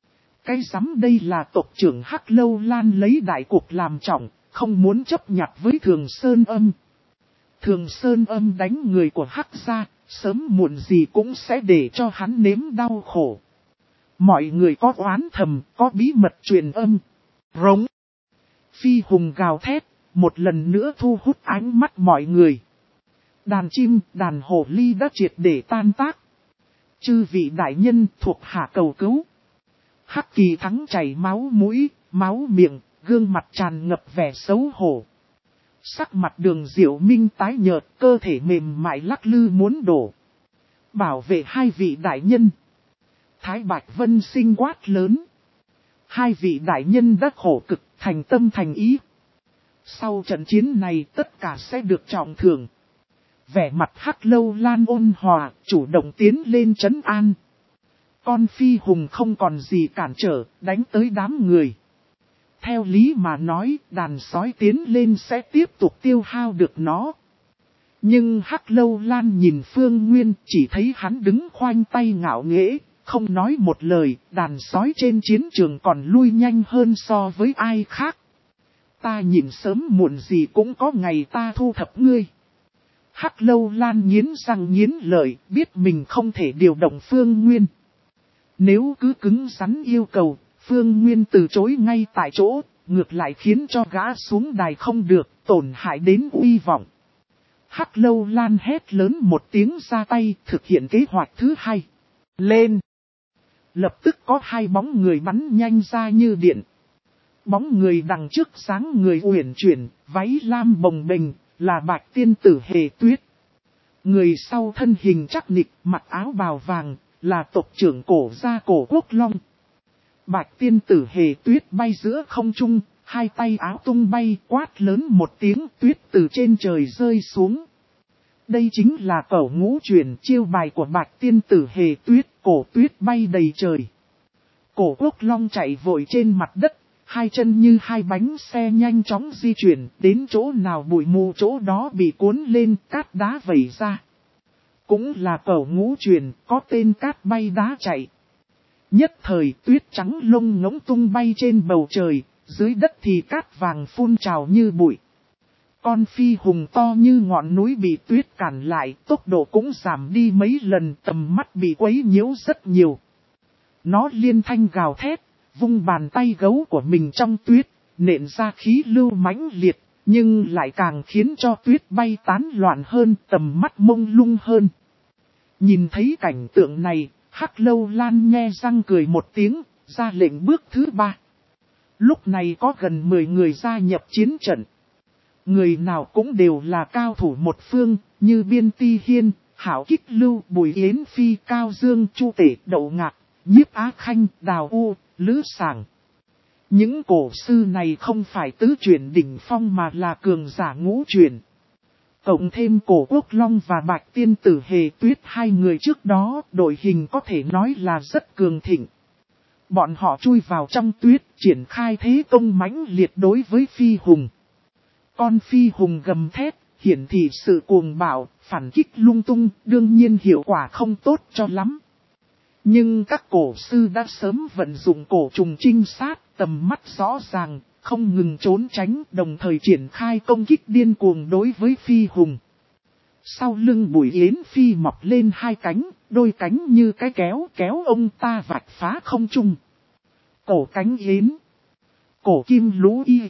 Cái rắm đây là tộc trưởng Hắc Lâu Lan lấy đại cuộc làm trọng, không muốn chấp nhặt với Thường Sơn Âm. Thường Sơn Âm đánh người của Hắc gia, sớm muộn gì cũng sẽ để cho hắn nếm đau khổ. Mọi người có oán thầm, có bí mật truyền âm. Rống. Phi hùng gào thét, một lần nữa thu hút ánh mắt mọi người. Đàn chim, đàn hồ ly đã triệt để tan tác. Chư vị đại nhân thuộc hạ cầu cứu. Hắc Kỳ Thắng chảy máu mũi, máu miệng, gương mặt tràn ngập vẻ xấu hổ. Sắc mặt Đường Diệu Minh tái nhợt, cơ thể mềm mại lắc lư muốn đổ. Bảo vệ hai vị đại nhân. Thái Bạch Vân Sinh quát lớn. Hai vị đại nhân đã khổ cực, thành tâm thành ý. Sau trận chiến này tất cả sẽ được trọng thưởng. Vẻ mặt Hắc Lâu Lan ôn hòa, chủ động tiến lên trấn an. Con phi hùng không còn gì cản trở, đánh tới đám người. Theo lý mà nói, đàn sói tiến lên sẽ tiếp tục tiêu hao được nó. Nhưng Hắc Lâu Lan nhìn Phương Nguyên, chỉ thấy hắn đứng khoanh tay ngạo nghễ, không nói một lời, đàn sói trên chiến trường còn lui nhanh hơn so với ai khác. Ta nhìn sớm muộn gì cũng có ngày ta thu thập ngươi. Hắc Lâu Lan nghiến răng nghiến lợi, biết mình không thể điều động Phương Nguyên. Nếu cứ cứng rắn yêu cầu, Phương Nguyên từ chối ngay tại chỗ, ngược lại khiến cho gã xuống đài không được, tổn hại đến uy vọng. Hắc Lâu Lan hét lớn một tiếng ra tay, thực hiện kế hoạch thứ hai. Lên! Lập tức có hai bóng người bắn nhanh ra như điện. Bóng người đằng trước sáng người uyển chuyển, váy lam bồng bềnh, là Bạch Tiên Tử Hề Tuyết. Người sau thân hình chắc nịch, mặc áo bào vàng, là tộc trưởng Cổ gia Cổ Quốc Long. Bạch Tiên Tử Hề Tuyết bay giữa không trung, hai tay áo tung bay, quát lớn một tiếng, tuyết từ trên trời rơi xuống. Đây chính là cẩu ngũ truyền chiêu bài của Bạch Tiên Tử Hề Tuyết, cổ tuyết bay đầy trời. Cổ Quốc Long chạy vội trên mặt đất, hai chân như hai bánh xe nhanh chóng di chuyển, đến chỗ nào bụi mù chỗ đó bị cuốn lên, cát đá vẩy ra. Cũng là cẩu ngũ truyền, có tên cát bay đá chạy. Nhất thời tuyết trắng lông ngỗng tung bay trên bầu trời, dưới đất thì cát vàng phun trào như bụi. Con phi hùng to như ngọn núi bị tuyết cản lại, tốc độ cũng giảm đi mấy lần, tầm mắt bị quấy nhiễu rất nhiều. Nó liên thanh gào thét, vung bàn tay gấu của mình trong tuyết, nện ra khí lưu mãnh liệt, nhưng lại càng khiến cho tuyết bay tán loạn hơn, tầm mắt mông lung hơn. Nhìn thấy cảnh tượng này, Hắc Lâu Lan nhe răng cười một tiếng, ra lệnh bước thứ ba. Lúc này có gần mười người gia nhập chiến trận. Người nào cũng đều là cao thủ một phương, như Biên Ti Hiên, Hảo Kích Lưu, Bùi Yến Phi, Cao Dương, Chu Tể, Đậu Ngạc, Nhiếp Á Khanh, Đào U, Lữ Sảng. Những cổ sư này không phải tứ truyền đỉnh phong mà là cường giả ngũ truyền. Cộng thêm Cổ Quốc Long và Bạch Tiên Tử Hề Tuyết, hai người trước đó, đội hình có thể nói là rất cường thịnh. Bọn họ chui vào trong tuyết, triển khai thế công mãnh liệt đối với phi hùng. Con phi hùng gầm thét, hiển thị sự cuồng bạo, phản kích lung tung, đương nhiên hiệu quả không tốt cho lắm. Nhưng các cổ sư đã sớm vận dụng cổ trùng trinh sát, tầm mắt rõ ràng, không ngừng trốn tránh, đồng thời triển khai công kích điên cuồng đối với phi hùng. Sau lưng Bùi Yến Phi mọc lên hai cánh, đôi cánh như cái kéo kéo ông ta vạch phá không trung. Cổ cánh yến, cổ kim lũ y,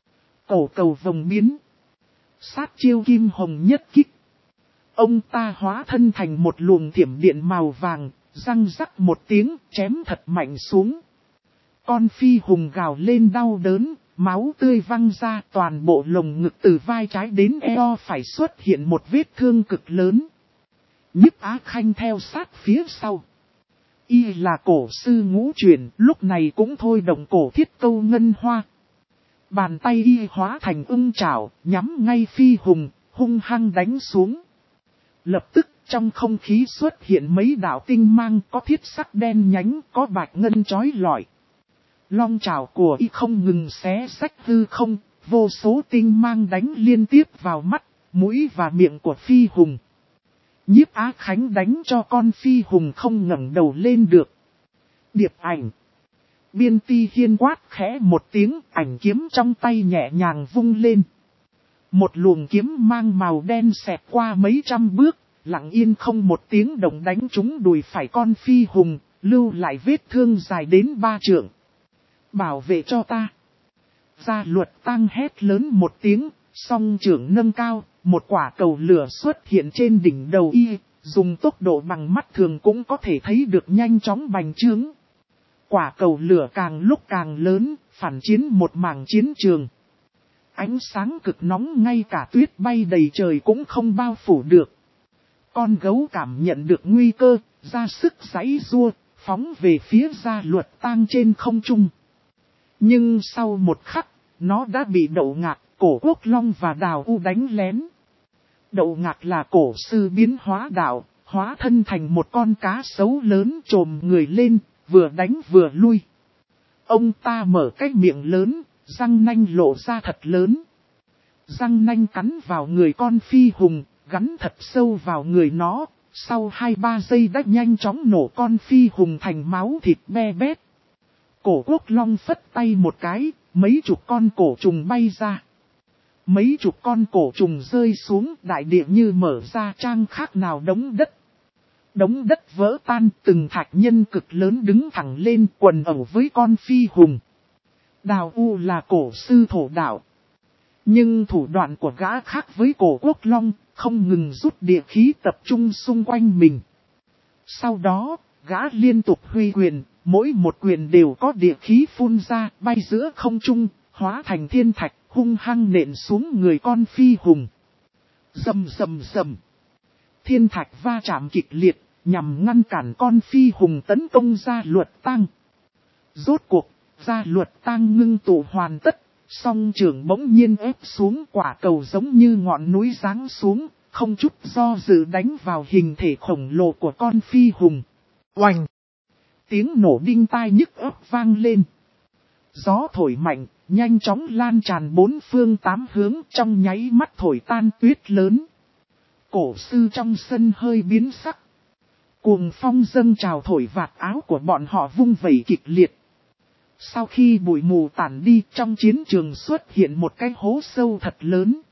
cổ cầu vồng biến, sát chiêu kim hồng nhất kích. Ông ta hóa thân thành một luồng thiểm điện màu vàng, răng rắc một tiếng, chém thật mạnh xuống. Con phi hùng gào lên đau đớn, máu tươi văng ra, toàn bộ lồng ngực từ vai trái đến eo phải xuất hiện một vết thương cực lớn. Nhiếp Á Khanh theo sát phía sau. Y là cổ sư ngũ truyền, lúc này cũng thôi động cổ thiết câu ngân hoa. Bàn tay y hóa thành ưng chảo, nhắm ngay phi hùng, hung hăng đánh xuống. Lập tức trong không khí xuất hiện mấy đạo tinh mang, có thiết sắc đen nhánh, có bạch ngân chói lọi. Long chảo của y không ngừng xé rách hư không, vô số tinh mang đánh liên tiếp vào mắt, mũi và miệng của phi hùng. Nhiếp Á Khánh đánh cho con phi hùng không ngẩng đầu lên được. Điệp ảnh. Biên Ti Hiên quát khẽ một tiếng, ảnh kiếm trong tay nhẹ nhàng vung lên. Một luồng kiếm mang màu đen xẹt qua mấy trăm bước, lặng yên không một tiếng động đánh trúng đùi phải con phi hùng, lưu lại vết thương dài đến ba trượng. Bảo vệ cho ta. Gia Luật Tăng hét lớn một tiếng, song trưởng nâng cao, một quả cầu lửa xuất hiện trên đỉnh đầu y, dùng tốc độ bằng mắt thường cũng có thể thấy được nhanh chóng bành trướng. Quả cầu lửa càng lúc càng lớn, phản chiến một mảng chiến trường. Ánh sáng cực nóng ngay cả tuyết bay đầy trời cũng không bao phủ được. Con gấu cảm nhận được nguy cơ, ra sức giãy giụa, phóng về phía Gia Luật Tăng trên không trung. Nhưng sau một khắc, nó đã bị Đậu Ngạc, Cổ Quốc Long và Đào U đánh lén. Đậu Ngạc là cổ sư biến hóa đạo, hóa thân thành một con cá sấu lớn trồm người lên, vừa đánh vừa lui. Ông ta mở cái miệng lớn, răng nanh lộ ra thật lớn. Răng nanh cắn vào người con phi hùng, gắn thật sâu vào người nó, sau hai ba giây đã nhanh chóng nổ con phi hùng thành máu thịt be bét. Cổ Quốc Long phất tay một cái, mấy chục con cổ trùng bay ra. Mấy chục con cổ trùng rơi xuống, đại địa như mở ra trang khác nào đống đất. Đống đất vỡ tan, từng thạch nhân cực lớn đứng thẳng lên quần ẩu với con phi hùng. Đào U là cổ sư thổ đạo. Nhưng thủ đoạn của gã khác với cổ quốc long, không ngừng rút địa khí tập trung xung quanh mình. Sau đó, gã liên tục huy quyền, mỗi một quyền đều có địa khí phun ra, bay giữa không trung, hóa thành thiên thạch, hung hăng nện xuống người con phi hùng. Rầm rầm rầm. Thiên thạch va chạm kịch liệt, nhằm ngăn cản con phi hùng tấn công ra luật tang. Rốt cuộc, ra luật tang ngưng tụ hoàn tất, song trường bỗng nhiên ép xuống, quả cầu giống như ngọn núi giáng xuống, không chút do dự đánh vào hình thể khổng lồ của con phi hùng. Oanh! Tiếng nổ đinh tai nhức óc vang lên. Gió thổi mạnh, nhanh chóng lan tràn bốn phương tám hướng, trong nháy mắt thổi tan tuyết lớn. Cổ sư trong sân hơi biến sắc. Cuồng phong dâng trào thổi vạt áo của bọn họ vung vẩy kịch liệt. Sau khi bụi mù tản đi, trong chiến trường xuất hiện một cái hố sâu thật lớn.